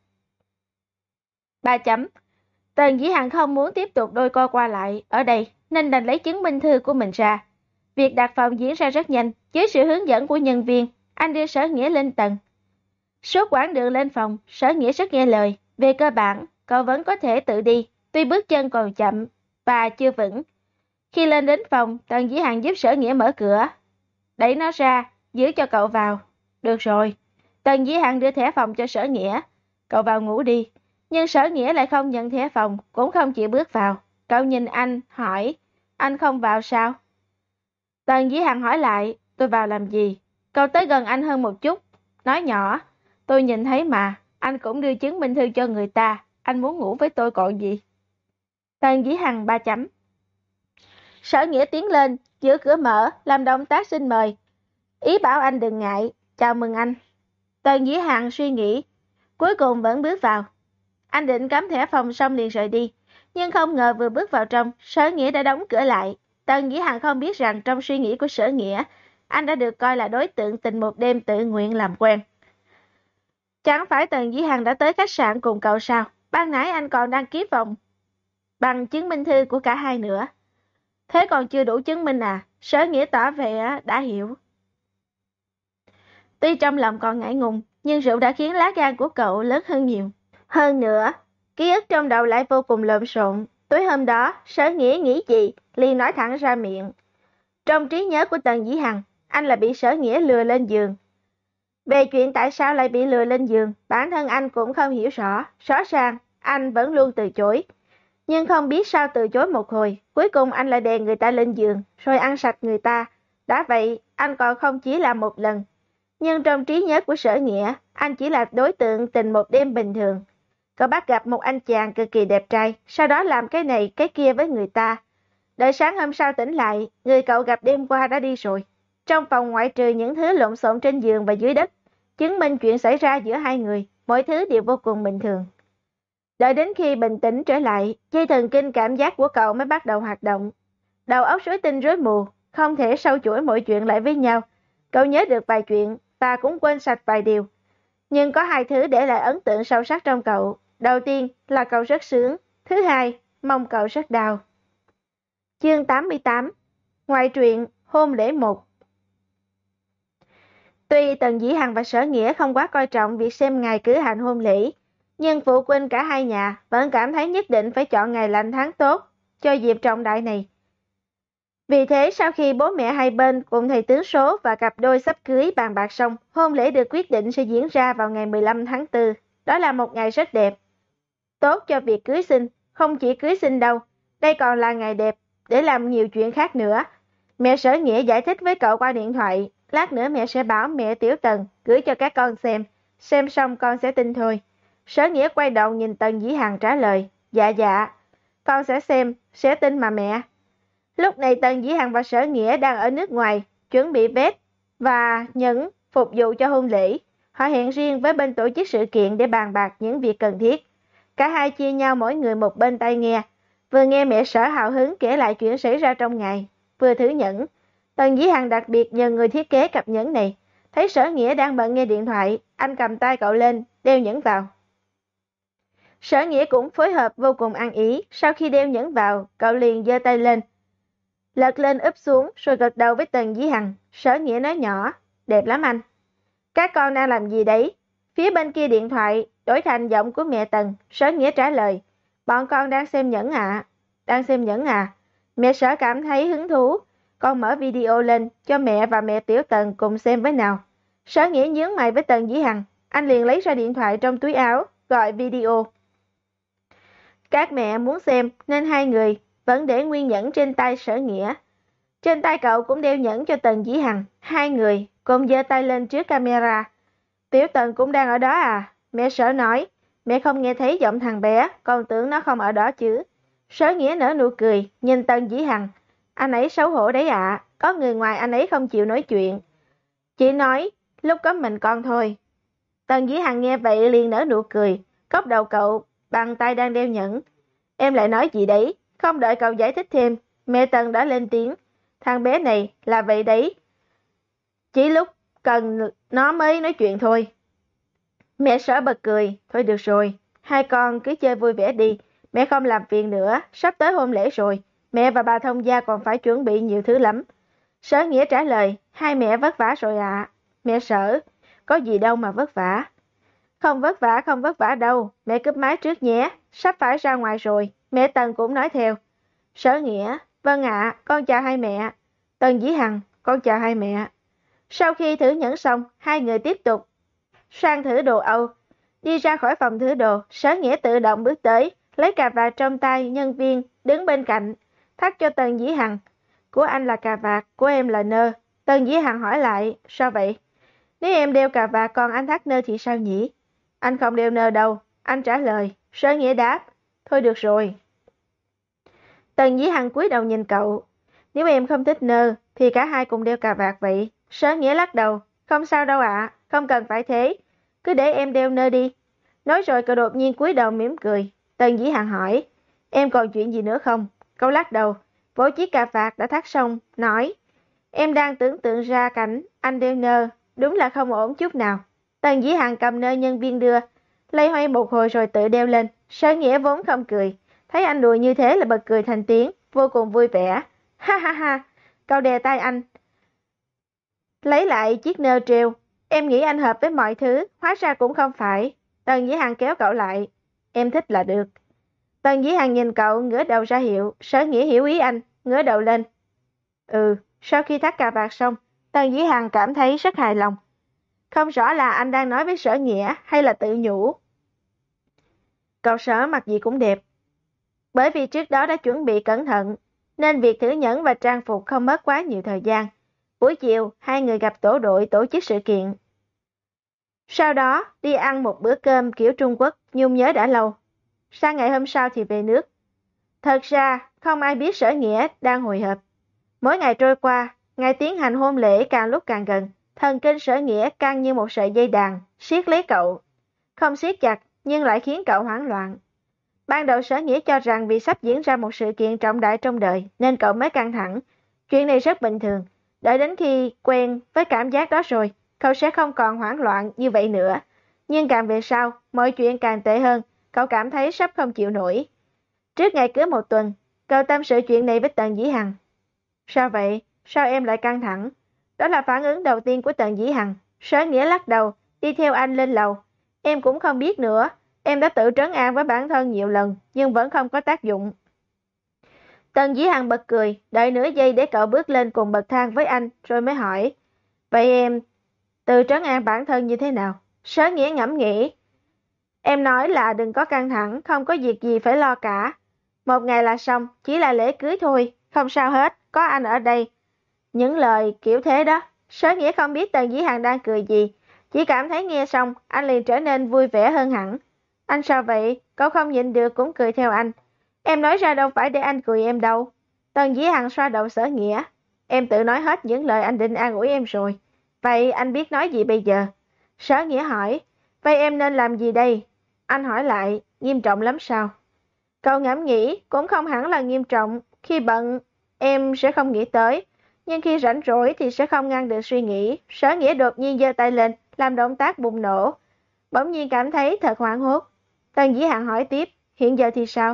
Speaker 1: Ba chấm. Tần Dĩ Hằng không muốn tiếp tục đôi co qua lại ở đây, nên đành lấy chứng minh thư của mình ra. Việc đặt phòng diễn ra rất nhanh, dưới sự hướng dẫn của nhân viên, anh đưa Sở Nghĩa lên tầng. Suốt quãng đường lên phòng, Sở Nghĩa rất nghe lời, về cơ bản, cậu vẫn có thể tự đi, tuy bước chân còn chậm và chưa vững. Khi lên đến phòng, Tần Dĩ Hằng giúp Sở Nghĩa mở cửa, đẩy nó ra, giữ cho cậu vào. Được rồi. Tần Dĩ Hằng đưa thẻ phòng cho Sở Nghĩa, cậu vào ngủ đi. Nhưng Sở Nghĩa lại không nhận thẻ phòng, cũng không chịu bước vào. Cậu nhìn anh, hỏi, anh không vào sao? Tần Dĩ Hằng hỏi lại, tôi vào làm gì? Cậu tới gần anh hơn một chút, nói nhỏ, tôi nhìn thấy mà, anh cũng đưa chứng minh thư cho người ta, anh muốn ngủ với tôi còn gì? Tần Dĩ Hằng ba chấm. Sở Nghĩa tiến lên, giữ cửa mở, làm động tác xin mời. Ý bảo anh đừng ngại, chào mừng anh. Tần Dĩ Hằng suy nghĩ, cuối cùng vẫn bước vào. Anh định cắm thẻ phòng xong liền rời đi, nhưng không ngờ vừa bước vào trong, Sở Nghĩa đã đóng cửa lại. Tần Dĩ Hằng không biết rằng trong suy nghĩ của Sở Nghĩa, anh đã được coi là đối tượng tình một đêm tự nguyện làm quen. Chẳng phải Tần Dĩ Hằng đã tới khách sạn cùng cậu sao? Ban nãy anh còn đăng ký phòng bằng chứng minh thư của cả hai nữa. Thế còn chưa đủ chứng minh à? Sở Nghĩa tỏ vẻ đã hiểu. Tuy trong lòng còn ngại ngùng, nhưng rượu đã khiến lá gan của cậu lớn hơn nhiều. Hơn nữa, Ký ức trong đầu lại vô cùng lộn xộn. Tối hôm đó, Sở Nghĩa nghĩ gì, liền nói thẳng ra miệng. Trong trí nhớ của Tần Dĩ Hằng, anh là bị Sở Nghĩa lừa lên giường. Về chuyện tại sao lại bị lừa lên giường, bản thân anh cũng không hiểu rõ. Rõ ràng, anh vẫn luôn từ chối. Nhưng không biết sao từ chối một hồi, cuối cùng anh lại đè người ta lên giường, rồi ăn sạch người ta. Đã vậy, anh còn không chỉ làm một lần. Nhưng trong trí nhớ của Sở Nghĩa, anh chỉ là đối tượng tình một đêm bình thường. Cậu bắt gặp một anh chàng cực kỳ đẹp trai, sau đó làm cái này cái kia với người ta. Đợi sáng hôm sau tỉnh lại, người cậu gặp đêm qua đã đi rồi. Trong phòng ngoại trừ những thứ lộn xộn trên giường và dưới đất, chứng minh chuyện xảy ra giữa hai người, mọi thứ đều vô cùng bình thường. Đợi đến khi bình tĩnh trở lại, dây thần kinh cảm giác của cậu mới bắt đầu hoạt động. Đầu óc rối tinh rối mù, không thể sâu chuỗi mọi chuyện lại với nhau. Cậu nhớ được vài chuyện, và cũng quên sạch vài điều. Nhưng có hai thứ để lại ấn tượng sâu sắc trong cậu. Đầu tiên là cậu rất sướng, thứ hai, mong cậu rất đau. Chương tám mươi tám. Ngoại truyện Hôn lễ một. Tuy Tần Dĩ Hằng và Sở Nghĩa không quá coi trọng việc xem ngày cử hành hôn lễ, nhưng phụ huynh cả hai nhà vẫn cảm thấy nhất định phải chọn ngày lành tháng tốt cho dịp trọng đại này. Vì thế sau khi bố mẹ hai bên cùng thầy tướng số và cặp đôi sắp cưới bàn bạc xong, hôn lễ được quyết định sẽ diễn ra vào ngày mười lăm tháng tư. Đó là một ngày rất đẹp, tốt cho việc cưới xin. Không chỉ cưới xin đâu, đây còn là ngày đẹp để làm nhiều chuyện khác nữa. Mẹ Sở Nghĩa giải thích với cậu qua điện thoại, lát nữa mẹ sẽ bảo mẹ Tiểu Tần gửi cho các con xem, xem xong con sẽ tin thôi. Sở Nghĩa quay đầu nhìn Tần Dĩ Hằng trả lời, dạ dạ, con sẽ xem, sẽ tin mà mẹ. Lúc này Tần Dĩ Hằng và Sở Nghĩa đang ở nước ngoài, chuẩn bị vest và nhẫn phục vụ cho hôn lễ. Họ hẹn riêng với bên tổ chức sự kiện để bàn bạc những việc cần thiết. Cả hai chia nhau mỗi người một bên tai nghe, vừa nghe mẹ Sở hào hứng kể lại chuyện xảy ra trong ngày, vừa thử nhẫn. Tần Dĩ Hằng đặc biệt nhờ người thiết kế cặp nhẫn này. Thấy Sở Nghĩa đang bận nghe điện thoại, anh cầm tay cậu lên, đeo nhẫn vào. Sở Nghĩa cũng phối hợp vô cùng ăn ý. Sau khi đeo nhẫn vào, cậu liền giơ tay lên, lật lên úp xuống rồi gật đầu với Tần Dĩ Hằng. Sở Nghĩa nói nhỏ, đẹp lắm anh. Các con đang làm gì đấy? Phía bên kia điện thoại đổi thành giọng của mẹ Tần. Sở Nghĩa trả lời, bọn con đang xem nhẫn ạ. À. Đang xem nhẫn à? Mẹ Sở cảm thấy hứng thú. Con mở video lên cho mẹ và mẹ Tiểu Tần cùng xem với nào. Sở Nghĩa nhướng mày với Tần Dĩ Hằng. Anh liền lấy ra điện thoại trong túi áo, gọi video. Các mẹ muốn xem nên hai người vẫn để nguyên nhẫn trên tay Sở Nghĩa. Trên tay cậu cũng đeo nhẫn cho Tần Dĩ Hằng. Hai người cùng giơ tay lên trước camera. Tiểu Tần cũng đang ở đó à? Mẹ Sở nói. Mẹ không nghe thấy giọng thằng bé, con tưởng nó không ở đó chứ. Sở Nghĩa nở nụ cười, nhìn Tần Dĩ Hằng. Anh ấy xấu hổ đấy ạ, à. Có người ngoài anh ấy không chịu nói chuyện. Chỉ nói lúc có mình con thôi. Tần Dĩ Hằng nghe vậy liền nở nụ cười, cốc đầu cậu bằng tay đang đeo nhẫn. Em lại nói gì đấy? Không đợi cậu giải thích thêm, mẹ Tần đã lên tiếng. Thằng bé này là vậy đấy. Chỉ lúc cần nó mới nói chuyện thôi. Mẹ Sở bật cười. Thôi được rồi, hai con cứ chơi vui vẻ đi. Mẹ không làm phiền nữa, sắp tới hôn lễ rồi. Mẹ và bà thông gia còn phải chuẩn bị nhiều thứ lắm. Sở Nghĩa trả lời, hai mẹ vất vả rồi ạ. À. Mẹ Sở, có gì đâu mà vất vả. Không vất vả, không vất vả đâu. Mẹ cúp máy trước nhé, sắp phải ra ngoài rồi. Mẹ Tần cũng nói theo. Sở Nghĩa, vâng ạ, con chào hai mẹ. Tần Dĩ Hằng, con chào hai mẹ. Sau khi thử nhẫn xong, hai người tiếp tục sang thử đồ Âu. Đi ra khỏi phòng thử đồ, Sở Nghĩa tự động bước tới, lấy cà vạt trong tay nhân viên, đứng bên cạnh, thắt cho Tần Dĩ Hằng. Của anh là cà vạt, của em là nơ. Tần Dĩ Hằng hỏi lại, sao vậy? Nếu em đeo cà vạt còn anh thắt nơ thì sao nhỉ? Anh không đeo nơ đâu, anh trả lời. Sở Nghĩa đáp, thôi được rồi. Tần Dĩ Hằng cúi đầu nhìn cậu. Nếu em không thích nơ, thì cả hai cùng đeo cà vạt vậy. Sở Nghĩa lắc đầu, không sao đâu ạ, à, không cần phải thế. Cứ để em đeo nơ đi. Nói rồi cậu đột nhiên cúi đầu mỉm cười. Tần Dĩ Hằng hỏi, em còn chuyện gì nữa không? Cậu lắc đầu, vỗ chiếc cà vạt đã thắt xong, nói, em đang tưởng tượng ra cảnh anh đeo nơ, đúng là không ổn chút nào. Tần Dĩ Hằng cầm nơ nhân viên đưa, lay hoay một hồi rồi tự đeo lên. Sở Nghĩa vốn không cười, thấy anh đùa như thế là bật cười thành tiếng, vô cùng vui vẻ. Ha ha ha, cậu đè tay anh, lấy lại chiếc nơ treo. Em nghĩ anh hợp với mọi thứ, hóa ra cũng không phải. Tần Dĩ Hằng kéo cậu lại. em thích là được. Tần Dĩ Hằng nhìn cậu ngửa đầu ra hiệu, Sở Nghĩa hiểu ý anh, ngửa đầu lên. Ừ, sau khi thắt cà vạt xong, Tần Dĩ Hằng cảm thấy rất hài lòng. Không rõ là anh đang nói với Sở Nghĩa hay là tự nhủ. Cậu Sở mặc gì cũng đẹp. Bởi vì trước đó đã chuẩn bị cẩn thận, nên việc thử nhẫn và trang phục không mất quá nhiều thời gian. Buổi chiều, hai người gặp tổ đội tổ chức sự kiện. Sau đó, đi ăn một bữa cơm kiểu Trung Quốc, nhung nhớ đã lâu. Sang ngày hôm sau thì về nước. Thật ra, không ai biết Sở Nghĩa đang hồi hộp. Mỗi ngày trôi qua, ngày tiến hành hôn lễ càng lúc càng gần. Thần kinh Sở Nghĩa căng như một sợi dây đàn, siết lấy cậu. Không siết chặt, nhưng lại khiến cậu hoảng loạn. Ban đầu Sở Nghĩa cho rằng vì sắp diễn ra một sự kiện trọng đại trong đời, nên cậu mới căng thẳng. Chuyện này rất bình thường. Đợi đến khi quen với cảm giác đó rồi, cậu sẽ không còn hoảng loạn như vậy nữa. Nhưng càng về sau, mọi chuyện càng tệ hơn, cậu cảm thấy sắp không chịu nổi. Trước ngày cưới một tuần, cậu tâm sự chuyện này với Tần Dĩ Hằng. Sao vậy? Sao em lại căng thẳng? Đó là phản ứng đầu tiên của Tần Dĩ Hằng. Sở Nghĩa lắc đầu, đi theo anh lên lầu. Em cũng không biết nữa. Em đã tự trấn an với bản thân nhiều lần, nhưng vẫn không có tác dụng. Tần Dĩ Hằng bật cười, đợi nửa giây để cậu bước lên cùng bậc thang với anh, rồi mới hỏi. Vậy em tự trấn an bản thân như thế nào? Sở Nghĩa ngẫm nghĩ. Em nói là đừng có căng thẳng, không có việc gì phải lo cả. Một ngày là xong, chỉ là lễ cưới thôi, không sao hết, có anh ở đây. Những lời kiểu thế đó, Sở Nghĩa không biết Tần Dĩ Hằng đang cười gì, chỉ cảm thấy nghe xong, anh liền trở nên vui vẻ hơn hẳn. Anh sao vậy? Cậu không nhịn được cũng cười theo anh. Em nói ra đâu phải để anh cười em đâu. Tần Dĩ Hằng xoa đầu Sở Nghĩa. Em tự nói hết những lời anh định an ủi em rồi. Vậy anh biết nói gì bây giờ? Sở Nghĩa hỏi. Vậy em nên làm gì đây? Anh hỏi lại, nghiêm trọng lắm sao? Cậu ngẫm nghĩ, cũng không hẳn là nghiêm trọng. Khi bận, em sẽ không nghĩ tới. Nhưng khi rảnh rỗi thì sẽ không ngăn được suy nghĩ. Sở Nghĩa đột nhiên giơ tay lên, làm động tác bùng nổ. Bỗng nhiên cảm thấy thật hoảng hốt. Tần Dĩ Hằng hỏi tiếp, hiện giờ thì sao?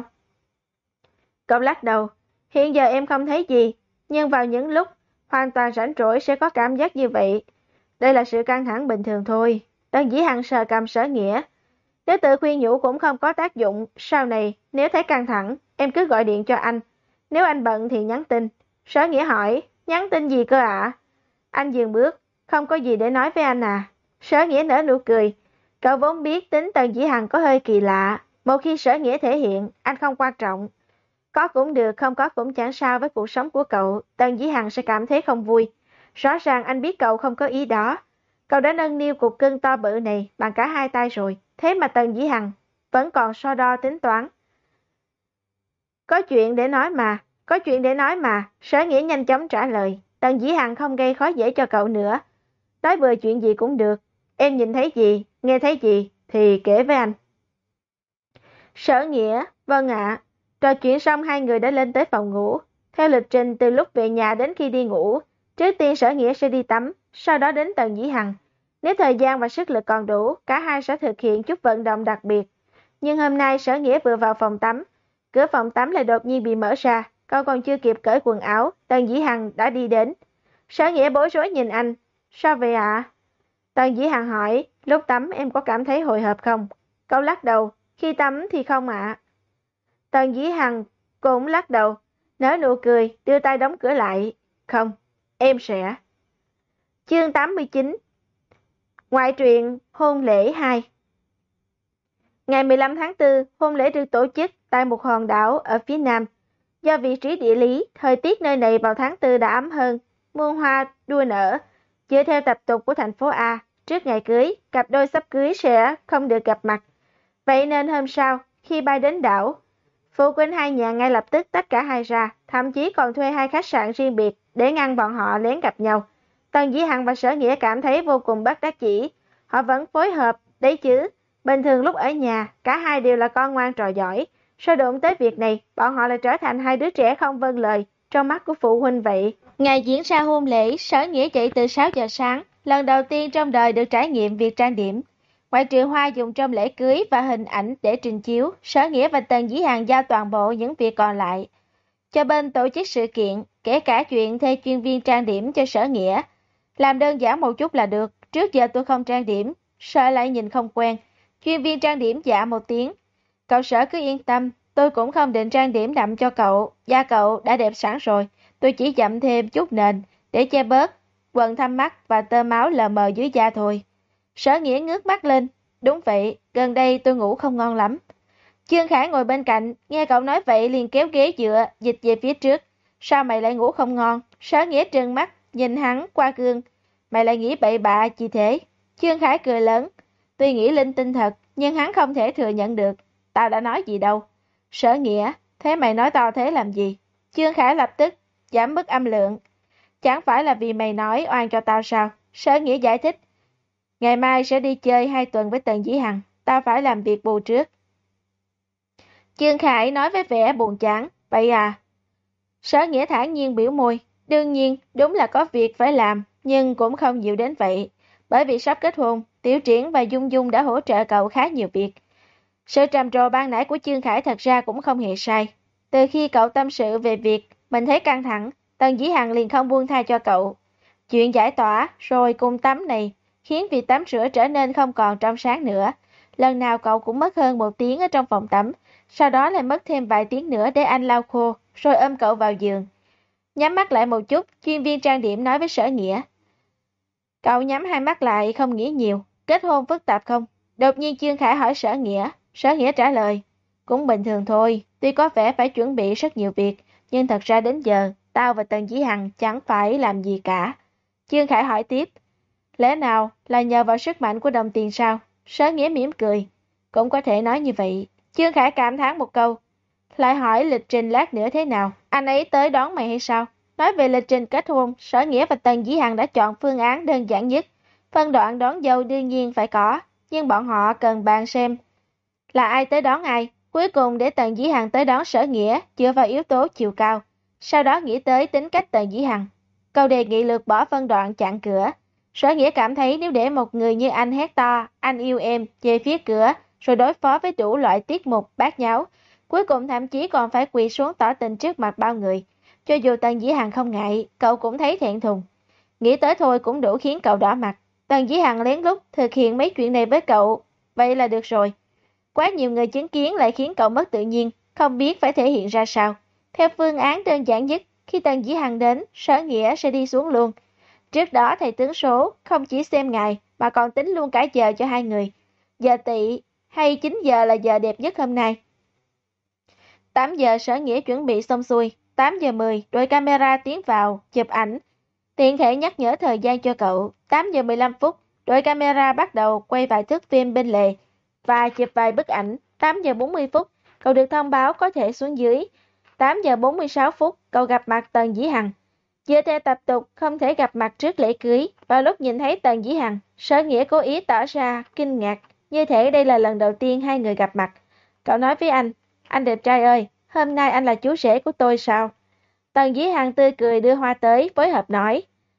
Speaker 1: Cậu lắc đầu, hiện giờ em không thấy gì, nhưng vào những lúc hoàn toàn rảnh rỗi sẽ có cảm giác như vậy. Đây là sự căng thẳng bình thường thôi. Tần Dĩ Hằng sờ cầm Sở Nghĩa. Nếu tự khuyên nhủ cũng không có tác dụng, sau này nếu thấy căng thẳng, em cứ gọi điện cho anh. Nếu anh bận thì nhắn tin. Sở Nghĩa hỏi, nhắn tin gì cơ ạ? Anh dừng bước, không có gì để nói với anh à? Sở Nghĩa nở nụ cười. Cậu vốn biết tính Tần Dĩ Hằng có hơi kỳ lạ. Một khi Sở Nghĩa thể hiện, anh không quan trọng. Có cũng được, không có cũng chẳng sao với cuộc sống của cậu. Tần Dĩ Hằng sẽ cảm thấy không vui. Rõ ràng anh biết cậu không có ý đó. Cậu đã nâng niu cục cưng to bự này bằng cả hai tay rồi. Thế mà Tần Dĩ Hằng vẫn còn so đo tính toán. Có chuyện để nói mà, có chuyện để nói mà. Sở Nghĩa nhanh chóng trả lời. Tần Dĩ Hằng không gây khó dễ cho cậu nữa. Nói bừa chuyện gì cũng được. Em nhìn thấy gì, nghe thấy gì thì kể với anh. Sở Nghĩa, vâng ạ. Trò chuyện xong hai người đã lên tới phòng ngủ. Theo lịch trình từ lúc về nhà đến khi đi ngủ, trước tiên Sở Nghĩa sẽ đi tắm, sau đó đến Tần Dĩ Hằng. Nếu thời gian và sức lực còn đủ, cả hai sẽ thực hiện chút vận động đặc biệt. Nhưng hôm nay Sở Nghĩa vừa vào phòng tắm, cửa phòng tắm lại đột nhiên bị mở ra, cậu còn chưa kịp cởi quần áo, Tần Dĩ Hằng đã đi đến. Sở Nghĩa bối rối nhìn anh. Sao vậy ạ? À? Tần Dĩ Hằng hỏi, lúc tắm em có cảm thấy hồi hộp không? Cậu lắc đầu, khi tắm thì không ạ. À. Tần Dĩ Hằng cũng lắc đầu, nở nụ cười, đưa tay đóng cửa lại. Không, em sẽ. Chương tám mươi chín. Ngoại truyện hôn lễ hai. Ngày mười lăm tháng tư, hôn lễ được tổ chức tại một hòn đảo ở phía nam. Do vị trí địa lý, thời tiết nơi này vào tháng tư đã ấm hơn, muôn hoa đua nở. Dựa theo tập tục của thành phố A, trước ngày cưới, cặp đôi sắp cưới sẽ không được gặp mặt. Vậy nên hôm sau, khi bay đến đảo, phụ huynh hai nhà ngay lập tức tách cả hai ra, thậm chí còn thuê hai khách sạn riêng biệt để ngăn bọn họ lén gặp nhau. Tần Dĩ Hằng và Sở Nghĩa cảm thấy vô cùng bất đắc dĩ. Họ vẫn phối hợp, đấy chứ. Bình thường lúc ở nhà, cả hai đều là con ngoan trò giỏi. Sau đụng tới việc này, bọn họ lại trở thành hai đứa trẻ không vâng lời, trong mắt của phụ huynh vậy. Ngày diễn ra hôn lễ, Sở Nghĩa dậy từ sáu giờ sáng, lần đầu tiên trong đời được trải nghiệm việc trang điểm. Ngoại trừ hoa dùng trong lễ cưới và hình ảnh để trình chiếu, Sở Nghĩa và Tần Dĩ Hằng giao toàn bộ những việc còn lại cho bên tổ chức sự kiện, kể cả chuyện thuê chuyên viên trang điểm cho Sở Nghĩa. Làm đơn giản một chút là được, trước giờ tôi không trang điểm, sợ lại nhìn không quen. Chuyên viên trang điểm dạ một tiếng. Cậu Sở cứ yên tâm, tôi cũng không định trang điểm đậm cho cậu, da cậu đã đẹp sẵn rồi, tôi chỉ dặm thêm chút nền để che bớt quầng thâm mắt và tơ máu lờ mờ dưới da thôi. Sở Nghĩa ngước mắt lên, đúng vậy, gần đây tôi ngủ không ngon lắm. Chương Khải ngồi bên cạnh, nghe cậu nói vậy liền kéo ghế dựa, dịch về phía trước. Sao mày lại ngủ không ngon? Sở Nghĩa trừng mắt, nhìn hắn qua gương. Mày lại nghĩ bậy bạ gì thế? Chương Khải cười lớn. Tuy nghĩ linh tinh thật, nhưng hắn không thể thừa nhận được. Tao đã nói gì đâu. Sở Nghĩa, thế mày nói to thế làm gì? Chương Khải lập tức giảm mức âm lượng. Chẳng phải là vì mày nói oan cho tao sao? Sở Nghĩa giải thích. Ngày mai sẽ đi chơi hai tuần với Tần Dĩ Hằng. Tao phải làm việc bù trước. Chương Khải nói với vẻ buồn chán. Vậy à? Sở Nghĩa thản nhiên biểu môi. Đương nhiên, đúng là có việc phải làm, nhưng cũng không nhiều đến vậy. Bởi vì sắp kết hôn, Tiểu Triển và Dung Dung đã hỗ trợ cậu khá nhiều việc. Sự trầm trồ ban nãy của Chương Khải thật ra cũng không hề sai. Từ khi cậu tâm sự về việc mình thấy căng thẳng, Tần Dĩ Hằng liền không buông tha cho cậu. Chuyện giải tỏa rồi cùng tắm này khiến việc tắm rửa trở nên không còn trong sáng nữa. Lần nào cậu cũng mất hơn một tiếng ở trong phòng tắm, sau đó lại mất thêm vài tiếng nữa để anh lau khô, rồi ôm cậu vào giường. Nhắm mắt lại một chút, chuyên viên trang điểm nói với Sở Nghĩa. Cậu nhắm hai mắt lại không nghĩ nhiều, kết hôn phức tạp không? Đột nhiên Chương Khải hỏi Sở Nghĩa, Sở Nghĩa trả lời. Cũng bình thường thôi, tuy có vẻ phải chuẩn bị rất nhiều việc, nhưng thật ra đến giờ, tao và Tần Dĩ Hằng chẳng phải làm gì cả. Chương Khải hỏi tiếp, lẽ nào là nhờ vào sức mạnh của đồng tiền sao? Sở Nghĩa mỉm cười, cũng có thể nói như vậy. Chương Khải cảm thán một câu, lại hỏi lịch trình lát nữa thế nào, anh ấy tới đón mày hay sao? Nói về lịch trình kết hôn, Sở Nghĩa và Tần Dĩ Hằng đã chọn phương án đơn giản nhất. Phân đoạn đón dâu đương nhiên phải có, nhưng bọn họ cần bàn xem là ai tới đón ai. Cuối cùng để Tần Dĩ Hằng tới đón Sở Nghĩa dựa vào yếu tố chiều cao. Sau đó nghĩ tới tính cách Tần Dĩ Hằng. Câu đề nghị lược bỏ phân đoạn chặn cửa. Sở Nghĩa cảm thấy nếu để một người như anh hét to, anh yêu em, về phía cửa, rồi đối phó với đủ loại tiết mục bát nháo, cuối cùng thậm chí còn phải quỳ xuống tỏ tình trước mặt bao người. Cho dù Tần Dĩ Hằng không ngại, cậu cũng thấy thẹn thùng. Nghĩ tới thôi cũng đủ khiến cậu đỏ mặt. Tần Dĩ Hằng lén lút thực hiện mấy chuyện này với cậu, vậy là được rồi. Quá nhiều người chứng kiến lại khiến cậu mất tự nhiên, không biết phải thể hiện ra sao. Theo phương án đơn giản nhất, khi Tần Dĩ Hằng đến, Sở Nghĩa sẽ đi xuống luôn. Trước đó thầy tướng số không chỉ xem ngày mà còn tính luôn cả giờ cho hai người. Giờ Tỵ hay chín giờ là giờ đẹp nhất hôm nay. tám giờ Sở Nghĩa chuẩn bị xong xuôi, tám giờ mười đội camera tiến vào, chụp ảnh. Tiện thể nhắc nhở thời gian cho cậu, tám giờ mười lăm phút, đội camera bắt đầu quay vài thước phim bên lề và chụp vài bức ảnh. tám giờ bốn mươi phút, cậu được thông báo có thể xuống dưới. tám giờ bốn mươi sáu phút, cậu gặp mặt Tần Dĩ Hằng. Dựa theo tập tục không thể gặp mặt trước lễ cưới, vào lúc nhìn thấy Tần Dĩ Hằng, Sở Nghĩa cố ý tỏ ra kinh ngạc, như thể đây là lần đầu tiên hai người gặp mặt. Cậu nói với anh, anh đẹp trai ơi, hôm nay anh là chú rể của tôi sao? Tần Dĩ Hằng tươi cười đưa hoa tới, phối hợp nói.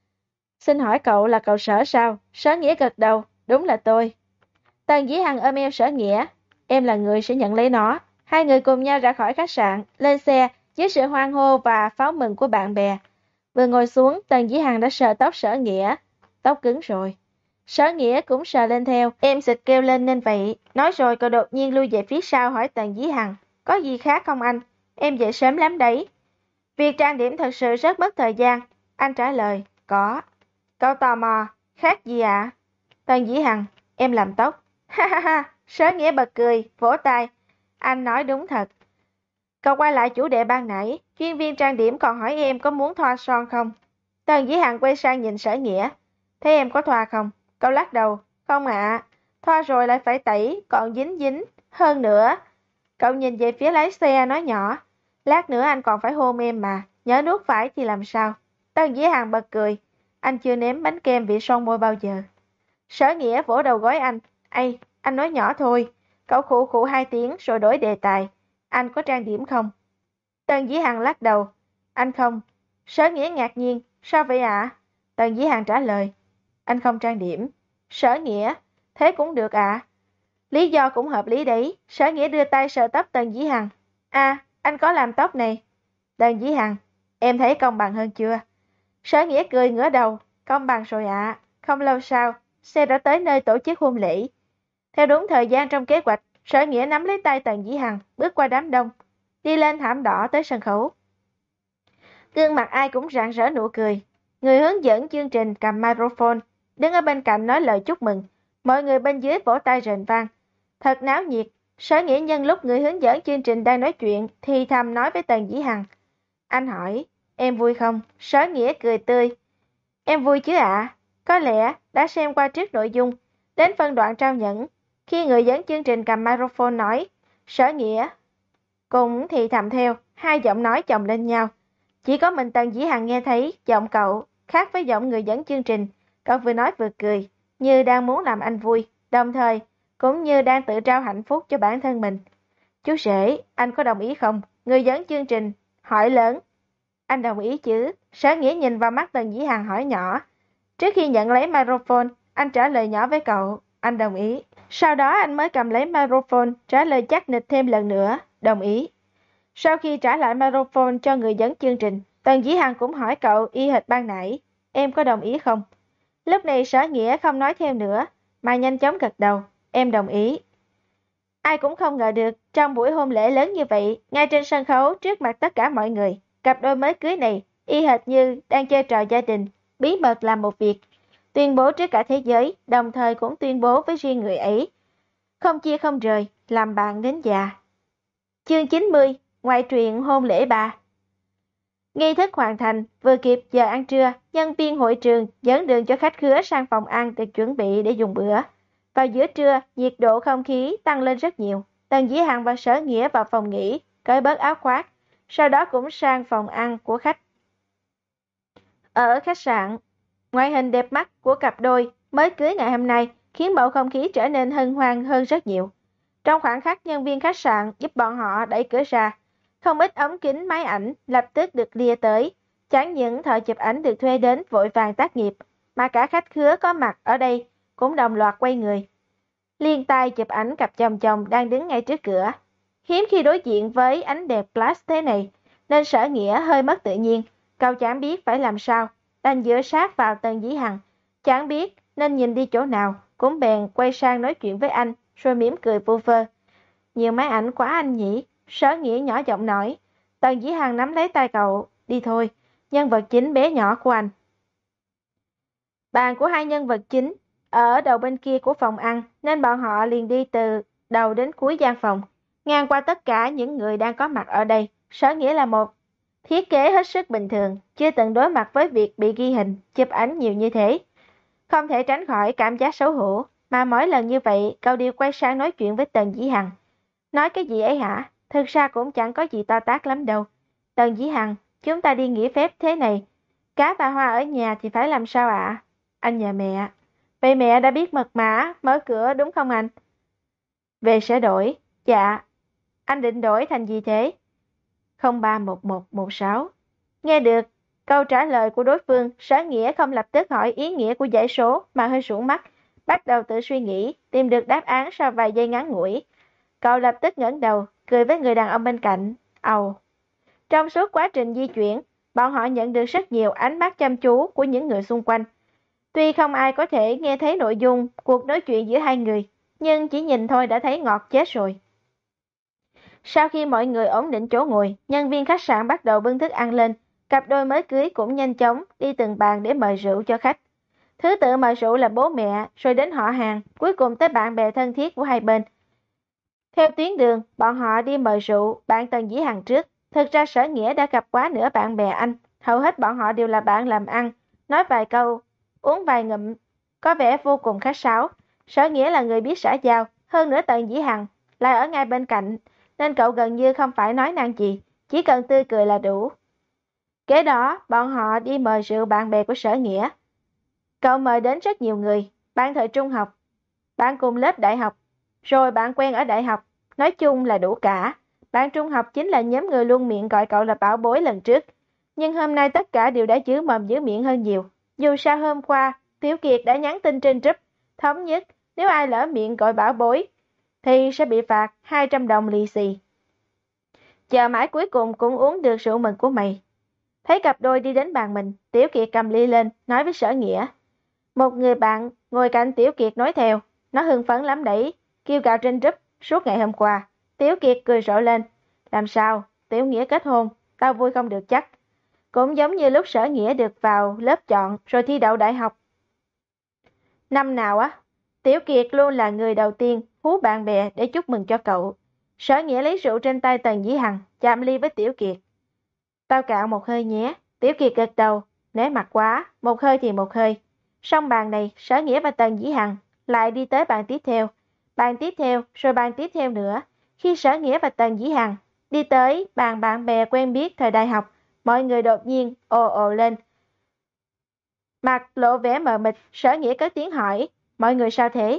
Speaker 1: Xin hỏi cậu là cậu Sở sao? Sở Nghĩa gật đầu, đúng là tôi. Tần Dĩ Hằng ôm eo Sở Nghĩa, em là người sẽ nhận lấy nó. Hai người cùng nhau ra khỏi khách sạn, lên xe, dưới sự hoan hô và pháo mừng của bạn bè. Vừa ngồi xuống, Tần Dĩ Hằng đã sờ tóc Sở Nghĩa. Tóc cứng rồi. Sở Nghĩa cũng sờ lên theo, em xịt kêu lên nên vậy. Nói rồi cậu đột nhiên lui về phía sau hỏi Tần Dĩ Hằng, có gì khác không anh? Em dậy sớm lắm đấy. Việc trang điểm thật sự rất mất thời gian. Anh trả lời, có. Cậu tò mò, khác gì ạ? À? Tần Dĩ Hằng, em làm tóc. Ha ha ha, Sở Nghĩa bật cười, vỗ tay. Anh nói đúng thật. Cậu quay lại chủ đề ban nãy, chuyên viên trang điểm còn hỏi em có muốn thoa son không? Tần Dĩ Hằng quay sang nhìn Sở Nghĩa. Thế em có thoa không? Cậu lắc đầu, không ạ. À. Thoa rồi lại phải tẩy, còn dính dính. Hơn nữa. Cậu nhìn về phía lái xe nói nhỏ. Lát nữa anh còn phải hôn em mà, nhớ nuốt phải thì làm sao? Tần Dĩ Hằng bật cười. Anh chưa nếm bánh kem vị son môi bao giờ. Sở Nghĩa vỗ đầu gối anh. Ây, anh nói nhỏ thôi. Cậu khụ khụ hai tiếng rồi đổi đề tài. Anh có trang điểm không? Tần Dĩ Hằng lắc đầu. Anh không. Sở Nghĩa ngạc nhiên. Sao vậy ạ? À? Tần Dĩ Hằng trả lời. Anh không trang điểm. Sở Nghĩa. Thế cũng được ạ. À? Lý do cũng hợp lý đấy. Sở Nghĩa đưa tay sờ tóc Tần Dĩ Hằng. À, anh có làm tóc này. Tần Dĩ Hằng. Em thấy công bằng hơn chưa? Sở Nghĩa cười ngửa đầu. Công bằng rồi ạ. À. Không lâu sau, xe đã tới nơi tổ chức hôn lễ. Theo đúng thời gian trong kế hoạch, Sở Nghĩa nắm lấy tay Tần Dĩ Hằng, bước qua đám đông, đi lên thảm đỏ tới sân khấu. Gương mặt ai cũng rạng rỡ nụ cười. Người hướng dẫn chương trình cầm microphone, đứng ở bên cạnh nói lời chúc mừng. Mọi người bên dưới vỗ tay rền vang. Thật náo nhiệt. Sở Nghĩa nhân lúc người hướng dẫn chương trình đang nói chuyện thì thầm nói với Tần Dĩ Hằng. Anh hỏi, em vui không? Sở Nghĩa cười tươi. Em vui chứ ạ. Có lẽ đã xem qua trước nội dung. Đến phân đoạn trao nhẫn, khi người dẫn chương trình cầm microphone nói, Sở Nghĩa cũng thì thầm theo, hai giọng nói chồng lên nhau. Chỉ có mình Tần Dĩ Hằng nghe thấy giọng cậu khác với giọng người dẫn chương trình. Cậu vừa nói vừa cười, như đang muốn làm anh vui, đồng thời cũng như đang tự trao hạnh phúc cho bản thân mình. Chú rể, anh có đồng ý không? Người dẫn chương trình hỏi lớn. Anh đồng ý chứ? Sở Nghĩa nhìn vào mắt Tần Dĩ Hằng hỏi nhỏ. Trước khi nhận lấy microphone, anh trả lời nhỏ với cậu, anh đồng ý. Sau đó anh mới cầm lấy microphone, trả lời chắc nịch thêm lần nữa, đồng ý. Sau khi trả lại microphone cho người dẫn chương trình, Tần Dĩ Hằng cũng hỏi cậu y hệt ban nãy, em có đồng ý không? Lúc này Sở Nghĩa không nói thêm nữa, mà nhanh chóng gật đầu, em đồng ý. Ai cũng không ngờ được, trong buổi hôn lễ lớn như vậy, ngay trên sân khấu trước mặt tất cả mọi người, cặp đôi mới cưới này, y hệt như đang chơi trò gia đình, bí mật làm một việc, tuyên bố trước cả thế giới, đồng thời cũng tuyên bố với riêng người ấy. Không chia không rời, làm bạn đến già. Chương chín mươi, ngoại truyện hôn lễ ba. Nghi thức hoàn thành, vừa kịp giờ ăn trưa, nhân viên hội trường dẫn đường cho khách khứa sang phòng ăn được chuẩn bị để dùng bữa. Vào giữa trưa, nhiệt độ không khí tăng lên rất nhiều. Tần Dĩ Hằng và Sở Nghĩa vào phòng nghỉ, cởi bớt áo khoác, sau đó cũng sang phòng ăn của khách. Ở khách sạn, ngoại hình đẹp mắt của cặp đôi mới cưới ngày hôm nay khiến bầu không khí trở nên hân hoan hơn rất nhiều. Trong khoảng khắc nhân viên khách sạn giúp bọn họ đẩy cửa ra, không ít ống kính máy ảnh lập tức được lia tới. Chẳng những thợ chụp ảnh được thuê đến vội vàng tác nghiệp, mà cả khách khứa có mặt ở đây cũng đồng loạt quay người. Liên tay chụp ảnh cặp chồng chồng đang đứng ngay trước cửa. Hiếm khi đối diện với ánh đẹp flash thế này, nên Sở Nghĩa hơi mất tự nhiên. Cậu chẳng biết phải làm sao, đành dựa sát vào Tần Dĩ Hằng. Chẳng biết nên nhìn đi chỗ nào, cũng bèn quay sang nói chuyện với anh, rồi mỉm cười vu vơ. Nhiều máy ảnh quá anh nhỉ? Sở Nghĩa nhỏ giọng nói. Tần Dĩ Hằng nắm lấy tay cậu, đi thôi, nhân vật chính bé nhỏ của anh. Bàn của hai nhân vật chính ở đầu bên kia của phòng ăn, nên bọn họ liền đi từ đầu đến cuối gian phòng, ngang qua tất cả những người đang có mặt ở đây. Sở Nghĩa là một thiết kế hết sức bình thường, chưa từng đối mặt với việc bị ghi hình, chụp ảnh nhiều như thế. Không thể tránh khỏi cảm giác xấu hổ, mà mỗi lần như vậy cậu đều quay sang nói chuyện với Tần Dĩ Hằng. Nói cái gì ấy hả? Thực ra cũng chẳng có gì to tát lắm đâu. Tần Dĩ Hằng, chúng ta đi nghỉ phép thế này. Cá và Hoa ở nhà thì phải làm sao ạ? Anh nhà mẹ. Vậy mẹ đã biết mật mã, mở cửa đúng không anh? Về sẽ đổi. Dạ. Anh định đổi thành gì thế? không ba một một một sáu. Nghe được câu trả lời của đối phương, Sở Nghĩa không lập tức hỏi ý nghĩa của dãy số mà hơi sụn mắt, bắt đầu tự suy nghĩ, tìm được đáp án sau vài giây ngắn ngủi. Cậu lập tức ngẩng đầu, cười với người đàn ông bên cạnh. Ầu. Trong suốt quá trình di chuyển, bọn họ nhận được rất nhiều ánh mắt chăm chú của những người xung quanh. Tuy không ai có thể nghe thấy nội dung cuộc nói chuyện giữa hai người, nhưng chỉ nhìn thôi đã thấy ngọt chết rồi. Sau khi mọi người ổn định chỗ ngồi, nhân viên khách sạn bắt đầu bưng thức ăn lên. Cặp đôi mới cưới cũng nhanh chóng đi từng bàn để mời rượu cho khách. Thứ tự mời rượu là bố mẹ, rồi đến họ hàng, cuối cùng tới bạn bè thân thiết của hai bên. Theo tuyến đường, bọn họ đi mời rượu bạn Tần Dĩ Hằng trước. Thực ra Sở Nghĩa đã gặp quá nửa bạn bè anh, hầu hết bọn họ đều là bạn làm ăn, nói vài câu, uống vài ngụm, có vẻ vô cùng khách sáo. Sở Nghĩa là người biết xã giao, hơn nữa Tần Dĩ Hằng lại ở ngay bên cạnh, nên cậu gần như không phải nói năng gì, chỉ cần tươi cười là đủ. Kế đó, bọn họ đi mời rượu bạn bè của Sở Nghĩa. Cậu mời đến rất nhiều người, bạn thời trung học, bạn cùng lớp đại học, rồi bạn quen ở đại học, nói chung là đủ cả. Bạn trung học chính là nhóm người luôn miệng gọi cậu là bảo bối lần trước. Nhưng hôm nay tất cả đều đã giữ mồm giữ miệng hơn nhiều. Dù sao hôm qua, Tiểu Kiệt đã nhắn tin trên group, thống nhất nếu ai lỡ miệng gọi bảo bối, thì sẽ bị phạt hai trăm đồng lì xì. Chờ mãi cuối cùng cũng uống được rượu mừng của mày. Thấy cặp đôi đi đến bàn mình, Tiểu Kiệt cầm ly lên, nói với Sở Nghĩa. Một người bạn ngồi cạnh Tiểu Kiệt nói theo, nó hưng phấn lắm đấy, kêu gào trên group, suốt ngày hôm qua. Tiểu Kiệt cười rộ lên. Làm sao? Tiểu Nghĩa kết hôn, tao vui không được chắc. Cũng giống như lúc Sở Nghĩa được vào lớp chọn rồi thi đậu đại học. Năm nào á, Tiểu Kiệt luôn là người đầu tiên hú bạn bè để chúc mừng cho cậu. Sở Nghĩa lấy rượu trên tay Tần Dĩ Hằng, chạm ly với Tiểu Kiệt. Tao cạn một hơi nhé. Tiểu Kiệt gật đầu, nể mặt quá, một hơi thì một hơi. Xong bàn này, Sở Nghĩa và Tần Dĩ Hằng lại đi tới bàn tiếp theo. Bàn tiếp theo, rồi bàn tiếp theo nữa. Khi Sở Nghĩa và Tần Dĩ Hằng đi tới bàn bạn bè quen biết thời đại học, mọi người đột nhiên ồ ồ lên. Mặt lộ vẻ mờ mịt, Sở Nghĩa cất tiếng hỏi, mọi người sao thế?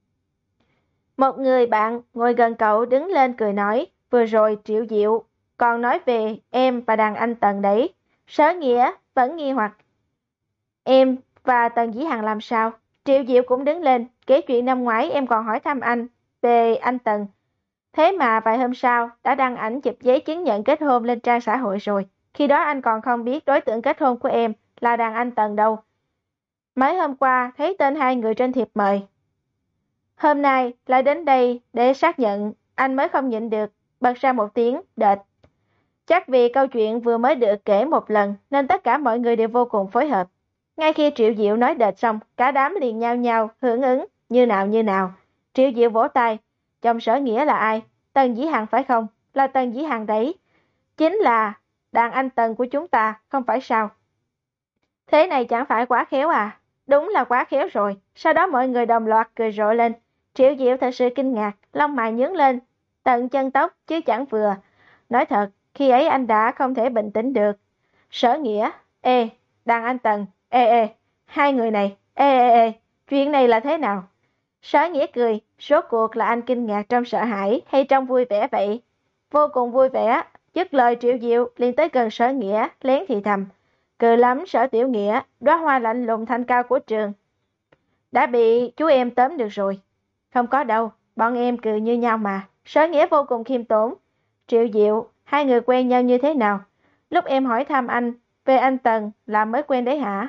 Speaker 1: Một người bạn ngồi gần cậu đứng lên cười nói, vừa rồi Triệu Diệu còn nói về em và đàn anh Tần đấy. Sở Nghĩa vẫn nghi hoặc. Em và Tần Dĩ Hằng làm sao? Triệu Diệu cũng đứng lên, kể chuyện năm ngoái em còn hỏi thăm anh về anh Tần. Thế mà vài hôm sau đã đăng ảnh chụp giấy chứng nhận kết hôn lên trang xã hội rồi. Khi đó anh còn không biết đối tượng kết hôn của em là đàn anh Tần đâu. Mấy hôm qua thấy tên hai người trên thiệp mời. Hôm nay lại đến đây để xác nhận, anh mới không nhịn được, bật ra một tiếng đệt. Chắc vì câu chuyện vừa mới được kể một lần nên tất cả mọi người đều vô cùng phối hợp. Ngay khi Triệu Diệu nói đệt xong, cả đám liền nhao nhao hưởng ứng, như nào như nào. Triệu Diệu vỗ tay, chồng Sở Nghĩa là ai? Tần Dĩ Hằng phải không? Là Tần Dĩ Hằng đấy. Chính là đàn anh Tần của chúng ta, không phải sao? Thế này chẳng phải quá khéo à? Đúng là quá khéo rồi. Sau đó mọi người đồng loạt cười rộ lên. Triệu Diệu thật sự kinh ngạc, lông mày nhướng lên, tận chân tóc chứ chẳng vừa. Nói thật, khi ấy anh đã không thể bình tĩnh được. Sở Nghĩa, ê, đàn anh Tần, ê ê, hai người này, ê ê ê, chuyện này là thế nào? Sở Nghĩa cười, rốt cuộc là anh kinh ngạc trong sợ hãi hay trong vui vẻ vậy? Vô cùng vui vẻ, dứt lời Triệu Diệu liền tới gần Sở Nghĩa, lén thì thầm. Cười lắm Sở Tiểu Nghĩa, đóa hoa lạnh lùng thanh cao của trường. Đã bị chú em tóm được rồi. Không có đâu, bọn em cười như nhau mà. Sở Nghĩa vô cùng khiêm tốn. Triệu Diệu, hai người quen nhau như thế nào? Lúc em hỏi thăm anh, về anh Tần là mới quen đấy hả?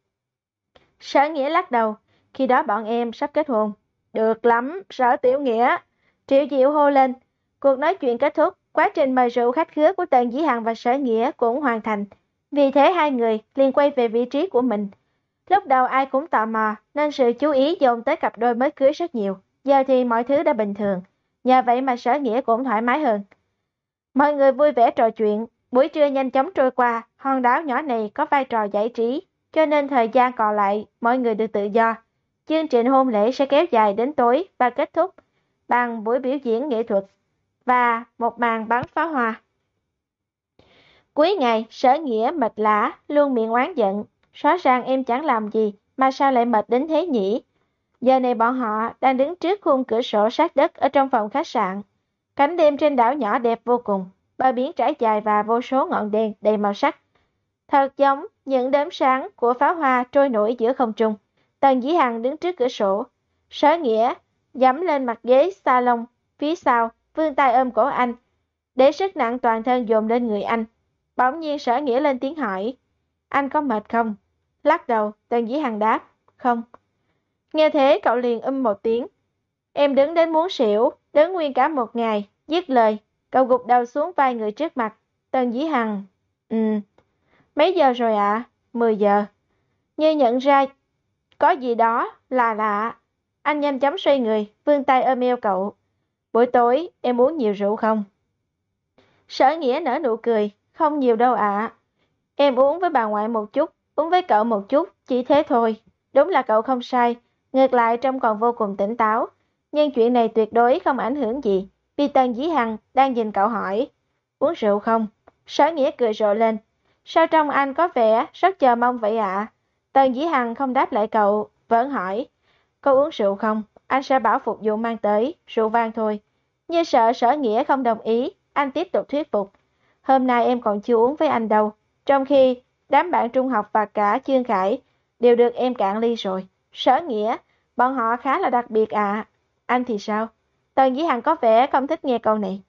Speaker 1: Sở Nghĩa lắc đầu, khi đó bọn em sắp kết hôn. Được lắm, Sở Tiểu Nghĩa. Triệu Diệu hô lên. Cuộc nói chuyện kết thúc, quá trình mời rượu khách khứa của Tần Dĩ Hằng và Sở Nghĩa cũng hoàn thành. Vì thế hai người liền quay về vị trí của mình. Lúc đầu ai cũng tò mò, nên sự chú ý dồn tới cặp đôi mới cưới rất nhiều. Giờ thì mọi thứ đã bình thường. Nhờ vậy mà Sở Nghĩa cũng thoải mái hơn. Mọi người vui vẻ trò chuyện. Buổi trưa nhanh chóng trôi qua. Hòn đảo nhỏ này có vai trò giải trí, cho nên thời gian còn lại mọi người được tự do. Chương trình hôn lễ sẽ kéo dài đến tối và kết thúc bằng buổi biểu diễn nghệ thuật và một màn bắn pháo hoa. Cuối ngày, Sở Nghĩa mệt lả, luôn miệng oán giận. Rõ ràng em chẳng làm gì, mà sao lại mệt đến thế nhỉ? Giờ này bọn họ đang đứng trước khung cửa sổ sát đất ở trong phòng khách sạn. Cảnh đêm trên đảo nhỏ đẹp vô cùng, bờ biển trải dài và vô số ngọn đèn đầy màu sắc. Thật giống những đốm sáng của pháo hoa trôi nổi giữa không trung. Tần Dĩ Hằng đứng trước cửa sổ. Sở Nghĩa dẫm lên mặt ghế salon phía sau, vươn tay ôm cổ anh, để sức nặng toàn thân dồn lên người anh. Bỗng nhiên Sở Nghĩa lên tiếng hỏi, anh có mệt không? Lắc đầu, Tần Dĩ Hằng đáp, không. Nghe thế cậu liền um một tiếng. Em đứng đến muốn xỉu, đứng nguyên cả một ngày. Dứt lời, cậu gục đầu xuống vai người trước mặt. Tần Dĩ Hằng, ừ, mấy giờ rồi ạ? À? mười giờ. Như nhận ra có gì đó là lạ. Anh nhanh chóng xoay người, vươn tay ôm eo cậu. Buổi tối em uống nhiều rượu không? Sở Nghĩa nở nụ cười, không nhiều đâu ạ. À. Em uống với bà ngoại một chút, uống với cậu một chút, chỉ thế thôi. Đúng là cậu không sai, ngược lại trông còn vô cùng tỉnh táo. Nhưng chuyện này tuyệt đối không ảnh hưởng gì, vì Tần Dĩ Hằng đang nhìn cậu hỏi. Uống rượu không? Sở Nghĩa cười rộ lên. Sao trông anh có vẻ rất chờ mong vậy ạ? À? Tần Dĩ Hằng không đáp lại cậu, vẫn hỏi. Có uống rượu không? Anh sẽ bảo phục vụ mang tới, rượu vang thôi. Như sợ Sở Nghĩa không đồng ý, anh tiếp tục thuyết phục. Hôm nay em còn chưa uống với anh đâu, trong khi đám bạn trung học và cả Chương Khải đều được em cạn ly rồi. Sở Nghĩa, bọn họ khá là đặc biệt ạ. À. Anh thì sao? Tần Dĩ Hằng có vẻ không thích nghe câu này.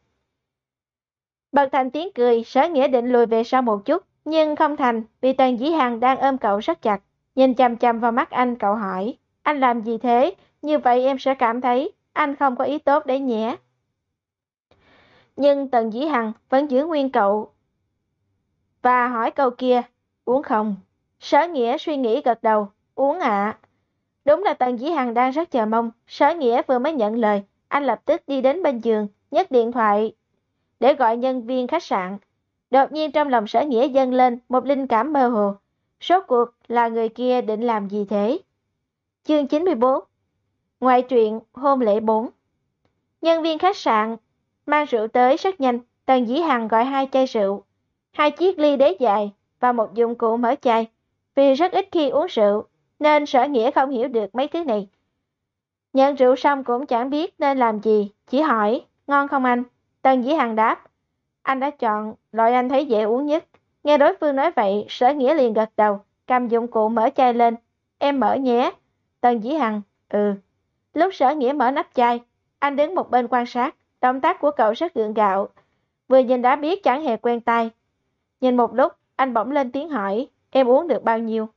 Speaker 1: Bật thành tiếng cười, Sở Nghĩa định lùi về sau một chút, nhưng không thành vì Tần Dĩ Hằng đang ôm cậu rất chặt. Nhìn chằm chằm vào mắt anh, cậu hỏi, anh làm gì thế? Như vậy em sẽ cảm thấy anh không có ý tốt đấy nhé. Nhưng Tần Dĩ Hằng vẫn giữ nguyên cậu và hỏi câu kia, uống không? Sở Nghĩa suy nghĩ gật đầu, uống ạ. Đúng là Tần Dĩ Hằng đang rất chờ mong. Sở Nghĩa vừa mới nhận lời, anh lập tức đi đến bên giường, nhấc điện thoại để gọi nhân viên khách sạn. Đột nhiên trong lòng Sở Nghĩa dâng lên một linh cảm mơ hồ. Rốt cuộc là người kia định làm gì thế? Chương chín mươi bốn. Ngoại truyện hôn lễ bốn. Nhân viên khách sạn mang rượu tới rất nhanh. Tần Dĩ Hằng gọi hai chai rượu, hai chiếc ly đế dài và một dụng cụ mở chai. Vì rất ít khi uống rượu nên Sở Nghĩa không hiểu được mấy thứ này. Nhận rượu xong cũng chẳng biết nên làm gì, chỉ hỏi, ngon không anh? Tần Dĩ Hằng đáp, anh đã chọn loại anh thấy dễ uống nhất. Nghe đối phương nói vậy, Sở Nghĩa liền gật đầu, cầm dụng cụ mở chai lên. Em mở nhé. Tần Dĩ Hằng, ừ. Lúc Sở Nghĩa mở nắp chai, anh đứng một bên quan sát, động tác của cậu rất gượng gạo. Vừa nhìn đã biết chẳng hề quen tay. Nhìn một lúc, anh bỗng lên tiếng hỏi, em uống được bao nhiêu?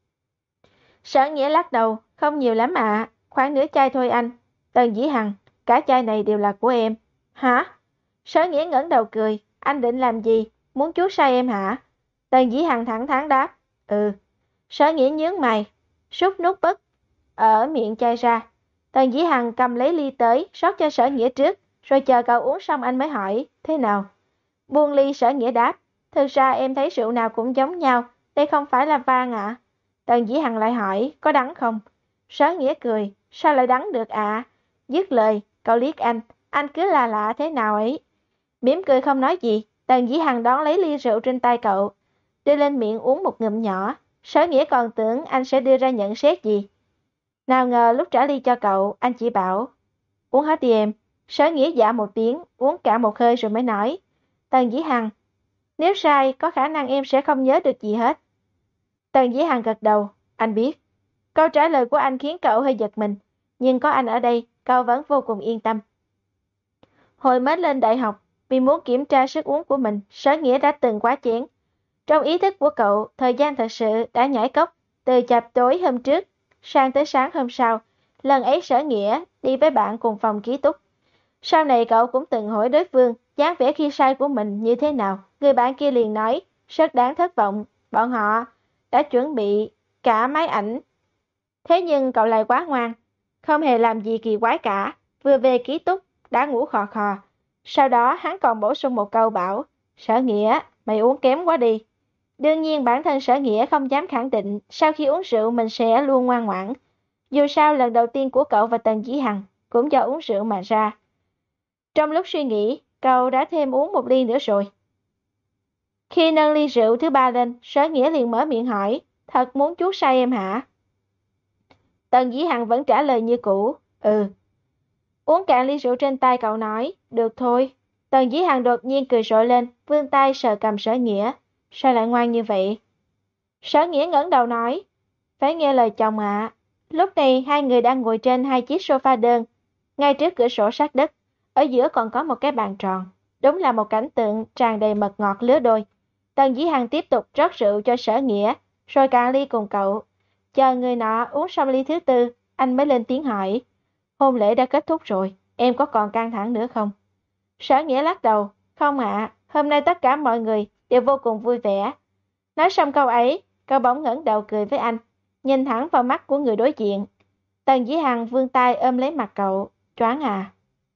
Speaker 1: Sở Nghĩa lắc đầu, không nhiều lắm ạ, khoảng nửa chai thôi anh. Tần Dĩ Hằng, cả chai này đều là của em. Hả? Sở Nghĩa ngẩng đầu cười, anh định làm gì? Muốn chuốt say em hả? Tần Dĩ Hằng thẳng thắn đáp, ừ. Sở Nghĩa nhướng mày, rút nút bứt ở miệng chai ra. Tần Dĩ Hằng cầm lấy ly tới, rót cho Sở Nghĩa trước, rồi chờ cậu uống xong anh mới hỏi, thế nào? Buông ly, Sở Nghĩa đáp, thực ra em thấy rượu nào cũng giống nhau, đây không phải là vang ạ. Tần Dĩ Hằng lại hỏi, có đắng không? Sở Nghĩa cười, sao lại đắng được ạ? Dứt lời, cậu liếc anh, anh cứ là lạ thế nào ấy. Mỉm cười không nói gì, Tần Dĩ Hằng đón lấy ly rượu trên tay cậu, đưa lên miệng uống một ngụm nhỏ. Sở Nghĩa còn tưởng anh sẽ đưa ra nhận xét gì. Nào ngờ lúc trả ly cho cậu, anh chỉ bảo, uống hết đi em. Sở Nghĩa dạ một tiếng, uống cả một hơi rồi mới nói, Tần Dĩ Hằng, nếu sai có khả năng em sẽ không nhớ được gì hết. Tần Dĩ Hằng gật đầu, anh biết. Câu trả lời của anh khiến cậu hơi giật mình, nhưng có anh ở đây, cậu vẫn vô cùng yên tâm. Hồi mới lên đại học, vì muốn kiểm tra sức uống của mình, Sở Nghĩa đã từng quá chén. Trong ý thức của cậu, thời gian thật sự đã nhảy cốc, từ chập tối hôm trước, sang tới sáng hôm sau. Lần ấy Sở Nghĩa đi với bạn cùng phòng ký túc. Sau này cậu cũng từng hỏi đối phương, dáng vẻ khi say của mình như thế nào. Người bạn kia liền nói, rất đáng thất vọng, bọn họ đã chuẩn bị cả máy ảnh. Thế nhưng cậu lại quá ngoan, không hề làm gì kỳ quái cả, vừa về ký túc, đã ngủ khò khò. Sau đó hắn còn bổ sung một câu bảo, Sở Nghĩa, mày uống kém quá đi. Đương nhiên bản thân Sở Nghĩa không dám khẳng định sau khi uống rượu mình sẽ luôn ngoan ngoãn. Dù sao lần đầu tiên của cậu và Tần Dĩ Hằng cũng do uống rượu mà ra. Trong lúc suy nghĩ, cậu đã thêm uống một ly nữa rồi. Khi nâng ly rượu thứ ba lên, Sở Nghĩa liền mở miệng hỏi, thật muốn chuốt say em hả? Tần Dĩ Hằng vẫn trả lời như cũ, ừ. Uống cạn ly rượu trên tay cậu nói, được thôi. Tần Dĩ Hằng đột nhiên cười rộ lên, vươn tay sờ cầm Sở Nghĩa. Sao lại ngoan như vậy? Sở Nghĩa ngẩng đầu nói, phải nghe lời chồng ạ. Lúc này hai người đang ngồi trên hai chiếc sofa đơn, ngay trước cửa sổ sát đất. Ở giữa còn có một cái bàn tròn. Đúng là một cảnh tượng tràn đầy mật ngọt lứa đôi. Tần Dĩ Hằng tiếp tục rót rượu cho Sở Nghĩa, rồi cạn ly cùng cậu. Chờ người nọ uống xong ly thứ tư, anh mới lên tiếng hỏi, hôn lễ đã kết thúc rồi, em có còn căng thẳng nữa không? Sở Nghĩa lắc đầu, không ạ, hôm nay tất cả mọi người đều vô cùng vui vẻ. Nói xong câu ấy, cậu bỗng ngẩng đầu cười với anh, nhìn thẳng vào mắt của người đối diện. Tần Dĩ Hằng vươn tay ôm lấy mặt cậu, choáng à.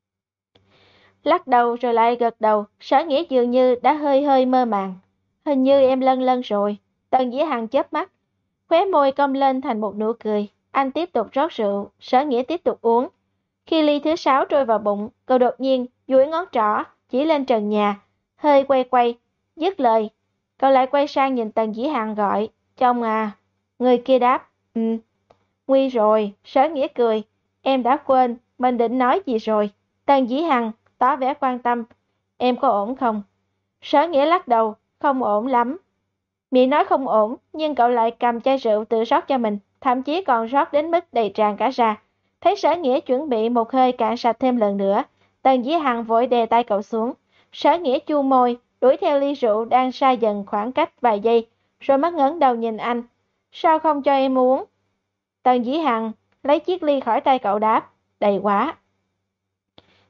Speaker 1: Lắc đầu rồi lại gật đầu, Sở Nghĩa dường như đã hơi hơi mơ màng. Hình như em lân lân rồi. Tần Dĩ Hằng chớp mắt, khóe môi cong lên thành một nụ cười. Anh tiếp tục rót rượu, Sở Nghĩa tiếp tục uống. Khi ly thứ sáu trôi vào bụng, cậu đột nhiên duỗi ngón trỏ chỉ lên trần nhà, hơi quay quay. Dứt lời, cậu lại quay sang nhìn Tần Dĩ Hằng gọi, chồng à. Người kia đáp, ừ. Nguy rồi, Sở Nghĩa cười, em đã quên, mình định nói gì rồi. Tần Dĩ Hằng tỏ vẻ quan tâm, em có ổn không? Sở Nghĩa lắc đầu, không ổn lắm. Miệng nói không ổn, nhưng cậu lại cầm chai rượu tự rót cho mình, thậm chí còn rót đến mức đầy tràn cả ra. Thấy Sở Nghĩa chuẩn bị một hơi cạn sạch thêm lần nữa, Tần Dĩ Hằng vội đè tay cậu xuống. Sở Nghĩa chu môi, đuổi theo ly rượu đang xa dần khoảng cách vài giây, rồi mắt ngẩng đầu nhìn anh. Sao không cho em uống? Tần Dĩ Hằng lấy chiếc ly khỏi tay cậu đáp, đầy quá.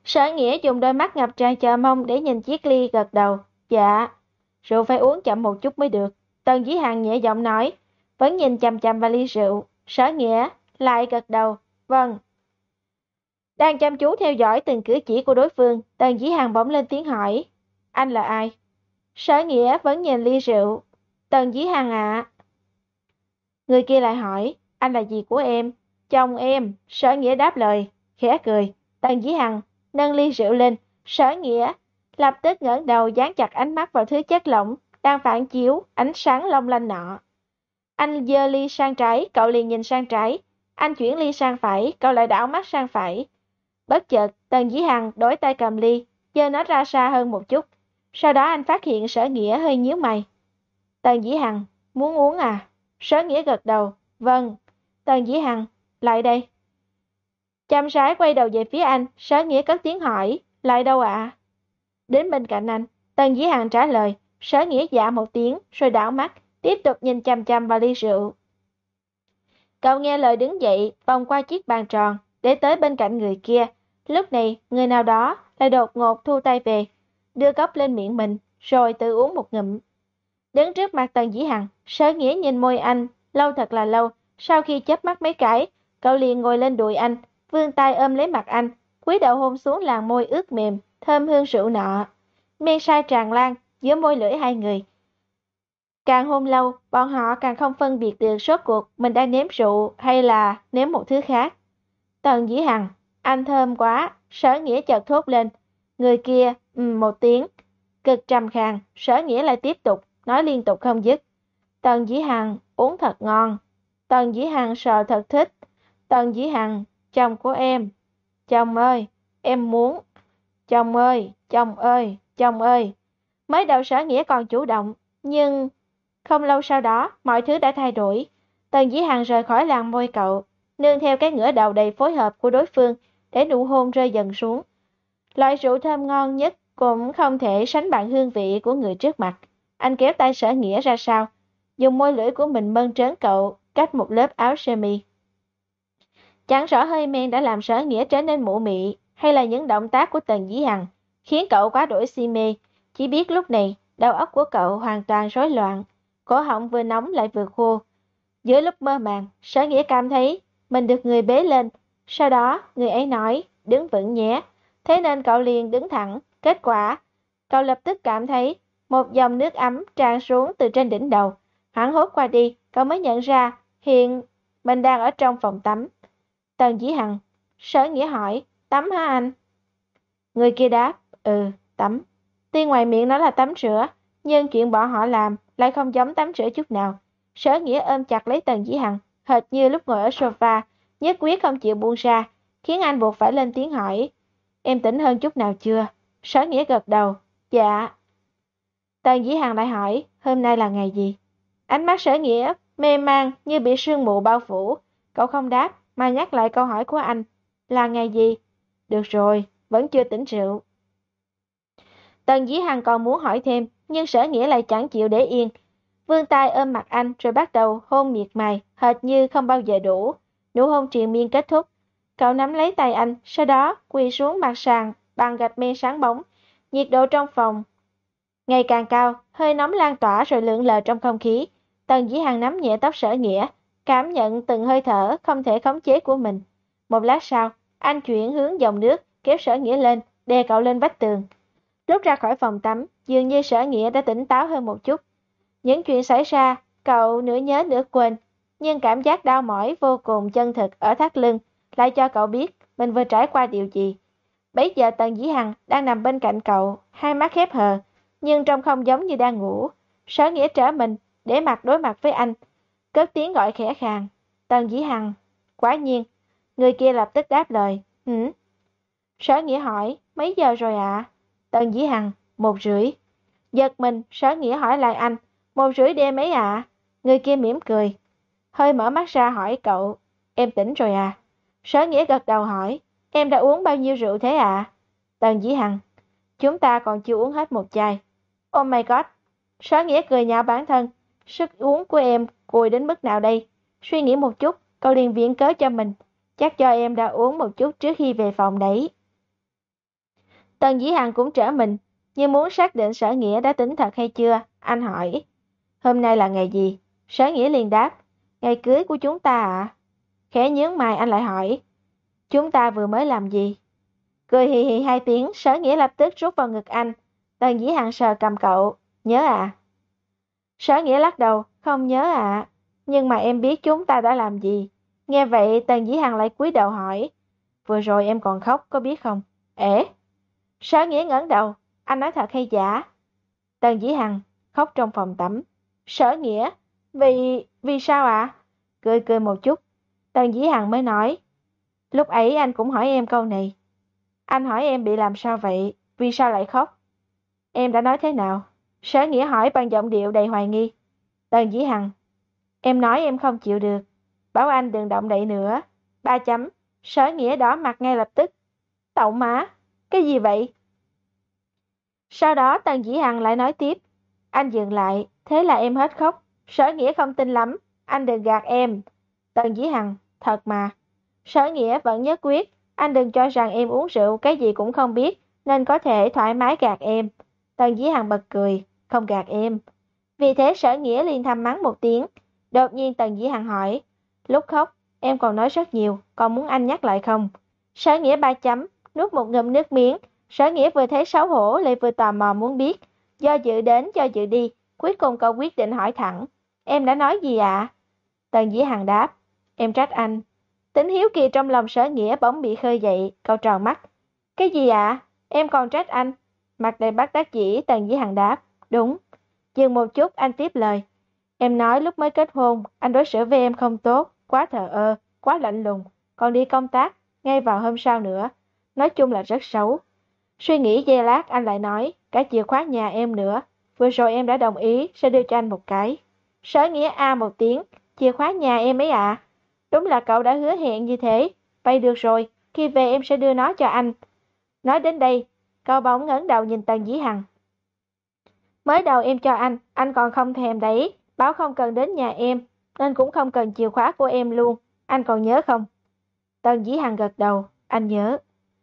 Speaker 1: Sở Nghĩa dùng đôi mắt ngập tràn chờ mong để nhìn chiếc ly, gật đầu. Dạ. Rượu phải uống chậm một chút mới được. Tần Dĩ Hằng nhẹ giọng nói, vẫn nhìn chằm chằm vào ly rượu. Sở Nghĩa lại gật đầu. Vâng. Đang chăm chú theo dõi từng cử chỉ của đối phương, Tần Dĩ Hằng bỗng lên tiếng hỏi. Anh là ai? Sở Nghĩa vẫn nhìn ly rượu. Tần Dĩ Hằng ạ. Người kia lại hỏi, anh là gì của em? Chồng em. Sở Nghĩa đáp lời, khẽ cười. Tần Dĩ Hằng nâng ly rượu lên. Sở Nghĩa lập tức ngẩng đầu dán chặt ánh mắt vào thứ chất lỏng đang phản chiếu ánh sáng long lanh nọ. Anh giơ ly sang trái, cậu liền nhìn sang trái. Anh chuyển ly sang phải, cậu lại đảo mắt sang phải. Bất chợt, Tần Dĩ Hằng đổi tay cầm ly, giơ nó ra xa hơn một chút. Sau đó anh phát hiện Sở Nghĩa hơi nhíu mày. Tần Dĩ Hằng, muốn uống à? Sở Nghĩa gật đầu. Vâng. Tần Dĩ Hằng, lại đây. Chăm sái quay đầu về phía anh, Sở Nghĩa cất tiếng hỏi, lại đâu ạ? Đến bên cạnh anh. Tần Dĩ Hằng trả lời. Sở Nghĩa dạ một tiếng, rồi đảo mắt, tiếp tục nhìn chằm chằm vào ly rượu. Cậu nghe lời đứng dậy, vòng qua chiếc bàn tròn, để tới bên cạnh người kia. Lúc này, người nào đó lại đột ngột thu tay về, đưa cốc lên miệng mình, rồi tự uống một ngụm. Đứng trước mặt Tần Dĩ Hằng, Sở Nghĩa nhìn môi anh, lâu thật là lâu. Sau khi chớp mắt mấy cái, cậu liền ngồi lên đùi anh, vươn tay ôm lấy mặt anh, cúi đầu hôn xuống làn môi ướt mềm, thơm hương rượu nọ. Men say tràn lan giữa môi lưỡi hai người. Càng hôn lâu, bọn họ càng không phân biệt được rốt cuộc mình đang nếm rượu hay là nếm một thứ khác. Tần Dĩ Hằng, anh thơm quá. Sở Nghĩa chợt thốt lên. Người kia, ừm một tiếng, cực trầm khàn. Sở Nghĩa lại tiếp tục, nói liên tục không dứt. Tần Dĩ Hằng, uống thật ngon. Tần Dĩ Hằng sợ thật thích. Tần Dĩ Hằng, chồng của em. Chồng ơi, em muốn. Chồng ơi, chồng ơi, chồng ơi. Mới đầu Sở Nghĩa còn chủ động, nhưng không lâu sau đó, mọi thứ đã thay đổi. Tần Dĩ Hằng rời khỏi làn môi cậu, nương theo cái ngửa đầu đầy phối hợp của đối phương, để nụ hôn rơi dần xuống. Loại rượu thơm ngon nhất cũng không thể sánh bằng hương vị của người trước mặt. Anh kéo tay Sở Nghĩa ra sau, dùng môi lưỡi của mình mơn trớn cậu cách một lớp áo sơ mi. Chẳng rõ hơi men đã làm Sở Nghĩa trở nên mụ mị, hay là những động tác của Tần Dĩ Hằng khiến cậu quá đổi si mê. Chỉ biết lúc này, đầu óc của cậu hoàn toàn rối loạn, cổ họng vừa nóng lại vừa khô. Giữa lúc mơ màng, Sở Nghĩa cảm thấy mình được người bế lên. Sau đó, người ấy nói, đứng vững nhé. Thế nên cậu liền đứng thẳng. Kết quả, cậu lập tức cảm thấy một dòng nước ấm tràn xuống từ trên đỉnh đầu. Hoảng hốt qua đi, cậu mới nhận ra hiện mình đang ở trong phòng tắm. Tần Dĩ Hằng, Sở Nghĩa hỏi, tắm hả anh? Người kia đáp, ừ, tắm. Tuy ngoài miệng nó là tắm rửa, nhưng chuyện bọn họ làm lại không giống tắm rửa chút nào. Sở Nghĩa ôm chặt lấy Tần Dĩ Hằng, hệt như lúc ngồi ở sofa, nhất quyết không chịu buông ra, khiến anh buộc phải lên tiếng hỏi, em tỉnh hơn chút nào chưa? Sở Nghĩa gật đầu, dạ. Tần Dĩ Hằng lại hỏi, hôm nay là ngày gì? Ánh mắt Sở Nghĩa mê man như bị sương mù bao phủ. Cậu không đáp, mà nhắc lại câu hỏi của anh, là ngày gì? Được rồi, vẫn chưa tỉnh rượu. Tần Dĩ Hằng còn muốn hỏi thêm, nhưng Sở Nghĩa lại chẳng chịu để yên. Vươn tay ôm mặt anh rồi bắt đầu hôn miệt mài, hệt như không bao giờ đủ. Nụ hôn triền miên kết thúc. Cậu nắm lấy tay anh, sau đó quỳ xuống mặt sàn bằng gạch men sáng bóng. Nhiệt độ trong phòng ngày càng cao, hơi nóng lan tỏa rồi lượn lờ trong không khí. Tần Dĩ Hằng nắm nhẹ tóc Sở Nghĩa, cảm nhận từng hơi thở không thể khống chế của mình. Một lát sau, anh chuyển hướng dòng nước, kéo Sở Nghĩa lên, đè cậu lên vách tường. Lúc ra khỏi phòng tắm, dường như Sở Nghĩa đã tỉnh táo hơn một chút. Những chuyện xảy ra, cậu nửa nhớ nửa quên, nhưng cảm giác đau mỏi vô cùng chân thực ở thắt lưng lại cho cậu biết mình vừa trải qua điều gì. Bấy giờ Tần Dĩ Hằng đang nằm bên cạnh cậu, hai mắt khép hờ, nhưng trông không giống như đang ngủ. Sở Nghĩa trở mình, để mặt đối mặt với anh, cất tiếng gọi khẽ khàng, Tần Dĩ Hằng. Quả nhiên, người kia lập tức đáp lời, hử? Sở Nghĩa hỏi, mấy giờ rồi ạ? À? Tần Dĩ Hằng, một rưỡi. Giật mình, Sở Nghĩa hỏi lại anh, một rưỡi đêm ấy ạ? À? Người kia mỉm cười, hơi mở mắt ra hỏi cậu, em tỉnh rồi à? Sở Nghĩa gật đầu hỏi, em đã uống bao nhiêu rượu thế ạ? À? Tần Dĩ Hằng, chúng ta còn chưa uống hết một chai. Oh my god. Sở Nghĩa cười nhạo bản thân, sức uống của em cùi đến mức nào đây? Suy nghĩ một chút, cậu liền viện cớ cho mình, chắc cho em đã uống một chút trước khi về phòng đấy. Tần Dĩ Hằng cũng trở mình, như muốn xác định Sở Nghĩa đã tỉnh thật hay chưa. Anh hỏi, hôm nay là ngày gì? Sở Nghĩa liền đáp, ngày cưới của chúng ta ạ. À? Khẽ nhướng mày anh lại hỏi, chúng ta vừa mới làm gì? Cười hì hì hai tiếng, Sở Nghĩa lập tức rút vào ngực anh. Tần Dĩ Hằng sờ cầm cậu, nhớ à? Sở Nghĩa lắc đầu, không nhớ ạ. À. Nhưng mà em biết chúng ta đã làm gì. Nghe vậy Tần Dĩ Hằng lại cúi đầu hỏi, vừa rồi em còn khóc có biết không? Ế? Sở Nghĩa ngẩng đầu, anh nói thật hay giả? Tần Dĩ Hằng khóc trong phòng tắm. Sở Nghĩa, vì... vì sao ạ? À? Cười cười một chút, Tần Dĩ Hằng mới nói, lúc ấy anh cũng hỏi em câu này. Anh hỏi em bị làm sao vậy? Vì sao lại khóc? Em đã nói thế nào? Sở Nghĩa hỏi bằng giọng điệu đầy hoài nghi. Tần Dĩ Hằng, em nói em không chịu được. Bảo anh đừng động đậy nữa. Ba chấm. Sở Nghĩa đỏ mặt ngay lập tức. Tậu má, cái gì vậy? Sau đó Tần Dĩ Hằng lại nói tiếp. Anh dừng lại, thế là em hết khóc. Sở Nghĩa không tin lắm. Anh đừng gạt em. Tần Dĩ Hằng, thật mà. Sở Nghĩa vẫn nhất quyết. Anh đừng cho rằng em uống rượu cái gì cũng không biết, nên có thể thoải mái gạt em. Tần Dĩ Hằng bật cười, không gạt em. Vì thế Sở Nghĩa liền thầm mắng một tiếng. Đột nhiên Tần Dĩ Hằng hỏi, lúc khóc, em còn nói rất nhiều, còn muốn anh nhắc lại không? Sở Nghĩa ba chấm, nuốt một ngụm nước miếng. Sở Nghĩa vừa thấy xấu hổ lại vừa tò mò muốn biết. Do dự đến do dự đi, cuối cùng cậu quyết định hỏi thẳng. Em đã nói gì ạ? À? Tần Dĩ Hằng đáp, em trách anh. Tính hiếu kỳ trong lòng Sở Nghĩa bỗng bị khơi dậy, cậu tròn mắt. Cái gì ạ? À? Em còn trách anh. Mặt đầy bất đắc dĩ, Tần Dĩ Hằng đáp, đúng. Dừng một chút anh tiếp lời. Em nói lúc mới kết hôn, anh đối xử với em không tốt, quá thờ ơ, quá lạnh lùng, còn đi công tác, ngay vào hôm sau nữa. Nói chung là rất xấu. Suy nghĩ giây lát anh lại nói, cả chìa khóa nhà em nữa. Vừa rồi em đã đồng ý, sẽ đưa cho anh một cái. Sở Nghĩa a một tiếng, chìa khóa nhà em ấy ạ. À? Đúng là cậu đã hứa hẹn như thế. Vậy được rồi, khi về em sẽ đưa nó cho anh. Nói đến đây, cậu bỗng ngẩng đầu nhìn Tần Dĩ Hằng. Mới đầu em cho anh, anh còn không thèm đấy, báo không cần đến nhà em, nên cũng không cần chìa khóa của em luôn. Anh còn nhớ không? Tần Dĩ Hằng gật đầu, anh nhớ.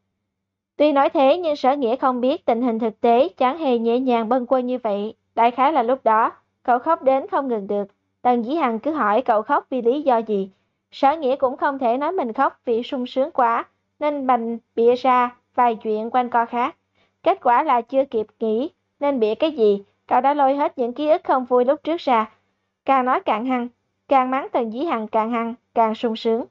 Speaker 1: Tuy nói thế nhưng Sở Nghĩa không biết tình hình thực tế chẳng hề nhẹ nhàng bâng quơ như vậy. Đại khái là lúc đó, cậu khóc đến không ngừng được. Tần Dĩ Hằng cứ hỏi cậu khóc vì lý do gì. Sở Nghĩa cũng không thể nói mình khóc vì sung sướng quá, nên bành bịa ra vài chuyện quanh co khác. Kết quả là chưa kịp nghĩ nên bịa cái gì, cậu đã lôi hết những ký ức không vui lúc trước ra. Càng nói càng hăng, càng mắng Tần Dĩ Hằng càng hăng, càng sung sướng.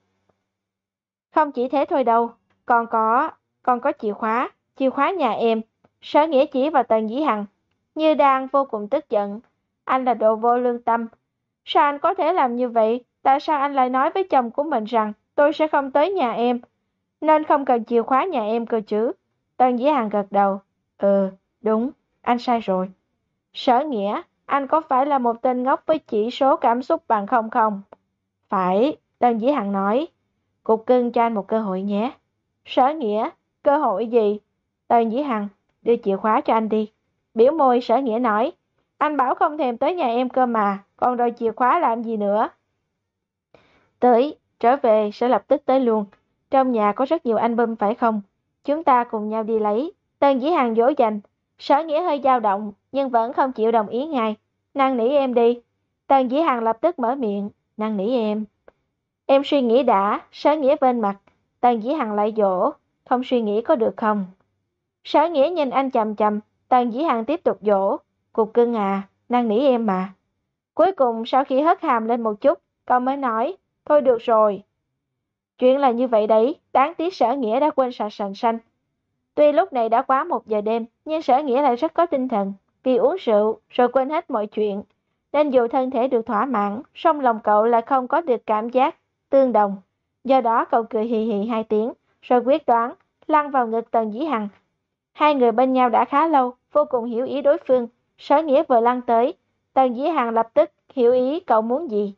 Speaker 1: Không chỉ thế thôi đâu, còn có, còn có chìa khóa, chìa khóa nhà em. Sở Nghĩa chỉ vào Tần Dĩ Hằng, như đang vô cùng tức giận. Anh là đồ vô lương tâm. Sao anh có thể làm như vậy? Tại sao anh lại nói với chồng của mình rằng tôi sẽ không tới nhà em, nên không cần chìa khóa nhà em cơ chứ? Tần Dĩ Hằng gật đầu. Ừ, đúng, anh sai rồi. Sở Nghĩa, anh có phải là một tên ngốc với chỉ số cảm xúc bằng không không? Phải, Tần Dĩ Hằng nói. Cục cưng cho anh một cơ hội nhé. Sở Nghĩa, cơ hội gì? Tần Dĩ Hằng, đưa chìa khóa cho anh đi. Biểu môi Sở Nghĩa nói, anh bảo không thèm tới nhà em cơ mà, còn đòi chìa khóa làm gì nữa? Tới, trở về sẽ lập tức tới luôn. Trong nhà có rất nhiều album phải không? Chúng ta cùng nhau đi lấy. Tần Dĩ Hằng dỗ dành. Sở Nghĩa hơi dao động, nhưng vẫn không chịu đồng ý ngay. Năn nỉ em đi. Tần Dĩ Hằng lập tức mở miệng. Năn nỉ em. Em suy nghĩ đã. Sở Nghĩa bên mặt. Tần Dĩ Hằng lại dỗ. Không suy nghĩ có được không? Sở Nghĩa nhìn anh chằm chằm. Tần Dĩ Hằng tiếp tục dỗ. Cục cưng à, năn nỉ em mà. Cuối cùng sau khi hất hàm lên một chút, cậu mới nói. Thôi được rồi. Chuyện là như vậy đấy. Đáng tiếc Sở Nghĩa đã quên sạch sành xanh. Tuy lúc này đã quá một giờ đêm, nhưng Sở Nghĩa lại rất có tinh thần, vì uống rượu rồi quên hết mọi chuyện. Nên dù thân thể được thỏa mãn, song lòng cậu lại không có được cảm giác tương đồng. Do đó cậu cười hì hì hai tiếng, rồi quyết đoán, lăn vào ngực Tần Dĩ Hằng. Hai người bên nhau đã khá lâu, vô cùng hiểu ý đối phương. Sở Nghĩa vừa lăn tới, Tần Dĩ Hằng lập tức hiểu ý cậu muốn gì.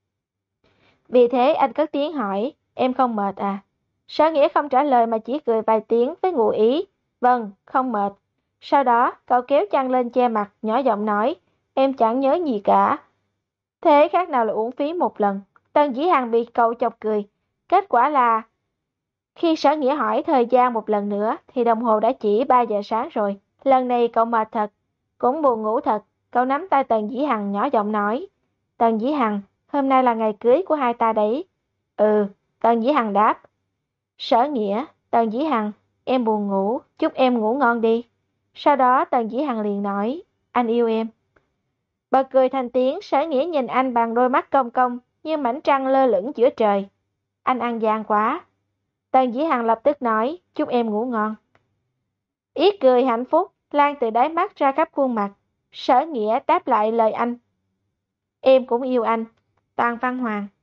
Speaker 1: Vì thế anh cất tiếng hỏi, em không mệt à? Sở Nghĩa không trả lời mà chỉ cười vài tiếng với ngụ ý. Vâng, không mệt. Sau đó, cậu kéo chăn lên che mặt, nhỏ giọng nói, em chẳng nhớ gì cả. Thế khác nào là uổng phí một lần. Tần Dĩ Hằng bị cậu chọc cười. Kết quả là, Khi Sở Nghĩa hỏi thời gian một lần nữa thì đồng hồ đã chỉ ba giờ sáng rồi. Lần này cậu mệt thật, cũng buồn ngủ thật. Cậu nắm tay Tần Dĩ Hằng nhỏ giọng nói. Tần Dĩ Hằng, hôm nay là ngày cưới của hai ta đấy. Ừ, Tần Dĩ Hằng đáp. Sở Nghĩa, Tần Dĩ Hằng, em buồn ngủ, chúc em ngủ ngon đi. Sau đó Tần Dĩ Hằng liền nói, anh yêu em. Bật cười thành tiếng, Sở Nghĩa nhìn anh bằng đôi mắt cong cong như mảnh trăng lơ lửng giữa trời. Anh ăn gian quá. Tần Dĩ Hằng lập tức nói, chúc em ngủ ngon. Ý cười hạnh phúc lan từ đáy mắt ra khắp khuôn mặt. Sở Nghĩa đáp lại lời anh. Em cũng yêu anh. Tần Văn Hoàng.